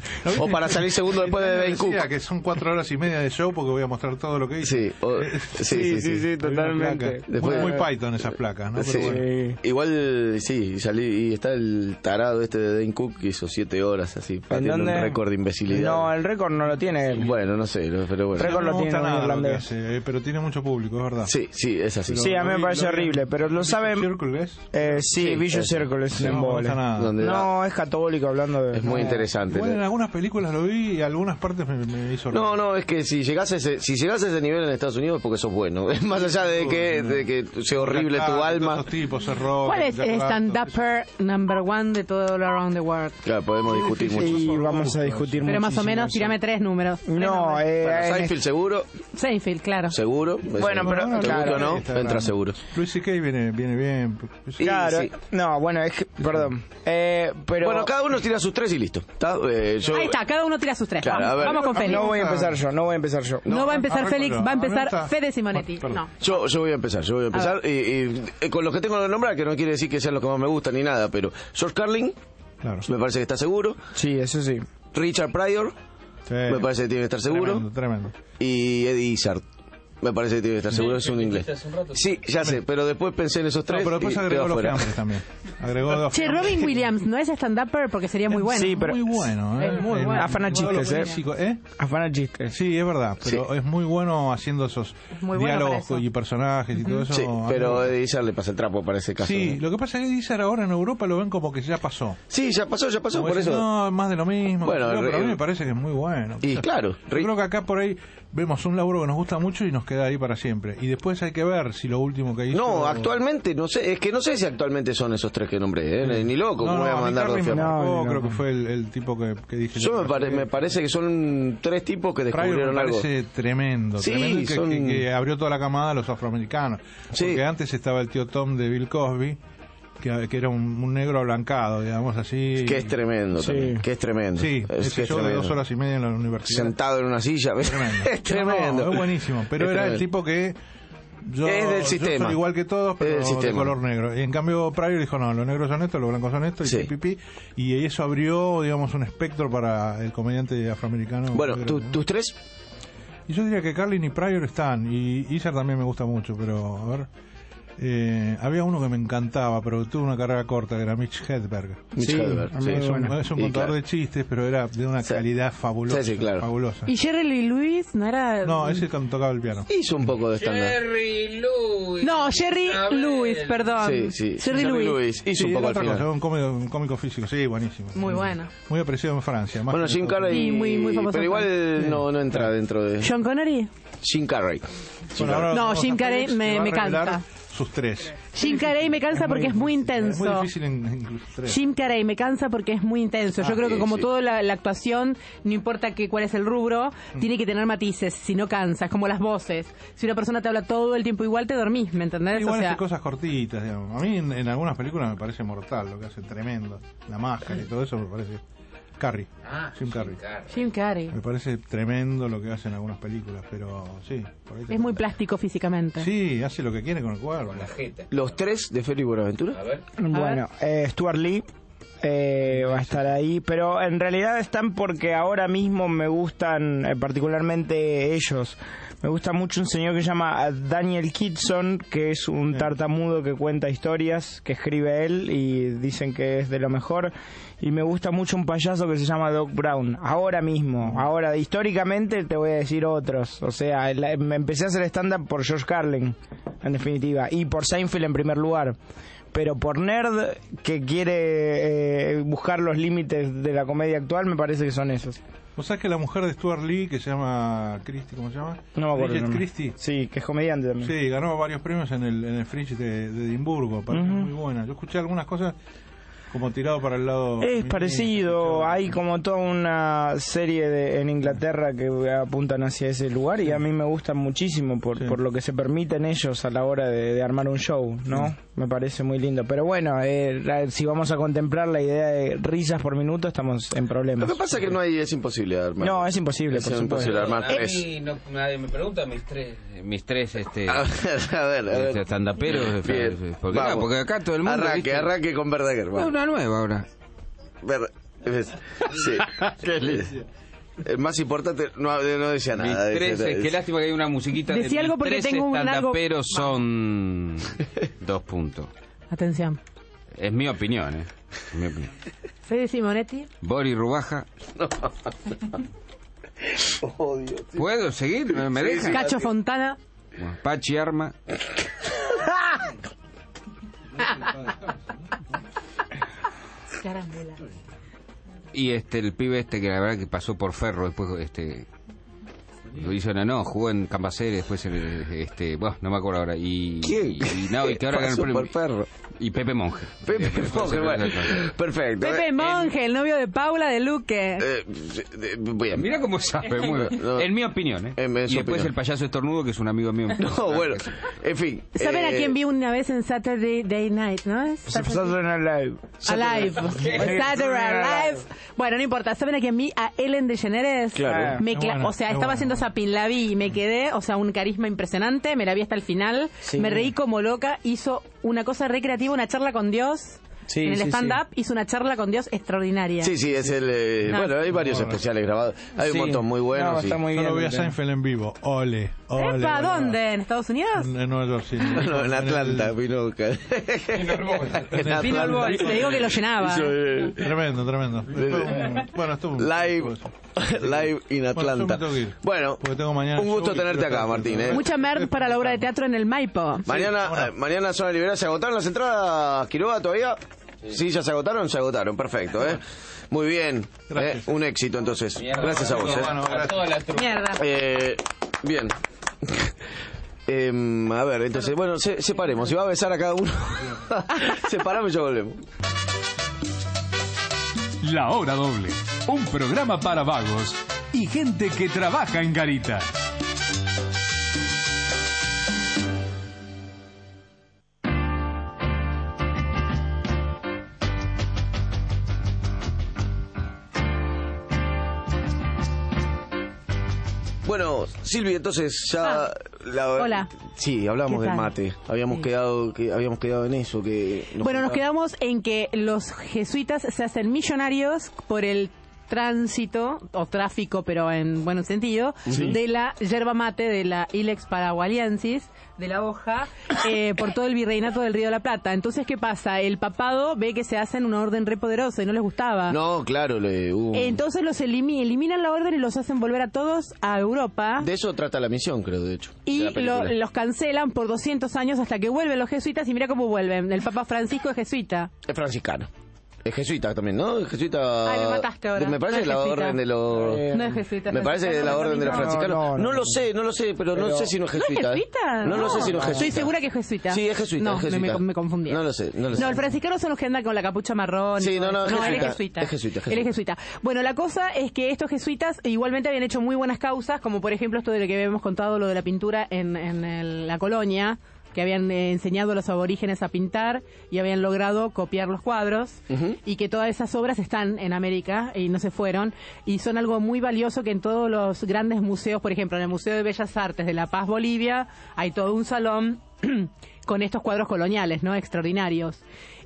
O para salir segundo después de Dane Cook.
Decía que son cuatro horas y media de show porque voy a mostrar todo lo que hice.
Sí, o- sí, sí, sí,
sí,
Hay una
totalmente.
placa.
Después-
muy, muy Python esas placas, ¿no?
Sí.
Pero bueno.
Igual, sí, y salí, y está el tarado este de Dane Cook que hizo siete horas así, batiendo un
dónde?
récord de imbecilidad.
No, el récord no lo tiene él.
Bueno, no sé, no, pero bueno.
Récord
No
lo
me
tiene
gusta
un
nada lo que
irlandés.
hace, eh, pero tiene mucho público, es verdad.
Sí, sí, es así.
Pero
Sí, a mí
lo
me
vi-
parece
lo vi-
horrible, pero lo saben.
Circle, ¿ves?
Eh, sí,
Sí,
Vicious
eso.
Circle es
Sí,
un
no me
embole.
gusta nada.
Donde
No, es católico hablando de.
es muy
no.
interesante.
Bueno, en algunas películas lo vi y algunas partes me, me hizo
No, no, es que si llegás a ese, si llegás a ese nivel en Estados Unidos es porque sos bueno. Es más allá de que, de que sea horrible tu alma.
Esos tipos, ese rock,
¿Cuál es
Jack
el
Rabbit,
stand-upper number one de todo all around the world?
Claro, podemos discutir mucho.
Y vamos a discutir
Pero más o
muchísimo
menos,
eso.
tirame tres números. Tres
No,
nombres.
eh,
Bueno,
en
Seinfeld seguro,
Seinfeld, claro.
seguro.
Bueno, pero-
¿te gusta
claro,
o no?
Está
Entra
grande.
seguro.
Luis C K viene, viene bien.
Y
Claro,
sí.
no, bueno, es que, perdón. Eh, pero
Bueno, cada uno tira sus tres y listo. ¿Está? Eh, yo-
Ahí está, cada uno tira sus tres.
Claro,
vamos,
a ver.
vamos con Félix.
no voy a empezar yo, no voy a empezar yo.
No, va a empezar
arranco
Félix,
yo.
va a
A mí me
empezar
gusta-
Fede Simonetti.
Perdón.
No.
Yo, yo voy a empezar, yo voy a empezar. Y, y, eh, con los que tengo que nombrar, que no quiere decir que sean los que más me gustan ni nada, pero George Carlin,
Claro.
me parece que está seguro.
Sí, eso sí.
Richard Pryor,
Sí.
me parece que tiene que estar seguro.
Tremendo, tremendo.
Y Eddie Izzard. Me parece que tiene que estar seguro, es un inglés. Sí, ya sé, pero después pensé en esos
No,
tres
pero después
y
agregó
quedó
los
fuera.
fiambres también. Agregó dos
Che,
fiambres.
Robin Williams no es stand-upper porque sería muy bueno.
Sí, pero-
Muy bueno, ¿eh?
Es muy
En-
bueno.
Afana
en todo lo
chistes, ¿eh?
físico, ¿eh?
Afana chistes.
Sí, es verdad, pero es muy bueno haciendo esos
muy bueno
diálogos
para eso.
y personajes y todo eso.
Sí,
A mí
pero
me-
Eddie Izzard le pasa el trapo para ese caso.
Sí,
¿no?
lo que pasa es que Dizar ahora en Europa lo ven como que ya pasó.
Sí, ya pasó, ya pasó,
Como
por
dicen,
eso.
No, más de lo mismo.
Bueno,
No,
re-
pero a mí me parece que es muy bueno.
Y
O sea,
claro,
yo
re-
creo que acá por ahí vemos un laburo que nos gusta mucho y nos queda ahí para siempre. Y después hay que ver si lo último que hizo...
No, actualmente, no sé, es que no sé si actualmente son esos tres que nombré, ¿eh? Ni loco,
No,
¿cómo
no,
voy a
a mí
mandar dos
Carlin me
fiambres?
marcó,
No, no,
creo
no.
que fue el, el tipo que, que dije
Yo me,
que
pare-
fue-
me parece que son tres tipos que
Pryor me
descubrieron algo.
parece tremendo,
Sí,
tremendo y que,
son-
que- que abrió toda la camada a los afroamericanos.
Sí.
Porque antes estaba el tío Tom de Bill Cosby, que, que era un, un negro ablancado, digamos así.
Que es tremendo
Sí.
también, que es tremendo.
Sí,
es,
ese
que es
show de
tremendo.
dos horas y media en la universidad.
Sentado en una silla, ¿ves?
Tremendo.
es tremendo.
No, es buenísimo, pero
Es
era el
tremendo.
tipo que... Yo,
Es del
yo
sistema.
soy igual que todos,
Es
pero
del
de
sistema.
color negro. Y en cambio Pryor dijo, no, los negros son estos, los blancos son estos,
Sí.
y pipi, y eso abrió, digamos, un espectro para el comediante afroamericano.
Bueno,
negro,
¿tú-
¿no?
¿tus tres?
Y yo diría que Carlin y Pryor están, y Izzard también me gusta mucho, pero, a ver... Eh, había uno que me encantaba, pero tuvo una carrera corta, que era Mitch Hedberg.
Mitch
Sí,
Hedberg,
a mí
sí.
Es un,
bueno.
es un
Y
contador
claro.
de chistes, pero era de una
Sí.
calidad fabulosa.
Sí, sí, claro.
fabulosa.
¿Y Jerry Lee Lewis no era...?
No, ese cuando tocaba el piano.
Hizo un poco de stand-up.
Jerry Lewis.
No, Jerry Lewis, perdón.
Sí, sí.
Jerry,
Jerry
Lewis.
Lewis. Hizo
Sí,
un poco
era
al
otra
final.
cosa, un cómico, un cómico físico, sí, buenísimo.
Muy bueno.
Muy apreciado en Francia. Más
Bueno,
que
Jim
nosotros.
Carrey,
Sí, muy- muy famoso.
pero igual no, no entra dentro de...
¿Sean Connery?
Jim Carrey.
Bueno, ahora
No,
vamos
Jim
a
Carrey
Félix,
me-
que va a
me
revelar
cansa.
Sus tres.
Jim Carrey me cansa porque es muy
Es
intenso.
muy difícil en, en incluir tres.
Jim Carrey me cansa porque es muy intenso. Yo
Ah,
creo que
sí,
como
sí.
toda la, la actuación, no importa que, cuál es el rubro, tiene que tener matices, si no cansa, es como las voces. Si una persona te habla todo el tiempo igual, te dormís, ¿me entendés?
Igual
o sea,
hace cosas cortitas, digamos. A mí en, en algunas películas me parece mortal lo que hace, tremendo. La máscara y todo eso me parece... Carrey,
Ah,
Jim Carrey.
Jim Carrey
Me parece tremendo lo que hace en algunas películas, pero sí. Por ahí te-
es muy plástico físicamente.
Sí, hace lo que quiere con el cuerpo.
La jeta.
Los tres de Félix Buenaventura.
A ver.
Bueno, eh, Stuart Lee eh, va a estar ahí, pero en realidad están porque ahora mismo me gustan eh, particularmente ellos. Me gusta mucho un señor que se llama Daniel Kitson, que es un tartamudo que cuenta historias, que escribe él y dicen que es de lo mejor. Y me gusta mucho un payaso que se llama Doc Brown. Ahora mismo, ahora históricamente te voy a decir otros. O sea, la- me empecé a hacer stand-up por George Carlin, en definitiva, y por Seinfeld en primer lugar. Pero por nerd que quiere eh, buscar los límites de la comedia actual, me parece que son esos.
¿Vos sabés que la mujer de Stuart Lee, que se llama Christie, ¿cómo se llama?
No me acuerdo. el
Bridget
nombre.
Christie.
Sí, que es comediante también.
Sí, ganó varios premios en el, en el Fringe de, de Edimburgo, parece
Ujú.
muy buena. Yo escuché algunas cosas como tirado para el lado...
Es parecido, hay como toda una serie de, en Inglaterra que apuntan hacia ese lugar y a mí me gustan muchísimo por, sí. por lo que se permiten ellos a la hora de, de armar un show, ¿no? Sí. Me parece muy lindo. Pero bueno, eh, la, si vamos a contemplar la idea de risas por minuto, estamos en problemas.
Lo que pasa es que no hay, es imposible armar.
No, es imposible,
es
por
imposible
supuesto.
armar tres.
A mí no, nadie me pregunta mis tres, mis tres este,
a ver, a ver, a ver.
estandaperos. Porque, no, porque acá todo el mundo...
Arranque,
¿viste?
arranque con Verdaguer.
Vamos. Una nueva ahora.
Ver, es, sí.
Qué lindo.
El más importante, no, no decía nada.
Mis tres, decía, qué lástima que hay una musiquita.
Decía algo porque tengo un algo...
Pero son dos puntos.
Atención.
Es mi opinión, ¿eh? Es mi opinión.
Fede Simonetti.
Bori Rubaja.
No. Oh, Dios.
¿Puedo seguir? ¿Me, me dejan?
Cacho Fontana.
Bueno, Pachi Arma.
Carambula.
Y este el pibe este que la verdad que pasó por Ferro después este lo hizo no, no jugó en Cambaceres después este bueno no me acuerdo ahora y
¿Quién?
y, y no y que ahora
pasó
ganó el
por Ferro?
Y Pepe Monge.
Pepe Monge, bueno. Perfecto.
Pepe Monge, el novio de Paula de Luque.
Eh, bien.
Mira cómo sabe, muy bien. No. En mi opinión, ¿eh?
En, en
y después
opinión.
El payaso estornudo, que es un amigo mío.
No, bueno, en fin.
¿Saben
eh...
a quién vi una vez en Saturday Day Night, no?
Saturday Night Live.
Alive. Saturday Live. Bueno, no importa. ¿Saben a quién vi? A Ellen DeGeneres.
Claro.
Me cla- bueno, o sea, estaba bueno. haciendo Sapin, la vi y me quedé, o sea, un carisma impresionante. Me la vi hasta el final. Sí. Me reí como loca. Hizo una cosa recreativa, una charla con Dios. Sí, en el sí, stand-up sí. hizo una charla con Dios extraordinaria.
Sí, sí, es el... Eh, no. Bueno, hay varios bueno. especiales grabados. Hay sí. un montón muy buenos. No,
está muy
Yo
bien.
lo vi a Seinfeld en vivo. Ole, ole.
¿Epa, dónde? ¿En Estados Unidos?
En, en Nueva York, sí.
No, no, en Atlanta, vino...
En Vino al Boys. Le digo que lo llenaba.
Tremendo, tremendo. Bueno, estuvo...
Live... Live in Atlanta.
Bueno,
bueno
porque tengo mañana
un gusto tenerte acá, Martín. ¿eh?
Mucha merda para la obra de teatro en el Maipo.
Mañana,
sí,
eh, mañana Zona Liberada. ¿Se agotaron las entradas, Quiroga, todavía? Sí. sí, ya se agotaron, se agotaron. Perfecto, ¿eh? Muy bien. ¿eh? Un éxito, entonces. Mierda, gracias a vos. ¿eh?
Bueno, gracias. Mierda.
Eh, bien. eh, a ver, entonces, bueno, se, separemos. Si va a besar a cada uno, separamos y ya volvemos.
La Hora Doble, un programa para vagos y gente que trabaja en garita.
Bueno, Silvi, entonces ya...
Ah,
la,
hola.
Sí, hablamos del mate. Habíamos sí. quedado que habíamos quedado en eso. que
nos Bueno, nos quedamos en que los jesuitas se hacen millonarios por el tránsito o tráfico, pero en buen sentido, sí. de la yerba mate, de la Ilex paragualiensis, de la hoja, eh, por todo el virreinato del Río de la Plata. Entonces, ¿qué pasa? El papado ve que se hacen una orden re poderosa y no les gustaba.
No, claro. Le, uh.
Entonces los elimi- eliminan la orden y los hacen volver a todos a Europa.
De eso trata la misión, creo, de hecho.
Y
de
lo, los cancelan por doscientos años hasta que vuelven los jesuitas y mira cómo vuelven. El Papa Francisco es jesuita.
Es franciscano. Es jesuita también, ¿no? Es jesuita...
Ay, me mataste ahora.
Me parece no la orden de los...
No es jesuita.
Me parece de la orden de los franciscanos. No, no, no, no lo sé, no lo sé, pero, pero... no sé si no es jesuita.
¿No es jesuita?
No, no lo sé si no es jesuita.
Estoy segura que es jesuita.
Sí, es jesuita.
No,
es jesuita.
Me, me confundí.
No lo sé, no lo sé.
No, el franciscano son los que andan con la capucha marrón.
Sí, no, no,
no,
jesuita.
él es jesuita.
Es jesuita, jesuita.
Él es jesuita. Bueno, la cosa es que estos jesuitas igualmente habían hecho muy buenas causas, como por ejemplo esto de lo que habíamos contado, lo de la pintura en, en el, la colonia, que habían eh, enseñado a los aborígenes a pintar y habían logrado copiar los cuadros, uh-huh. y que todas esas obras están en América y no se fueron, y son algo muy valioso que en todos los grandes museos, por ejemplo, en el Museo de Bellas Artes de La Paz, Bolivia, hay todo un salón con estos cuadros coloniales, ¿no? Extraordinarios.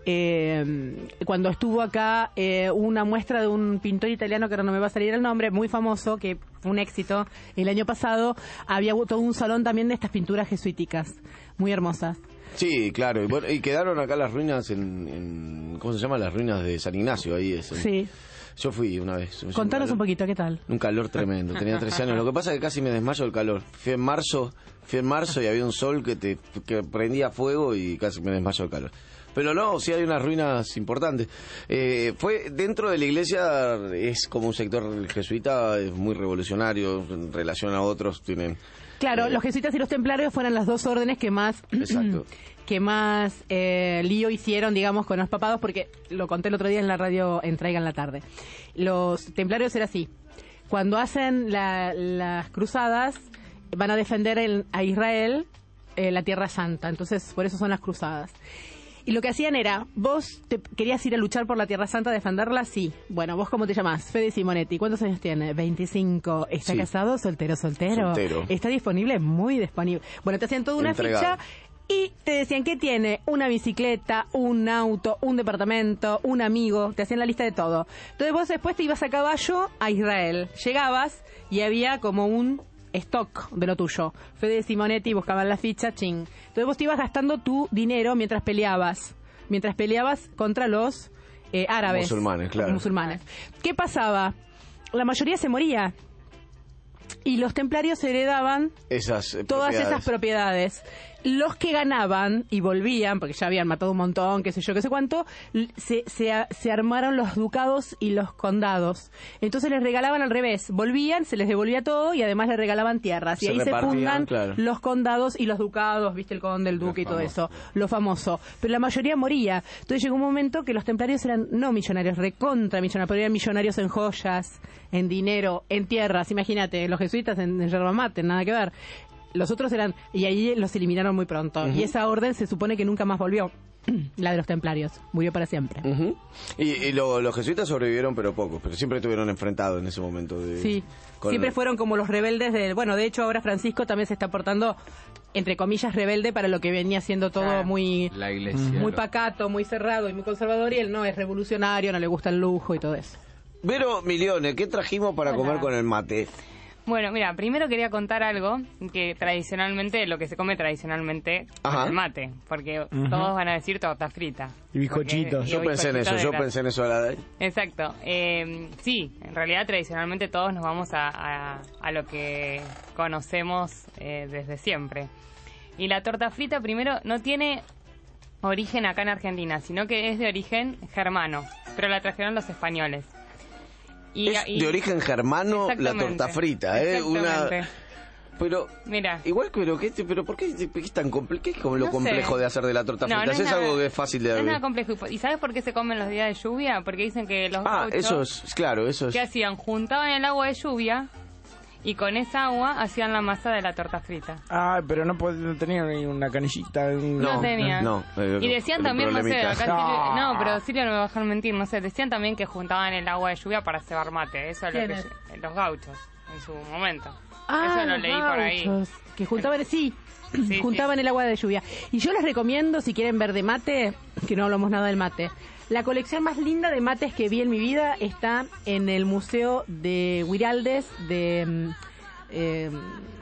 Eh, cuando estuvo acá eh, una muestra de un pintor italiano que ahora no me va a salir el nombre, muy famoso, que fue un éxito el año pasado, había todo un salón también de estas pinturas jesuíticas muy hermosas.
Sí, claro, y, bueno, y quedaron acá las ruinas en, en ¿cómo se llama? Las ruinas de San Ignacio, ahí es. En,
sí.
Yo fui una vez.
Contanos
un,
un poquito, ¿qué tal?
Un calor tremendo, tenía trece años. Lo que pasa es que casi me desmayo del calor. Fui en marzo, fui en marzo y había un sol que te que prendía fuego y casi me desmayo del calor. Pero no, sí hay unas ruinas importantes. Eh, fue dentro de la iglesia, es como un sector jesuita, es muy revolucionario en relación a otros, tienen...
Claro,
eh,
los jesuitas y los templarios fueron las dos órdenes que más...
Exacto.
que más eh, lío hicieron, digamos, con los papados, porque lo conté el otro día en la radio en Traigan la Tarde. Los templarios era así. Cuando hacen la, las cruzadas, van a defender el, a Israel eh, la Tierra Santa. Entonces, por eso son las cruzadas. Y lo que hacían era, vos te querías ir a luchar por la Tierra Santa, a defenderla, sí. Bueno, ¿vos cómo te llamás? Fede Simonetti. ¿Cuántos años tiene? veinticinco. ¿Está
Sí.
casado? ¿Soltero? ¿Soltero?
Soltero.
¿Está disponible? Muy disponible. Bueno, te hacían toda una
Entregado.
ficha y te decían que tiene una bicicleta, un auto, un departamento, un amigo. Te hacían la lista de todo. Entonces vos después te ibas a caballo a Israel. Llegabas y había como un stock de lo tuyo. Fede Simonetti buscaban la ficha, ching. Entonces vos te ibas gastando tu dinero mientras peleabas. Mientras peleabas contra los eh, árabes.
Musulmanes, claro.
Musulmanes. ¿Qué pasaba? La mayoría se moría. Y los templarios heredaban
Esas eh,
todas
propiedades.
esas propiedades. Los que ganaban y volvían, porque ya habían matado un montón, qué sé yo, qué sé cuánto, l- se, se, a- se armaron los ducados y los condados. Entonces les regalaban al revés. Volvían, se les devolvía todo y además les regalaban tierras. Y
Se
ahí se
repartían,
fundan
claro.
los condados y los ducados, viste, el conde, el duque y todo eso. Lo famoso. Pero la mayoría moría. Entonces llegó un momento que los templarios eran no millonarios, recontra millonarios, pero eran millonarios en joyas, en dinero, en tierras. Imagínate, los jesuitas en, en yerba mate, nada que ver. Los otros eran, y ahí los eliminaron muy pronto.
Ujú.
Y esa orden se supone que nunca más volvió. La de los templarios. Murió para siempre.
Ujú. Y, y lo- los jesuitas sobrevivieron, pero pocos, pero siempre estuvieron enfrentados en ese momento. De,
Sí.
con-
Siempre fueron como los rebeldes del... Bueno, de hecho ahora Francisco también se está portando, entre comillas, rebelde para lo que venía siendo todo
Claro.
muy...
La iglesia.
Muy
lo-
pacato, muy cerrado y muy conservador. Y él no, es revolucionario, no le gusta el lujo y todo eso.
Vero Milione, ¿qué trajimos para
Hola.
comer con el mate?
Bueno, mira, primero quería contar algo que tradicionalmente, lo que se come tradicionalmente
Ajá.
es el mate, porque
Ujú.
todos van a decir torta frita.
Y bizcochitos.
Porque- y
Yo pensé en eso,
bizcochitos
yo
de
pensé en eso a la de...
Exacto. Eh, sí, en realidad tradicionalmente todos nos vamos a, a, a lo que conocemos eh, desde siempre. Y la torta frita primero no tiene origen acá en Argentina, sino que es de origen germano, pero la trajeron los españoles. Y,
Es
y-
de origen germano la
Exactamente.
torta frita, ¿eh? Una...
Exactamente.
Pero,
Mira.
igual, pero, ¿qué, pero ¿por qué, qué es tan complejo? ¿Qué es como lo
No sé.
complejo de hacer de la torta
No,
frita?
no
Si
es
es algo
nada-
que es fácil de
No es
abrir.
nada complejo. ¿Y sabes por qué se comen los días de lluvia? Porque dicen que los
Ah,
gauchos,
eso es, claro, eso es...
¿qué hacían? Juntaban el agua de lluvia y con esa agua hacían la masa de la torta frita.
Ah, pero no, pod- no tenían ni una canillita. un-
No, tenían.
no, eh,
Y decían
un
también, no sé,
problemita.
acá
No.
Silvio- no, pero Silvia no me va a dejar mentir, no sé, decían también que juntaban el agua de lluvia para cebar mate, eso es lo que
¿Quiénes?
yo- los gauchos en su momento.
Ah,
eso lo
los
leí por ahí.
gauchos, que juntaban, sí,
Sí,
juntaban el agua de lluvia. Y yo les recomiendo, si quieren ver de mate, que no hablamos nada del mate, la colección más linda de mates que vi en mi vida está en el Museo de Huiraldes de... mm, eh,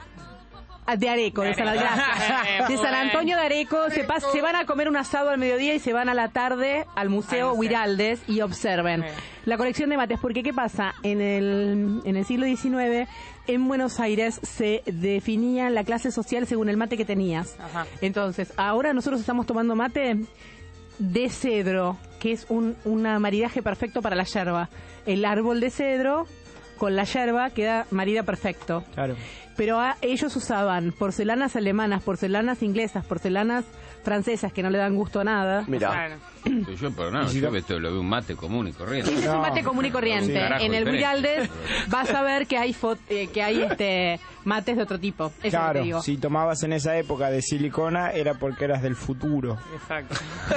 de Areco, de San,
Areco.
gracias. de San Antonio de Areco, se, pas- se van a comer un asado al mediodía y se van a la tarde al Museo
Al museo.
Huiraldes y observen
Sí.
la colección de mates, porque ¿qué pasa? En el, en el siglo diecinueve, en Buenos Aires se definía la clase social según el mate que tenías.
Ajá.
Entonces, ahora nosotros estamos tomando mate de cedro, que es un una maridaje perfecto para la yerba. El árbol de cedro con la yerba queda marida perfecto.
Claro.
Pero a- ellos usaban porcelanas alemanas, porcelanas inglesas, porcelanas francesas que no le dan gusto a nada.
Mira,
Claro.
Yo, pero no, yo esto lo veo un mate común y corriente.
Es un mate común y corriente.
Sí, carajo,
en el
diferente.
Huiraldes vas a ver que hay fo- eh, que hay este mates de otro tipo. Eso es lo que
Claro,
te digo.
si tomabas en esa época de silicona era porque eras del futuro.
Exacto.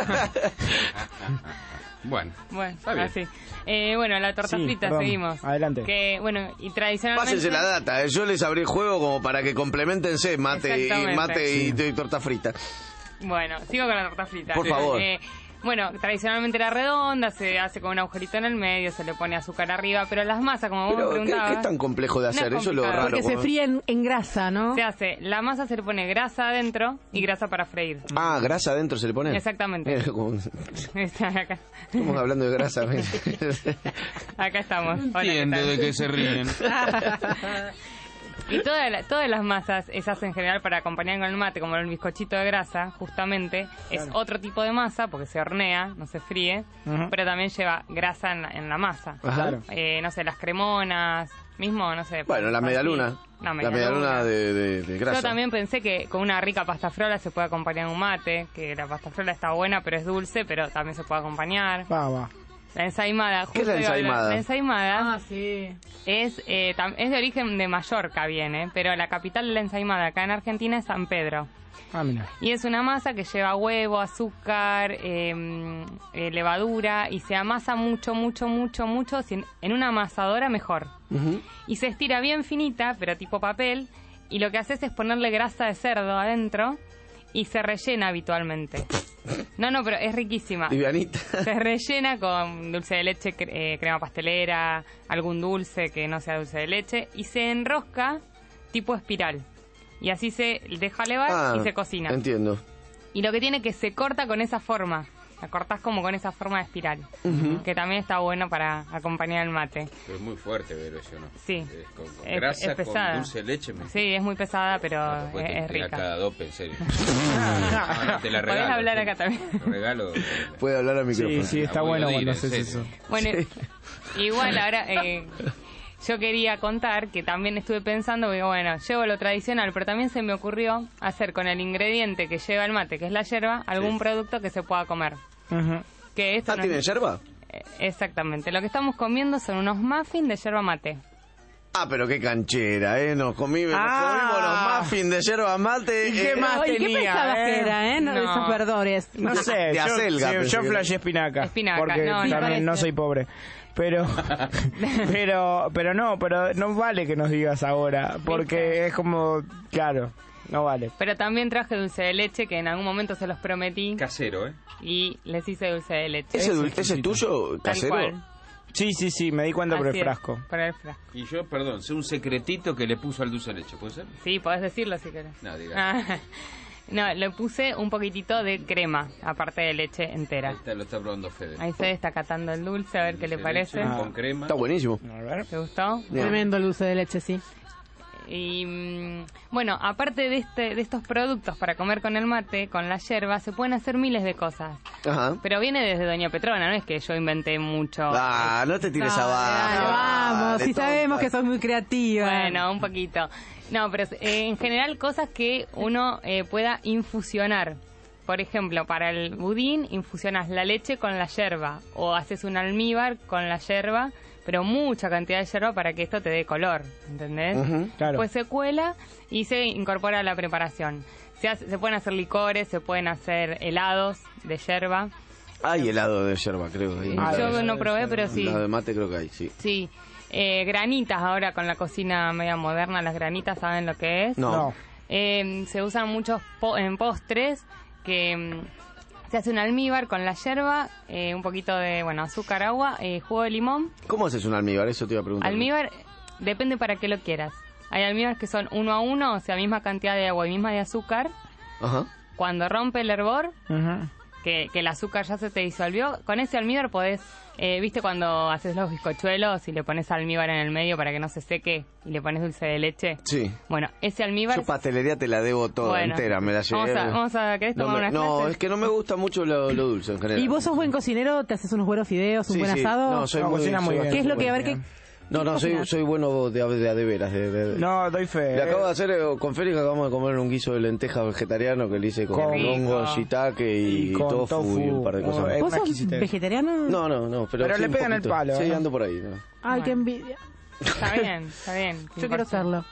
Bueno,
Bueno,
Está bien.
así. Eh, bueno, la torta
Sí,
frita,
perdón.
seguimos.
Adelante.
Que, bueno, y tradicionalmente...
pásense la data, eh. Yo les abrí el juego como para que complementense mate y
Exactamente.
mate y, y torta frita.
Bueno, sigo con la torta frita.
Por favor.
Eh, bueno, tradicionalmente era redonda, se hace con un agujerito en el medio, se le pone azúcar arriba, pero las masas, como vos
Pero,
me
¿qué,
preguntabas...
qué es tan complejo de
No es
hacer? Eso es lo
complicado.
raro.
Porque se
cuando-
fríe en, en grasa, ¿no?
Se hace, la masa se le pone grasa adentro y grasa para freír.
Ah, grasa adentro se le pone.
Exactamente.
Eh, como-
Está acá.
Estamos hablando de grasa.
Acá estamos. Hola, ¿qué
entiendo
tal?
de qué se ríen.
Y toda la- todas las masas, esas en general para acompañar con el mate, como el bizcochito de grasa, justamente, es
Claro.
otro tipo de masa porque se hornea, no se fríe,
Ujú.
pero también lleva grasa en la, en la masa.
Ajá. Claro.
Eh, no sé, las cremonas, mismo, no sé.
Bueno, la
pan-
medialuna.
La
La medialuna de, de, de grasa.
Yo también pensé que con una rica pasta frola se puede acompañar un mate, que la pasta frola está buena, pero es dulce, pero también se puede acompañar.
Va, va.
La ensaimada.
¿Qué es la
justo iba a hablar-
ensaimada?
La ensaimada
Ah, sí.
es, eh, tam- es de origen de Mallorca, viene, pero la capital de la ensaimada acá en Argentina es San Pedro.
Ah, mira.
Y es una masa que lleva huevo, azúcar, eh, eh, levadura y se amasa mucho, mucho, mucho, mucho. Si en una amasadora mejor.
Ujú.
Y se estira bien finita, pero tipo papel. Y lo que haces es ponerle grasa de cerdo adentro y se rellena habitualmente. No, no, pero es riquísima.
Livianita.
Se rellena con dulce de leche, cre- eh, crema pastelera, algún dulce que no sea dulce de leche. Y se enrosca tipo espiral. Y así se deja levar
Ah,
y se cocina.
Entiendo.
Y lo que tiene que se corta con esa forma. La cortás como con esa forma de espiral.
Ujú.
Que también está bueno para acompañar el mate.
Pero es muy fuerte ver eso, ¿no?
Sí.
Es con, con
Es-
grasa,
es pesada.
con dulce de leche. Me...
Sí, es muy pesada, pero
Después
es,
te
es
tira
rica.
cada dope, en serio. No, no, te la
Podés
regalo.
hablar
te-
acá también.
Te regalo.
Puede hablar al micrófono.
Sí, sí, está
La voy a
bueno
oír,
cuando
en
haces
serio.
eso.
Bueno, igual ahora eh, yo quería contar que también estuve pensando, porque bueno, llevo lo tradicional, pero también se me ocurrió hacer con el ingrediente que lleva el mate, que es la yerba, algún
Sí.
producto que se pueda comer.
Ujú.
Que esto
Ah,
no
¿tiene
es-
yerba?
eh, Exactamente. Lo que estamos comiendo son unos muffins de yerba mate.
Ah, pero qué canchera, ¿eh? Nos, comí, nos
Ah.
comimos los muffins de yerba mate.
¿Y qué
eh,
más
Oye, ¿qué
tenía,
pensabas
eh?
que era, eh? No, de
No.
esos verdores.
No sé,
De
yo,
acelga,
sí,
pensé
yo
que
flashé espinaca.
Espinaca,
porque
no, no.
también no
parece.
soy pobre. Pero, pero, pero no, pero no vale que nos digas ahora, porque
¿Viste?
es como, claro, no vale.
Pero también traje dulce de leche, que en algún momento se los prometí,
Casero, ¿eh?
y les hice dulce de leche.
¿Ese, dul-
Ese
ese es tuyo,
Tal
casero?
cual.
Sí, sí, sí, me di cuenta por
Así
el
es,
frasco.
por el frasco.
Y yo, perdón, sé un secretito que le puso al dulce de leche, ¿puede ser?
Sí, podés decirlo si querés.
No, diga.
Ah, no, le puse un poquitito de crema, aparte de leche entera.
Ahí está, lo está probando Fede.
Ahí Fede está catando el dulce, a ver qué le
Dulce de leche
parece.
Con crema.
Está buenísimo.
A ver.
¿Te gustó?
Bien.
Tremendo el dulce de leche, sí.
Y mm, bueno, aparte de este de estos productos para comer con el mate, con la yerba, se pueden hacer miles de cosas.
Ajá.
Pero viene desde Doña Petrona, no es que yo inventé mucho.
Ah, no te tires
No,
abajo.
dale, vamos,
Dale,
si sabemos
tonta.
que sos muy creativa.
Bueno, un poquito. No, pero eh, en general cosas que uno eh, pueda infusionar. Por ejemplo, para el budín infusionas la leche con la yerba o haces un almíbar con la yerba, pero mucha cantidad de yerba para que esto te dé color, ¿entendés?
Ujú, claro.
Después se cuela y se incorpora a la preparación. Se, hace- se pueden hacer licores, se pueden hacer helados de yerba.
Hay helado de yerba, creo. ahí.
Ah,
Yo
debe
no
ser,
probé,
debe
pero
ser.
sí.
Helado de mate creo que hay, sí.
Sí. Eh, granitas ahora con la cocina media moderna, las granitas, ¿saben lo que es?
No.
No.
Eh, se usan muchos po- en postres que mm, se hace un almíbar con la yerba, eh, un poquito de, bueno, azúcar, agua, eh, jugo de limón.
¿Cómo haces un almíbar? Eso te iba a preguntar.
Almíbar depende para qué lo quieras. Hay almíbares que son uno a uno, o sea, misma cantidad de agua y misma de azúcar.
Ajá.
Cuando rompe el hervor,
Ujú.
que, que el azúcar ya se te disolvió, con ese almíbar podés, eh, viste cuando haces los bizcochuelos y le pones almíbar en el medio para que no se seque y le pones dulce de leche.
Sí.
Bueno, ese almíbar...
Yo pastelería te la debo toda
Bueno,
entera, me la llevé.
Vamos a, vamos a ¿querés
no,
tomar
me-
una
no,
clase?
es que no me gusta mucho lo, lo dulce en general.
¿Y vos sos buen cocinero? ¿Te haces unos buenos fideos, un
Sí,
buen
sí.
asado?
No, soy
No,
muy,
cocina muy
soy
bien.
¿Qué es lo
bastante
que, a ver,
bueno.
qué,
No, no, soy,
cocinas?
soy bueno de, de, de, a de veras. De, de-
No, doy fe.
Le
eh.
acabo de hacer, eh, con Félix acabamos de comer un guiso de lentejas vegetariano que le hice con
Con-
hongos, shiitake y,
y con
tofu,
tofu.
y un par de cosas.
Oh,
más.
es
¿Vos
una
sos
exquisitez.
vegetariano?
No, no, no, pero,
Pero
sí
le
un
pegan el
poquito.
palo,
Sí,
¿no?
ando por ahí. ¿no?
Ay, qué envidia.
Está bien, está bien.
Yo quiero serlo.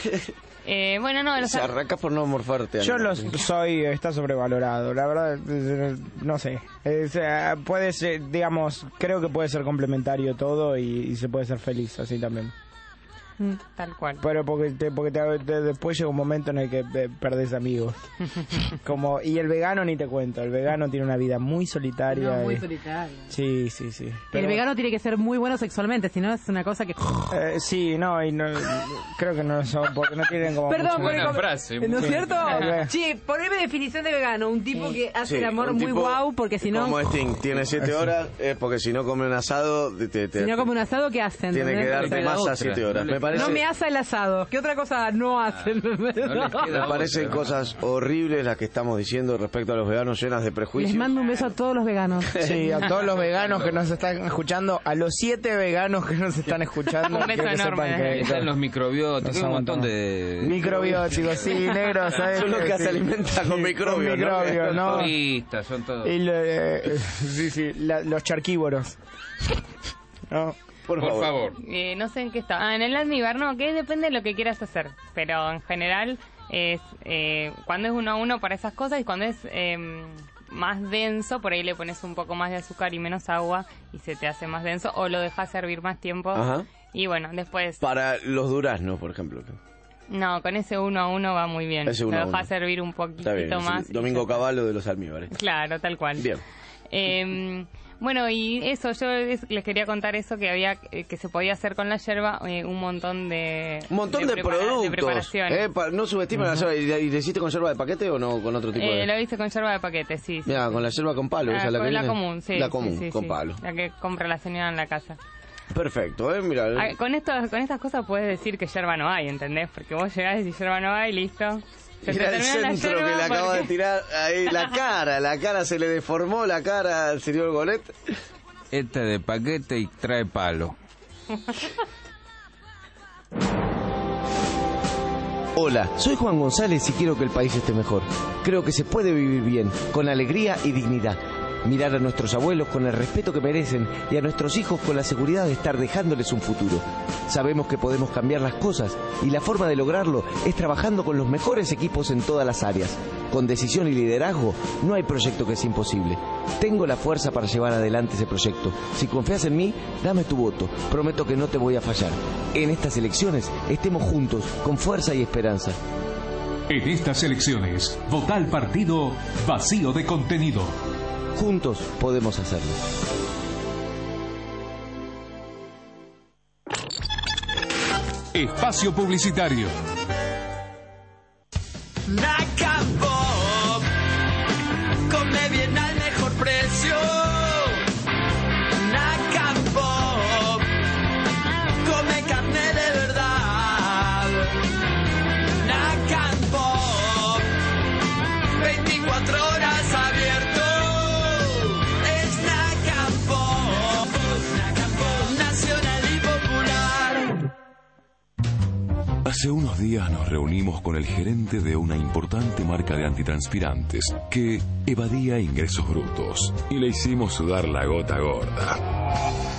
Eh, bueno, no, los
Se arrancas por no morfarte.
Yo
Ana.
lo soy, está sobrevalorado, la verdad, eh, no sé. Es, eh, puede ser, digamos, creo que puede ser complementario todo y, y se puede ser feliz así también.
Tal cual.
Pero porque te, porque te- te- después llega un momento en el que eh, perdés amigos. Como Y el vegano ni te cuento, el vegano tiene una vida muy solitaria.
No, muy
y-
solitario.
Sí, sí, sí.
El
Pero-
vegano tiene que ser muy bueno sexualmente, si no es una cosa que...
Eh, sí, no, y no, creo que no son, porque no tienen como...
Perdón,
mucho-
por el
Buena
com-
frase,
¿no es
muy-
cierto?
Ok.
Che, poneme definición de vegano, un tipo que hace
Sí,
el amor
un
muy
tipo
guau, porque si no...
Como Sting, tiene siete horas, es porque si no come un asado, te, te-
Si no come un asado, ¿qué hacen?
tiene que
¿entendés?
darte
la
más
otra,
a siete horas.
no le
Me parece-
No me asa el asado. ¿Qué otra cosa no hacen?
Me parecen cosas horribles las que estamos diciendo respecto a los veganos, llenas de prejuicios.
Les mando un beso a todos los veganos.
Sí, a todos los veganos que nos están escuchando, a los siete veganos que nos están escuchando.
Un beso
quiero que
enorme.
sepan que-
Están los microbióticos, hay un montón de...
Microbióticos, sí, negros, ¿sabes?
Son los que
Sí.
se alimentan con microbios,
Con
¿no?
microbios, ¿no?
Turistas, son todos...
Y lo- eh, sí, sí, la- los charquívoros. No,
por,
Por favor.
Eh, no sé en qué está. Ah, en el almíbar, no, que depende de lo que quieras hacer. Pero en general es eh, cuando es uno a uno para esas cosas y cuando es eh, más denso, por ahí le pones un poco más de azúcar y menos agua y se te hace más denso o lo dejas servir más tiempo.
Ajá.
Y bueno, después...
Para los duraznos, por ejemplo.
No, con ese uno a uno va muy bien.
Ese uno
lo
a uno.
dejas servir un poquitito
Está bien, es el
más. y
Domingo
ya está.
Cavallo de los almíbares.
Claro, tal cual.
Bien.
Eh, bueno, y eso, yo es- les quería contar eso, que había eh, que se podía hacer con la yerba eh, un montón de...
Un montón de,
prepara-
productos.
De preparaciones.
eh, pa- no subestimen la yerba. ¿Y y le hiciste con yerba de paquete o no con otro tipo
Eh,
de...?
lo hice con yerba de paquete, sí. sí.
Mira, con la yerba con palo.
Ah,
esa es la
con
que
la
viene.
común, sí.
La
sí,
común,
sí,
con
sí.
palo.
La que compra la señora en la casa.
Perfecto, ¿eh? Mira.
Ah, con, esto, con estas cosas puedes decir que yerba no hay, ¿entendés? Porque vos llegás y decís yerba no hay, listo. Se te
Mira el
termina la
centro que
yerba
le acaba de
porque-
tirar ahí, la cara, la cara se le deformó la cara al señor Golet.
Este de paquete y trae palo.
Hola, soy Juan González y quiero que el país esté mejor. Creo que se puede vivir bien, con alegría y dignidad. Mirar a nuestros abuelos con el respeto que merecen y a nuestros hijos con la seguridad de estar dejándoles un futuro. Sabemos que podemos cambiar las cosas y la forma de lograrlo es trabajando con los mejores equipos en todas las áreas. Con decisión y liderazgo no hay proyecto que sea imposible. Tengo la fuerza para llevar adelante ese proyecto. Si confías en mí, dame tu voto. Prometo que no te voy a fallar. En estas elecciones estemos juntos, con fuerza y esperanza.
En estas elecciones, vota al partido vacío de contenido.
Juntos podemos hacerlo.
Espacio publicitario.
Nacan Pop, come bien al mejor precio. Nacan Pop, come carne de verdad. Nacan Pop, veinticuatro horas abierto. Es Nacan Pop, Nacan Pop, nacional y popular.
Hace unos días nos reunimos con el gerente de una importante marca de antitranspirantes que evadía ingresos brutos y le hicimos sudar la gota gorda.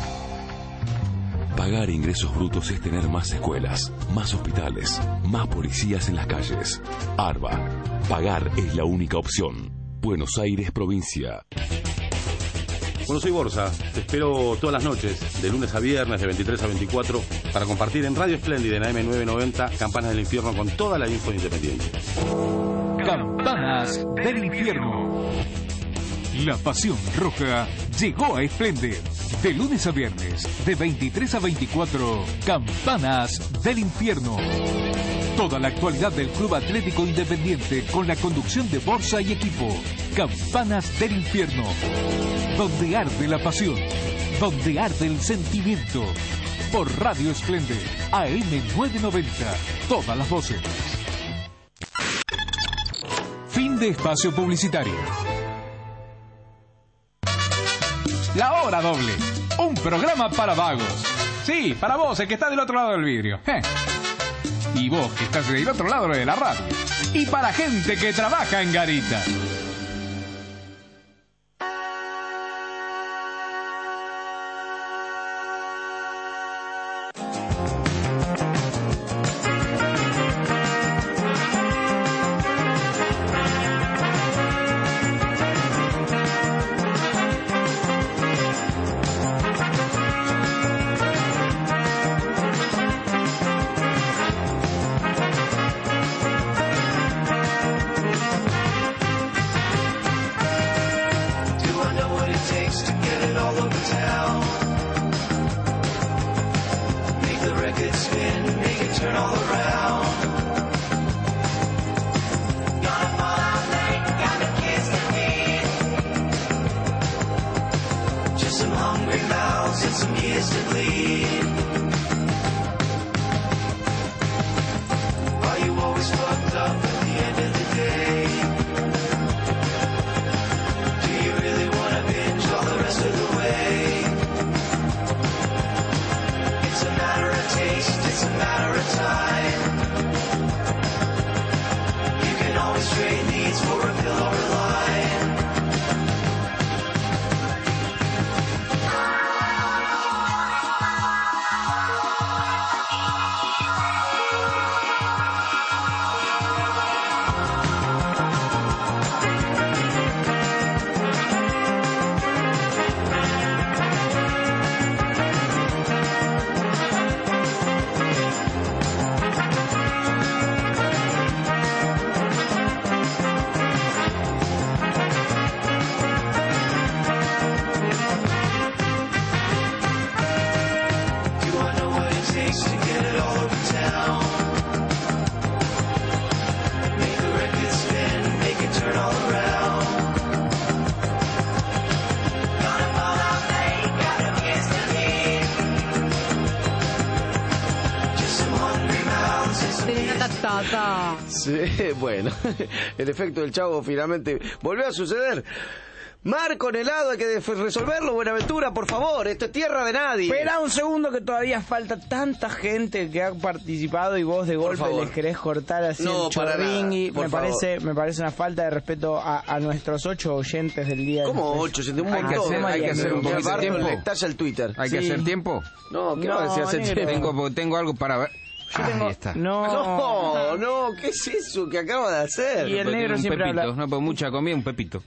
Pagar ingresos brutos es tener más escuelas, más hospitales, más policías en las calles. Arba, pagar es la única opción. Buenos Aires, provincia.
Bueno, soy Borsa. Te espero todas las noches, de lunes a viernes, de veintitrés a veinticuatro, para compartir en Radio Espléndida en A M novecientos noventa Campanas del Infierno con toda la info independiente.
Campanas del Infierno. La pasión roja llegó a Splendid. De lunes a viernes, de veintitrés a veinticuatro, Campanas del Infierno. Toda la actualidad del Club Atlético Independiente con la conducción de Borsa y equipo. Campanas del Infierno. Donde arde la pasión. Donde arde el sentimiento. Por Radio Splendid, A M novecientos noventa. Todas las voces. Fin de espacio publicitario. La hora doble. Un programa para vagos. Sí, para vos, el que está del otro lado del vidrio. Eh. Y vos, que estás del otro lado de la radio. Y para gente que trabaja en garita.
Sí, bueno, el efecto del Chavo finalmente volvió a suceder. Mar con helado, hay que resolverlo, Buenaventura, por favor, esto es tierra de nadie.
Espera un segundo que todavía falta tanta gente que ha participado y vos de golpe les querés cortar así
no,
el chorringui.
Me
parece, me parece una falta de respeto a, a nuestros ocho oyentes del día.
¿Cómo ocho? Un montón.
Hay que hacer, hay que hacer un poquito de tiempo.
Talla el Twitter.
Hay
sí.
que hacer tiempo.
No, ¿qué
no,
va a decir hacer tiempo?
Tengo, tengo algo para ver.
Yo tengo...
Ahí está.
No,
no, no, ¿qué es eso que acaba de hacer?
Y el
Porque
negro
un
siempre
pepito,
habla...
no, pues mucha comida, un pepito.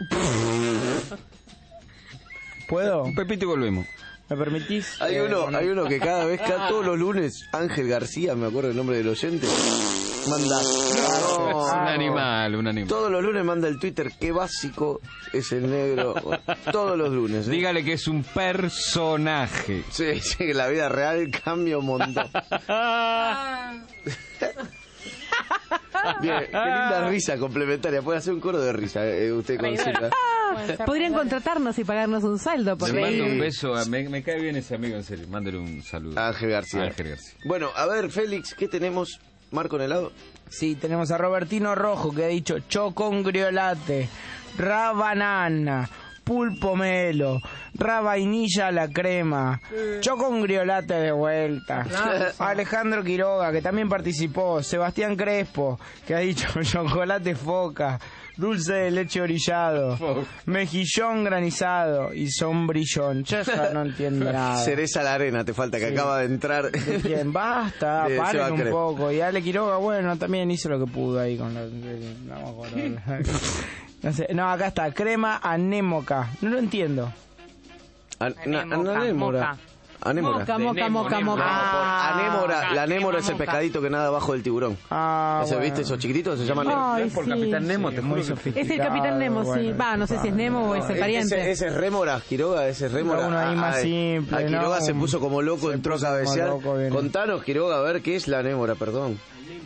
¿Puedo?
Un pepito y volvemos.
¿Me permitís?
Hay
eh,
uno,
bueno.
hay uno que cada vez, cada, todos los lunes, Ángel García, me acuerdo el nombre del oyente, manda... No,
un animal, un animal.
Todos los lunes manda el Twitter, qué básico es el negro. Todos los lunes. ¿eh?
Dígale que es un personaje.
Sí, sí, que la vida real cambia un montón. Bien, qué linda risa complementaria. Puede hacer un coro de risa, eh, usted con Silva.
Podrían contratarnos y pagarnos un saldo por
Le
ahí.
mando un beso, a, me, me cae bien ese amigo, en serio. Mándale un saludo.
Ángel García.
Ángel García.
Bueno, a ver, Félix, ¿qué tenemos? Marco en helado.
Sí, tenemos a Robertino Rojo que ha dicho chocongriolate, rabanana, pulpo melo, rabainilla a la crema, chocongriolate de vuelta. Alejandro Quiroga, que también participó, Sebastián Crespo, que ha dicho chocolate foca, dulce de leche orillado, mejillón granizado y sombrillón. Yo ya no entiendo nada.
Cereza a la arena, te falta, que
Sí.
acaba de entrar.
Bien, basta,
De
paren
Seba
un
Crespo.
poco. Y Ale Quiroga, bueno, también hizo lo que pudo ahí con la... No, me acuerdo. No sé, no, acá está, crema anémoca. No lo entiendo.
An- na-
Anémoca,
anémora.
moca.
Anémora.
Moca,
De
moca,
Nemo,
moca,
Nemo.
moca.
Ah, anémora, la anémora es el
moca.
pescadito que nada abajo del tiburón.
Ah,
Ese,
bueno.
¿viste? Esos chiquititos se llaman...
Ay,
Es por
sí.
Capitán Nemo, te
Sí,
juro
muy
que-
sofisticado.
Es el Capitán Nemo, sí.
bueno,
Va, no sé si es Nemo o es el
Ese,
pariente.
ese es rémora, Quiroga, ese es rémora.
Uno ahí más
Ah,
simple,
a Quiroga
¿no?
se puso como loco,
Se
entró a
puso como
cabecear.
loco, bien.
Contanos, Quiroga, a ver qué es la anémora, perdón.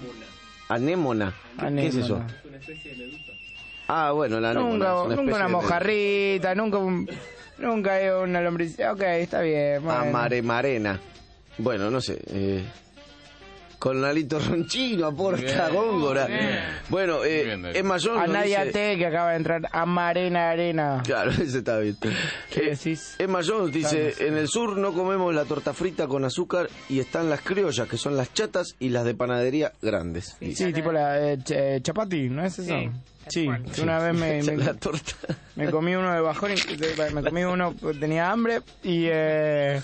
Anémona. ¿Qué, qué es eso?
Anémona.
Es una especie de medusa.
Ah, bueno, la anémona.
Nunca,
es una
nunca
especie
una
de-
mojarrita, nunca un, nunca hay una lombriz. Ok, está bien. Bueno.
Amaremarena. Bueno, no sé. Eh, con Lalito Ronchino aporta
Bien,
Góngora.
bien.
Bueno, eh,
Bien, David.
es mayor.
A
nos
Nadia
dice-
T, que acaba de entrar a Marena Arena.
Claro, ese está bien.
¿Qué
Eh,
decís?
Emma Jones dice,
Claro,
en el sur no comemos la torta frita con azúcar y están las criollas, que son las chatas y las de panadería grandes.
Sí, tipo la eh, ch- eh, chapati, ¿no es eso?
Sí.
Sí, que una vez me, me,
La torta.
me comí uno de bajón, y, me comí uno, tenía hambre y, eh,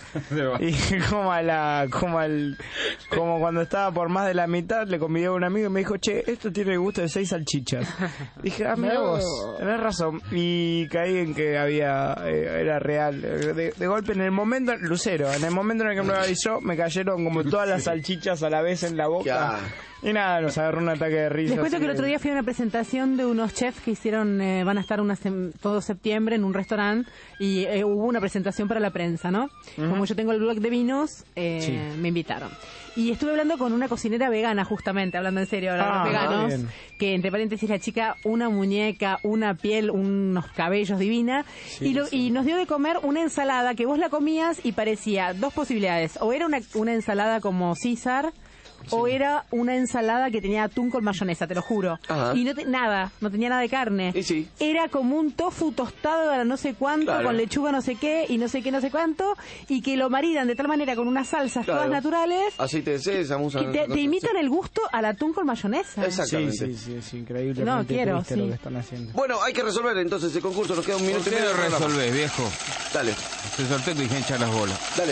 y como a la, como al, como cuando estaba por más de la mitad le convidé a un amigo y me dijo, che, esto tiene el gusto de seis salchichas. Dije, ah, mira vos, tenés razón. Y caí en que había, eh, era real. De, de golpe en el momento, Lucero, en el momento en el que me lo avisó, me cayeron como todas las salchichas a la vez en la boca. Y nada, nos agarró un ataque de risa.
Les cuento
así
que el otro día fui a una presentación de unos chefs que hicieron, eh, van a estar una sem- todo septiembre en un restaurante y eh, hubo una presentación para la prensa, ¿no?
Ujú.
Como yo tengo el blog de vinos, eh,
Sí.
me invitaron. Y estuve hablando con una cocinera vegana, justamente, hablando en serio, ahora
Ah,
los veganos,
bien.
que entre paréntesis la chica, una muñeca, una piel, unos cabellos divina,
Sí,
y, lo-
sí.
y nos dio de comer una ensalada que vos la comías y parecía dos posibilidades, o era una, una ensalada como César, o era una ensalada que tenía atún con mayonesa, te lo juro.
Ajá.
Y no te- nada, no tenía nada de carne.
Y sí.
Era como un tofu tostado a no sé cuánto,
Claro.
con lechuga no sé qué, y no sé qué, no sé cuánto, y que lo maridan de tal manera con unas salsas
Claro.
todas naturales,
Aceite de sésamo.
que te, te imitan el gusto al atún con mayonesa.
Exactamente.
Sí, sí, sí, es increíble.
No, quiero,
lo
sí.
que están haciendo.
Bueno, hay que resolver entonces el concurso. Nos queda un minuto
¿Por
y
qué
medio.
lo
de programa.
resolvés, viejo?
Dale,
Te solté que dije echar las bolas.
dale.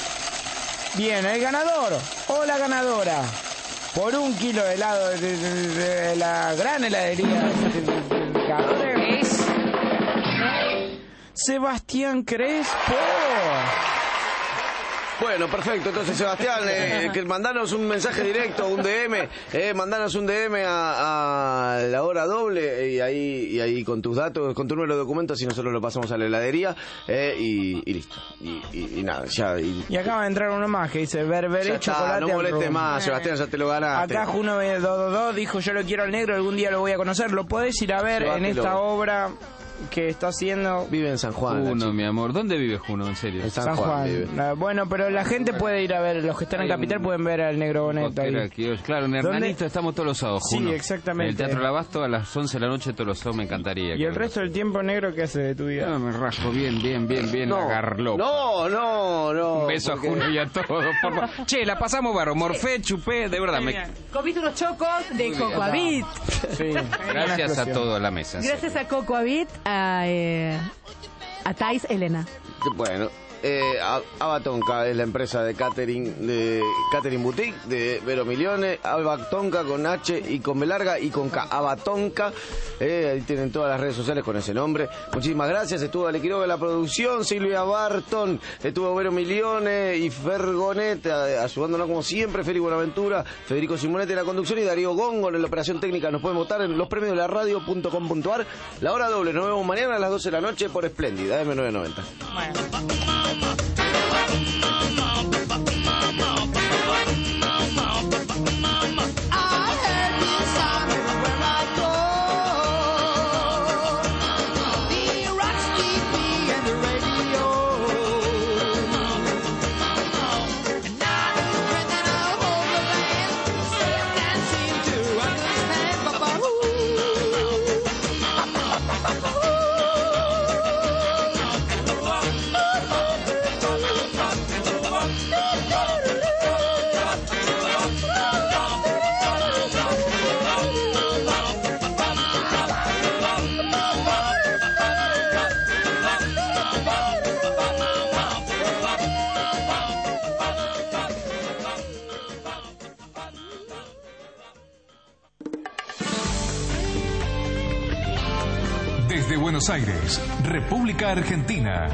Bien, el ganador o la ganadora por un kilo de helado de, de- de la gran heladería de- de- de Café es Sebastián Crespo.
Bueno, perfecto. Entonces, Sebastián, eh, que mandanos un mensaje directo, un D M, eh, mandanos un D M a, a la hora doble eh, y ahí y ahí con tus datos, con tu número de documentos y nosotros lo pasamos a la heladería eh, y, y listo. Y, y- y nada, ya. Y,
Y acaba de entrar uno más que dice
ya
Berberé
está,
chocolate.
no
al
molestes
rum.
más, Sebastián, ya te lo ganaste.
Acá Juno dos dos dos dijo yo lo quiero al negro, algún día lo voy a conocer. Lo podés ir a ver en
Llévatelo.
esta obra que está haciendo...
Vive en San Juan.
Juno, mi amor. ¿Dónde vive Juno, en serio?
En San,
San
Juan.
Juan.
vive.
Ah, bueno, pero la gente puede ir a ver, los que están en
Hay
Capital
un-
pueden ver al Negro Boneta ahí.
Coquera, que- Claro, en Hernanito estamos todos los sábados,
Sí,
Juno.
exactamente.
En el Teatro Labasto a las once de la noche todos los sábados, me encantaría.
¿Y
que
el
vengas.
resto del tiempo, Negro, qué hace de tu vida?
No, me rasco bien, bien, bien, bien,
No,
agarlo.
no, no, no.
Un beso
porque-
a Juno y a todos, por favor. Che, la pasamos barro, morfé, chupé, de verdad. Me...
Comiste unos chocos de
bien.
Cocoavit.
Sí.
Gracias a toda la mesa.
Gracias a Cocoavit, a, eh, a Thais Elena.
Bueno, eh, A- Abatonca es la empresa de catering, de catering boutique de Vero Milione. Abatonca con H y con B larga y con K. Abatonca, eh, ahí tienen todas las redes sociales con ese nombre. Muchísimas gracias. Estuvo Ale Quiroga en la producción, Silvia Barton, estuvo Vero Milione y Fergonet, eh, ayudándonos como siempre, Félix Buenaventura, Federico Simonetti en la conducción y Darío Gongo en la operación técnica. Nos pueden votar en los premios de la radio punto com punto ar. La hora doble, nos vemos mañana a las doce de la noche por Espléndida, M novecientos noventa.
Desde Buenos Aires, República Argentina.